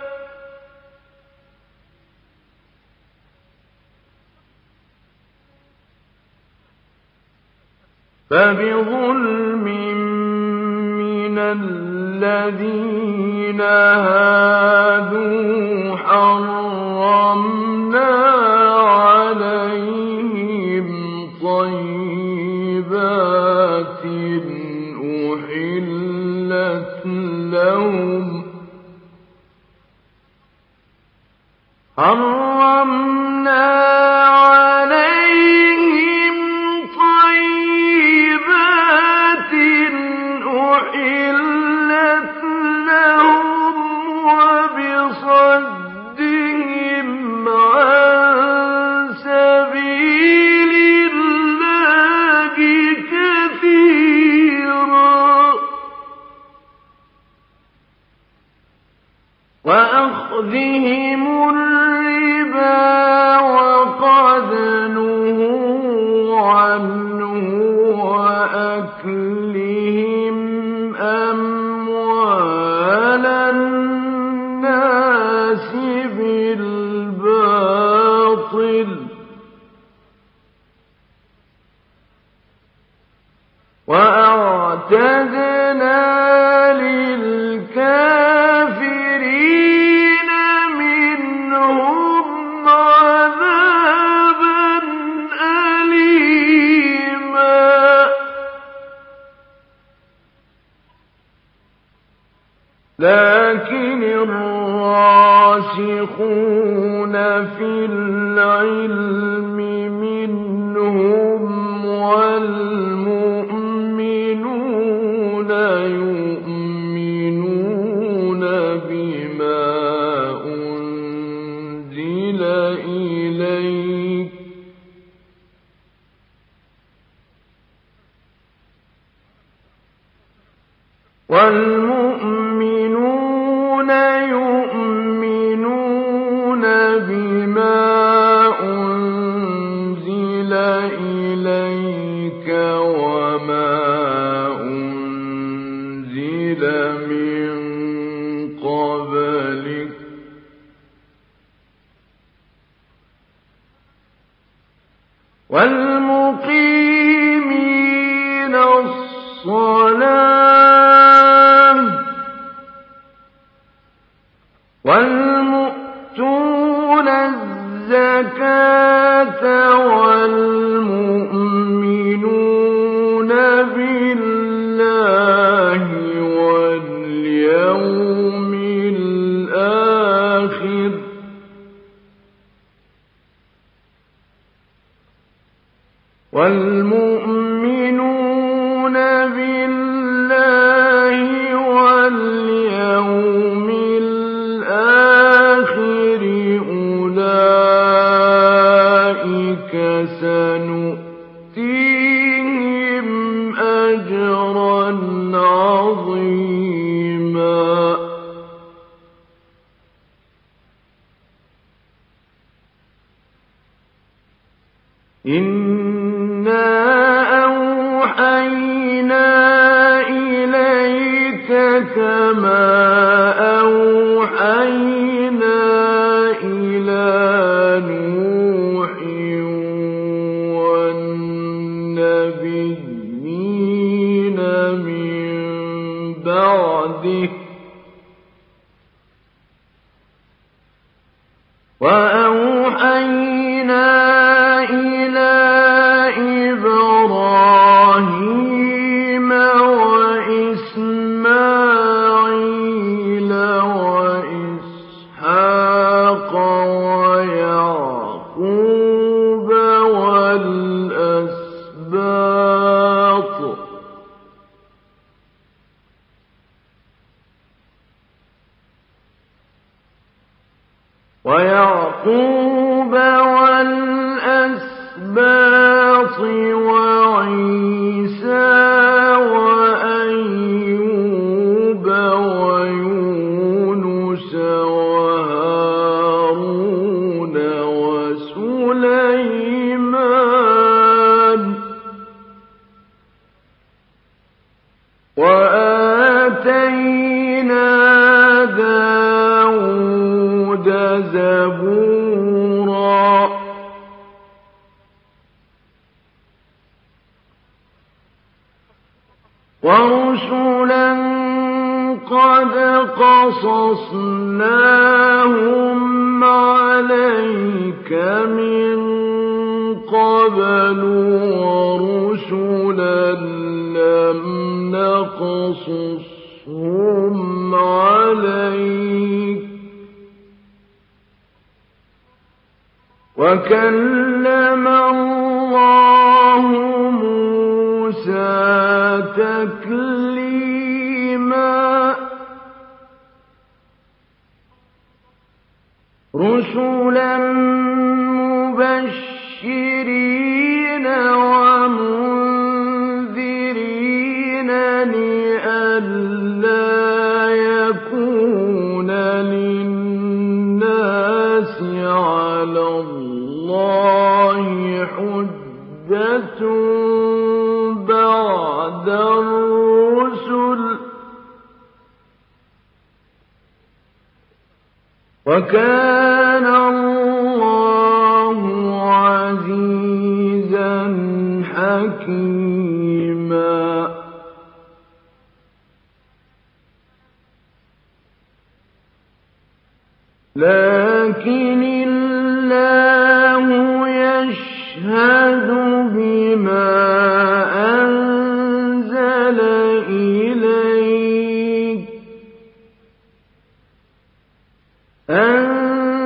Speaker 1: فبظلم من الذين هادوا حرمنا عليهم طيبات أحلت لهم حرمنا عليهم طيبات أحلت لهم وبصدهم عن سبيل الله كثيرا وأخذهم الربا وقد نهوا عنه وأكلهم أموال الناس بالباطل وأعتدنا للكافرين منهم عذابا الراسخون في العلم منهم والمؤمنون يؤمنون بما أنزل إليك والمؤمنون يؤمنون بما أنزل إليك وما أنزل من قبلك والمقيمين الصلاة والمؤتون الزكاة والمؤمنون بالله واليوم الآخر والمؤمنون بالله واليوم الآخر أولئك سنؤتيهم أجرا عظيما إنا أوحينا إليك كما أوحينا إلى نوح والنبيين من بعده وأوحينا إلى إبراهيم وإسماعيل وإسحاق ويعقوب والأسباط ويعقوب والأسباط وعيسى وأيوب ويونس وهارون وسليمان وآتينا داود زبورا ورسلا قد قصصناهم عليك من قبل ورسلا لم نقصصهم عليك وكلم الله موسى تكليما رسلا مبشرين ومنذرين لئلا يكون للناس على الله حجة بعد الرسل وكان الله عزيزا حكيما لكن الله يشهد بما أنزل إليك أنزل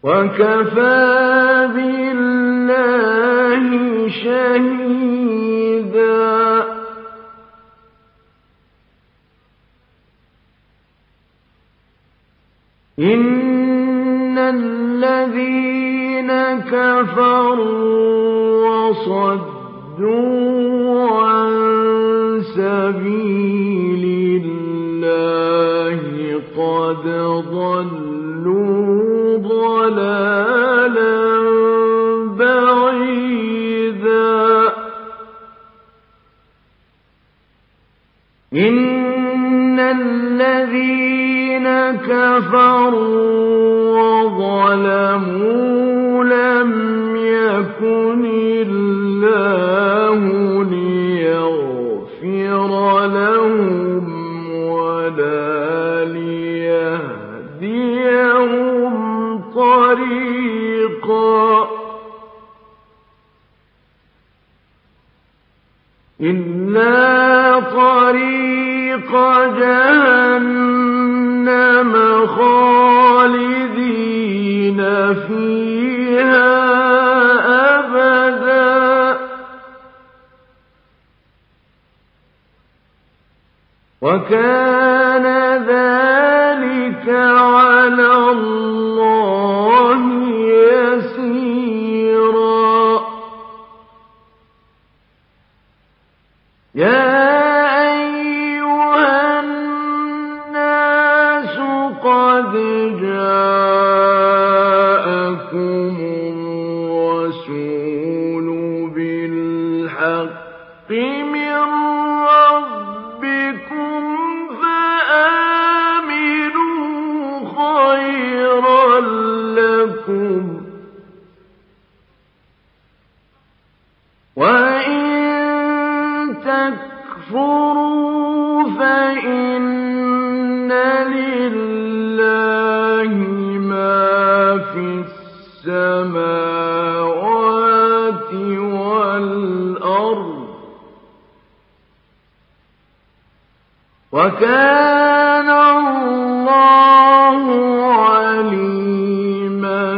Speaker 1: وكفى بالله شهيدا إن الذين كفروا وصدوا عن سبيل الله قد ضلوا ضلالا بعيدا إن الذين كفروا وظلموا لم يكن الله ليغفر لهم ولا ليهديهم طريقا إلا طريق جهنم خالدين فيها أبدا وكان ذلك على الله يسيرا يا أيها الناس قد جاءكم الرسول بالحق من ربكم فآمنوا خيرا لكم وإن تكفروا فإن لله ما في السماوات والأرض وكان الله عليما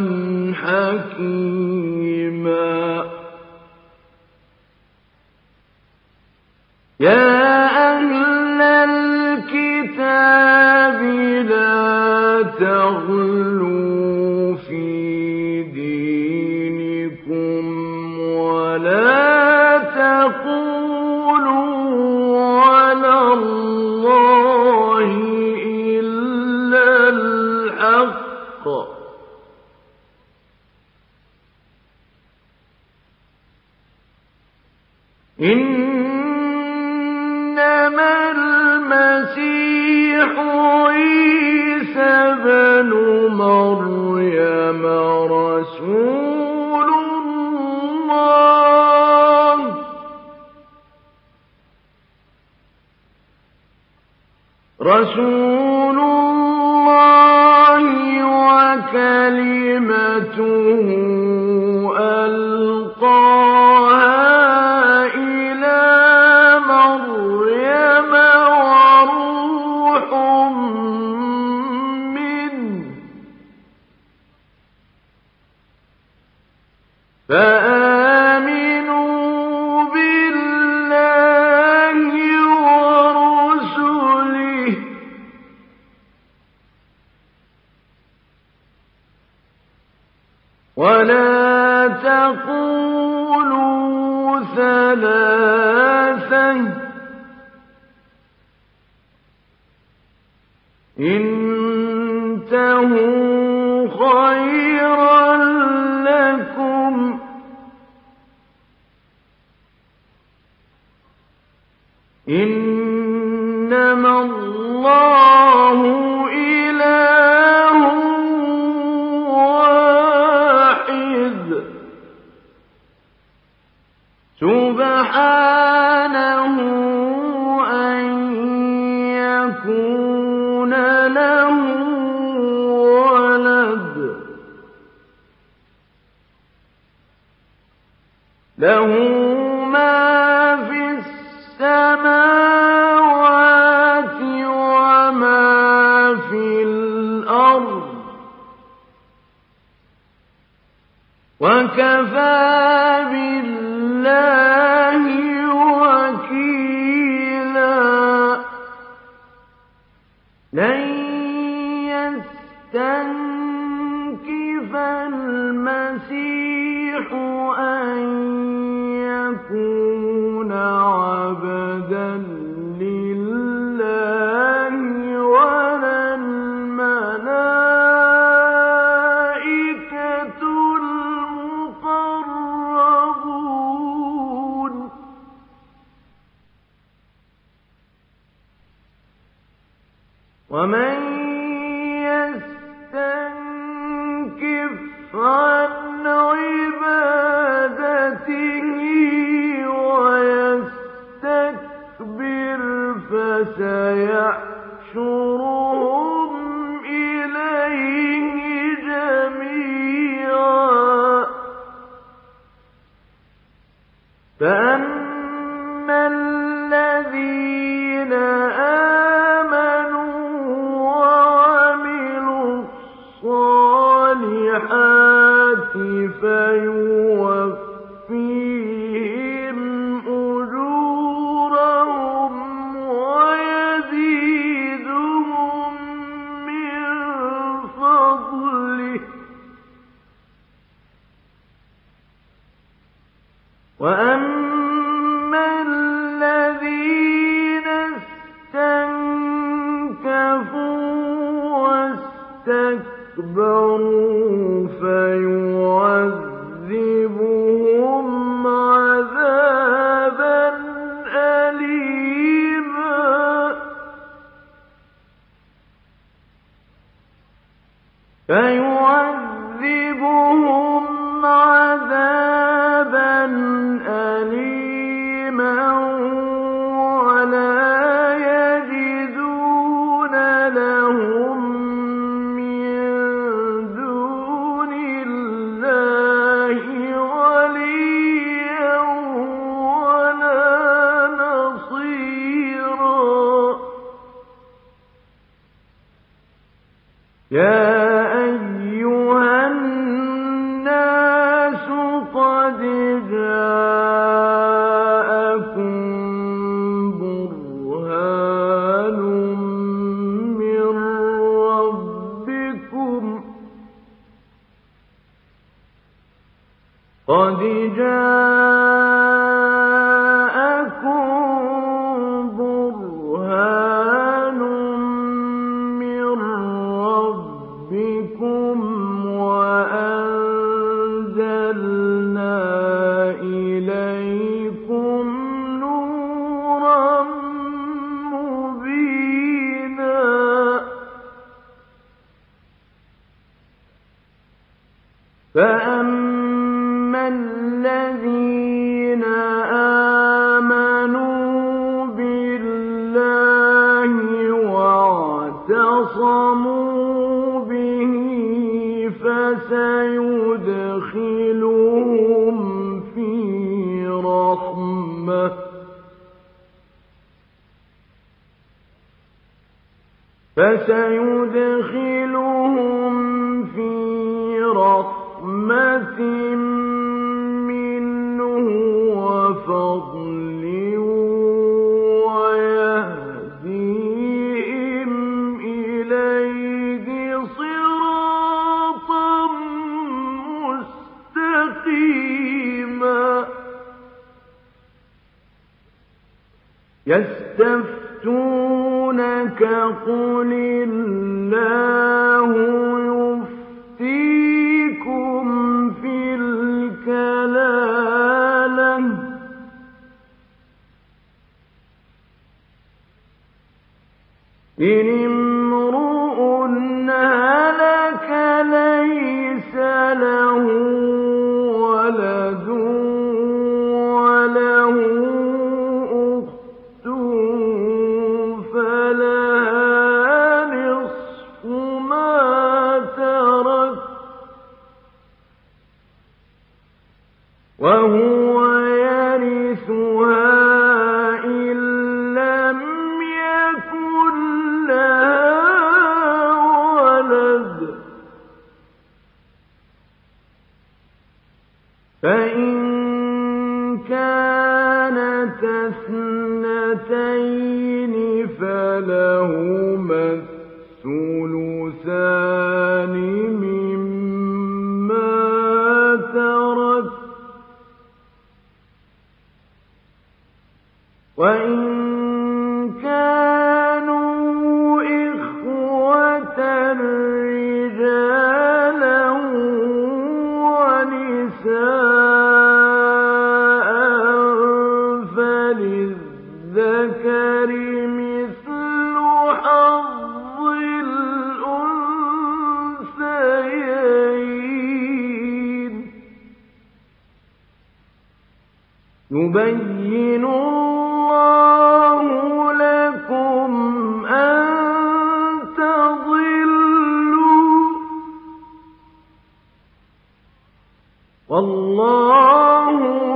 Speaker 1: حكيما يا أهل الكتاب لا تغلوا في دينكم ولا تقولوا على الله إلا الحق إنما المسيح عيسى بن مريم رسول الله رسول الله وكلمته ألقاها إلى مريم وروح منه فآمنوا بالله ورسله ولا تقولوا ثلاثة انتهوا خيرا لكم إنما الله إله واحد سبحانه أن يكون له ولد له ما في السماوات وما في الأرض وَكَفَىٰ بِاللَّهِ وَكِيلًا. لَّن يَسْتَنكِفَ الْمَسِيحُ أَن يَكُونَ عَبْدًا لِّلَّهِ وَلَا الْمَلَائِكَةُ الْمُقَرَّبُونَ. وَمَن يَسْتَنكِفْ عَنْ عِبَادَتِهِ وَيَسْتَكْبِرْ فَسَيَحْشُرُهُمْ إِلَيْهِ جَمِيعًا. فَأَمَّا الَّذِينَ آمَنُوا وَعَمِلُوا الصَّالِحَاتِ فَيُوَفِّيهِمْ أُجُورَهُمْ وَيَزِيدُهُم مِّن فَضْلِهِ. وَأَمَّا الَّذِينَ اسْتَنكَفُوا وَاسْتَكْبَرُوا فَيُعَذِّبُهُمْ عَذَابًا أَلِيمًا فَيُعَذِّبُهُمْ عَذَابًا أَلِيمًا وَلَا يَجِدُونَ لَهُم مِّن دُونِ اللَّهِ وَلِيًّا وَلَا نَصِيرًا. يَا أَيُّهَا النَّاسُ قَدْ جَاءَكُم بُرْهَانٌ مِّن رَّبِّكُمْ قَدْ جَاءَكُم بُرْهَانٌ مِّن رَّبِّكُمْ وَأَنزَلْنَا إِلَيْكُمْ نُورًا مُّبِينًا. فَأَمَّا الَّذِينَ آمَنُوا بِاللَّهِ وَاعْتَصَمُوا بِهِ فَسَيُدْخِلُهُمْ فِي رَحْمَةٍ فَسَيُدْخِلُهُمْ فِي رَحْمَةٍ مِّنْهُ وَفَضْلٍ وَيَهْدِيهِمْ إِلَيْهِ صِرَاطًا مُّسْتَقِيمًا. يَسْتَفْتُونَكَ قُلِ اللَّهُ يُفْتِيكُمْ فِي الْكَلَالَةِ إِنِ امْرُؤٌ هَلَكَ لَيْسَ لَهُ وَلَدٌ وَلَهُ أُخْتٌ فَلَهَا نِصْفُ مَا تَرَكَ وَهُوَ يَرِثُهَا إِن لَّمْ يَكُن لَّهَا وَلَدٌ فإن كانت اثنتين فلهما الثلثان مما ترك وإن كانوا إخوة رجالا ونساء فللذكر مثل حظ الأنثيين يبين الله لكم أن تضلوا والله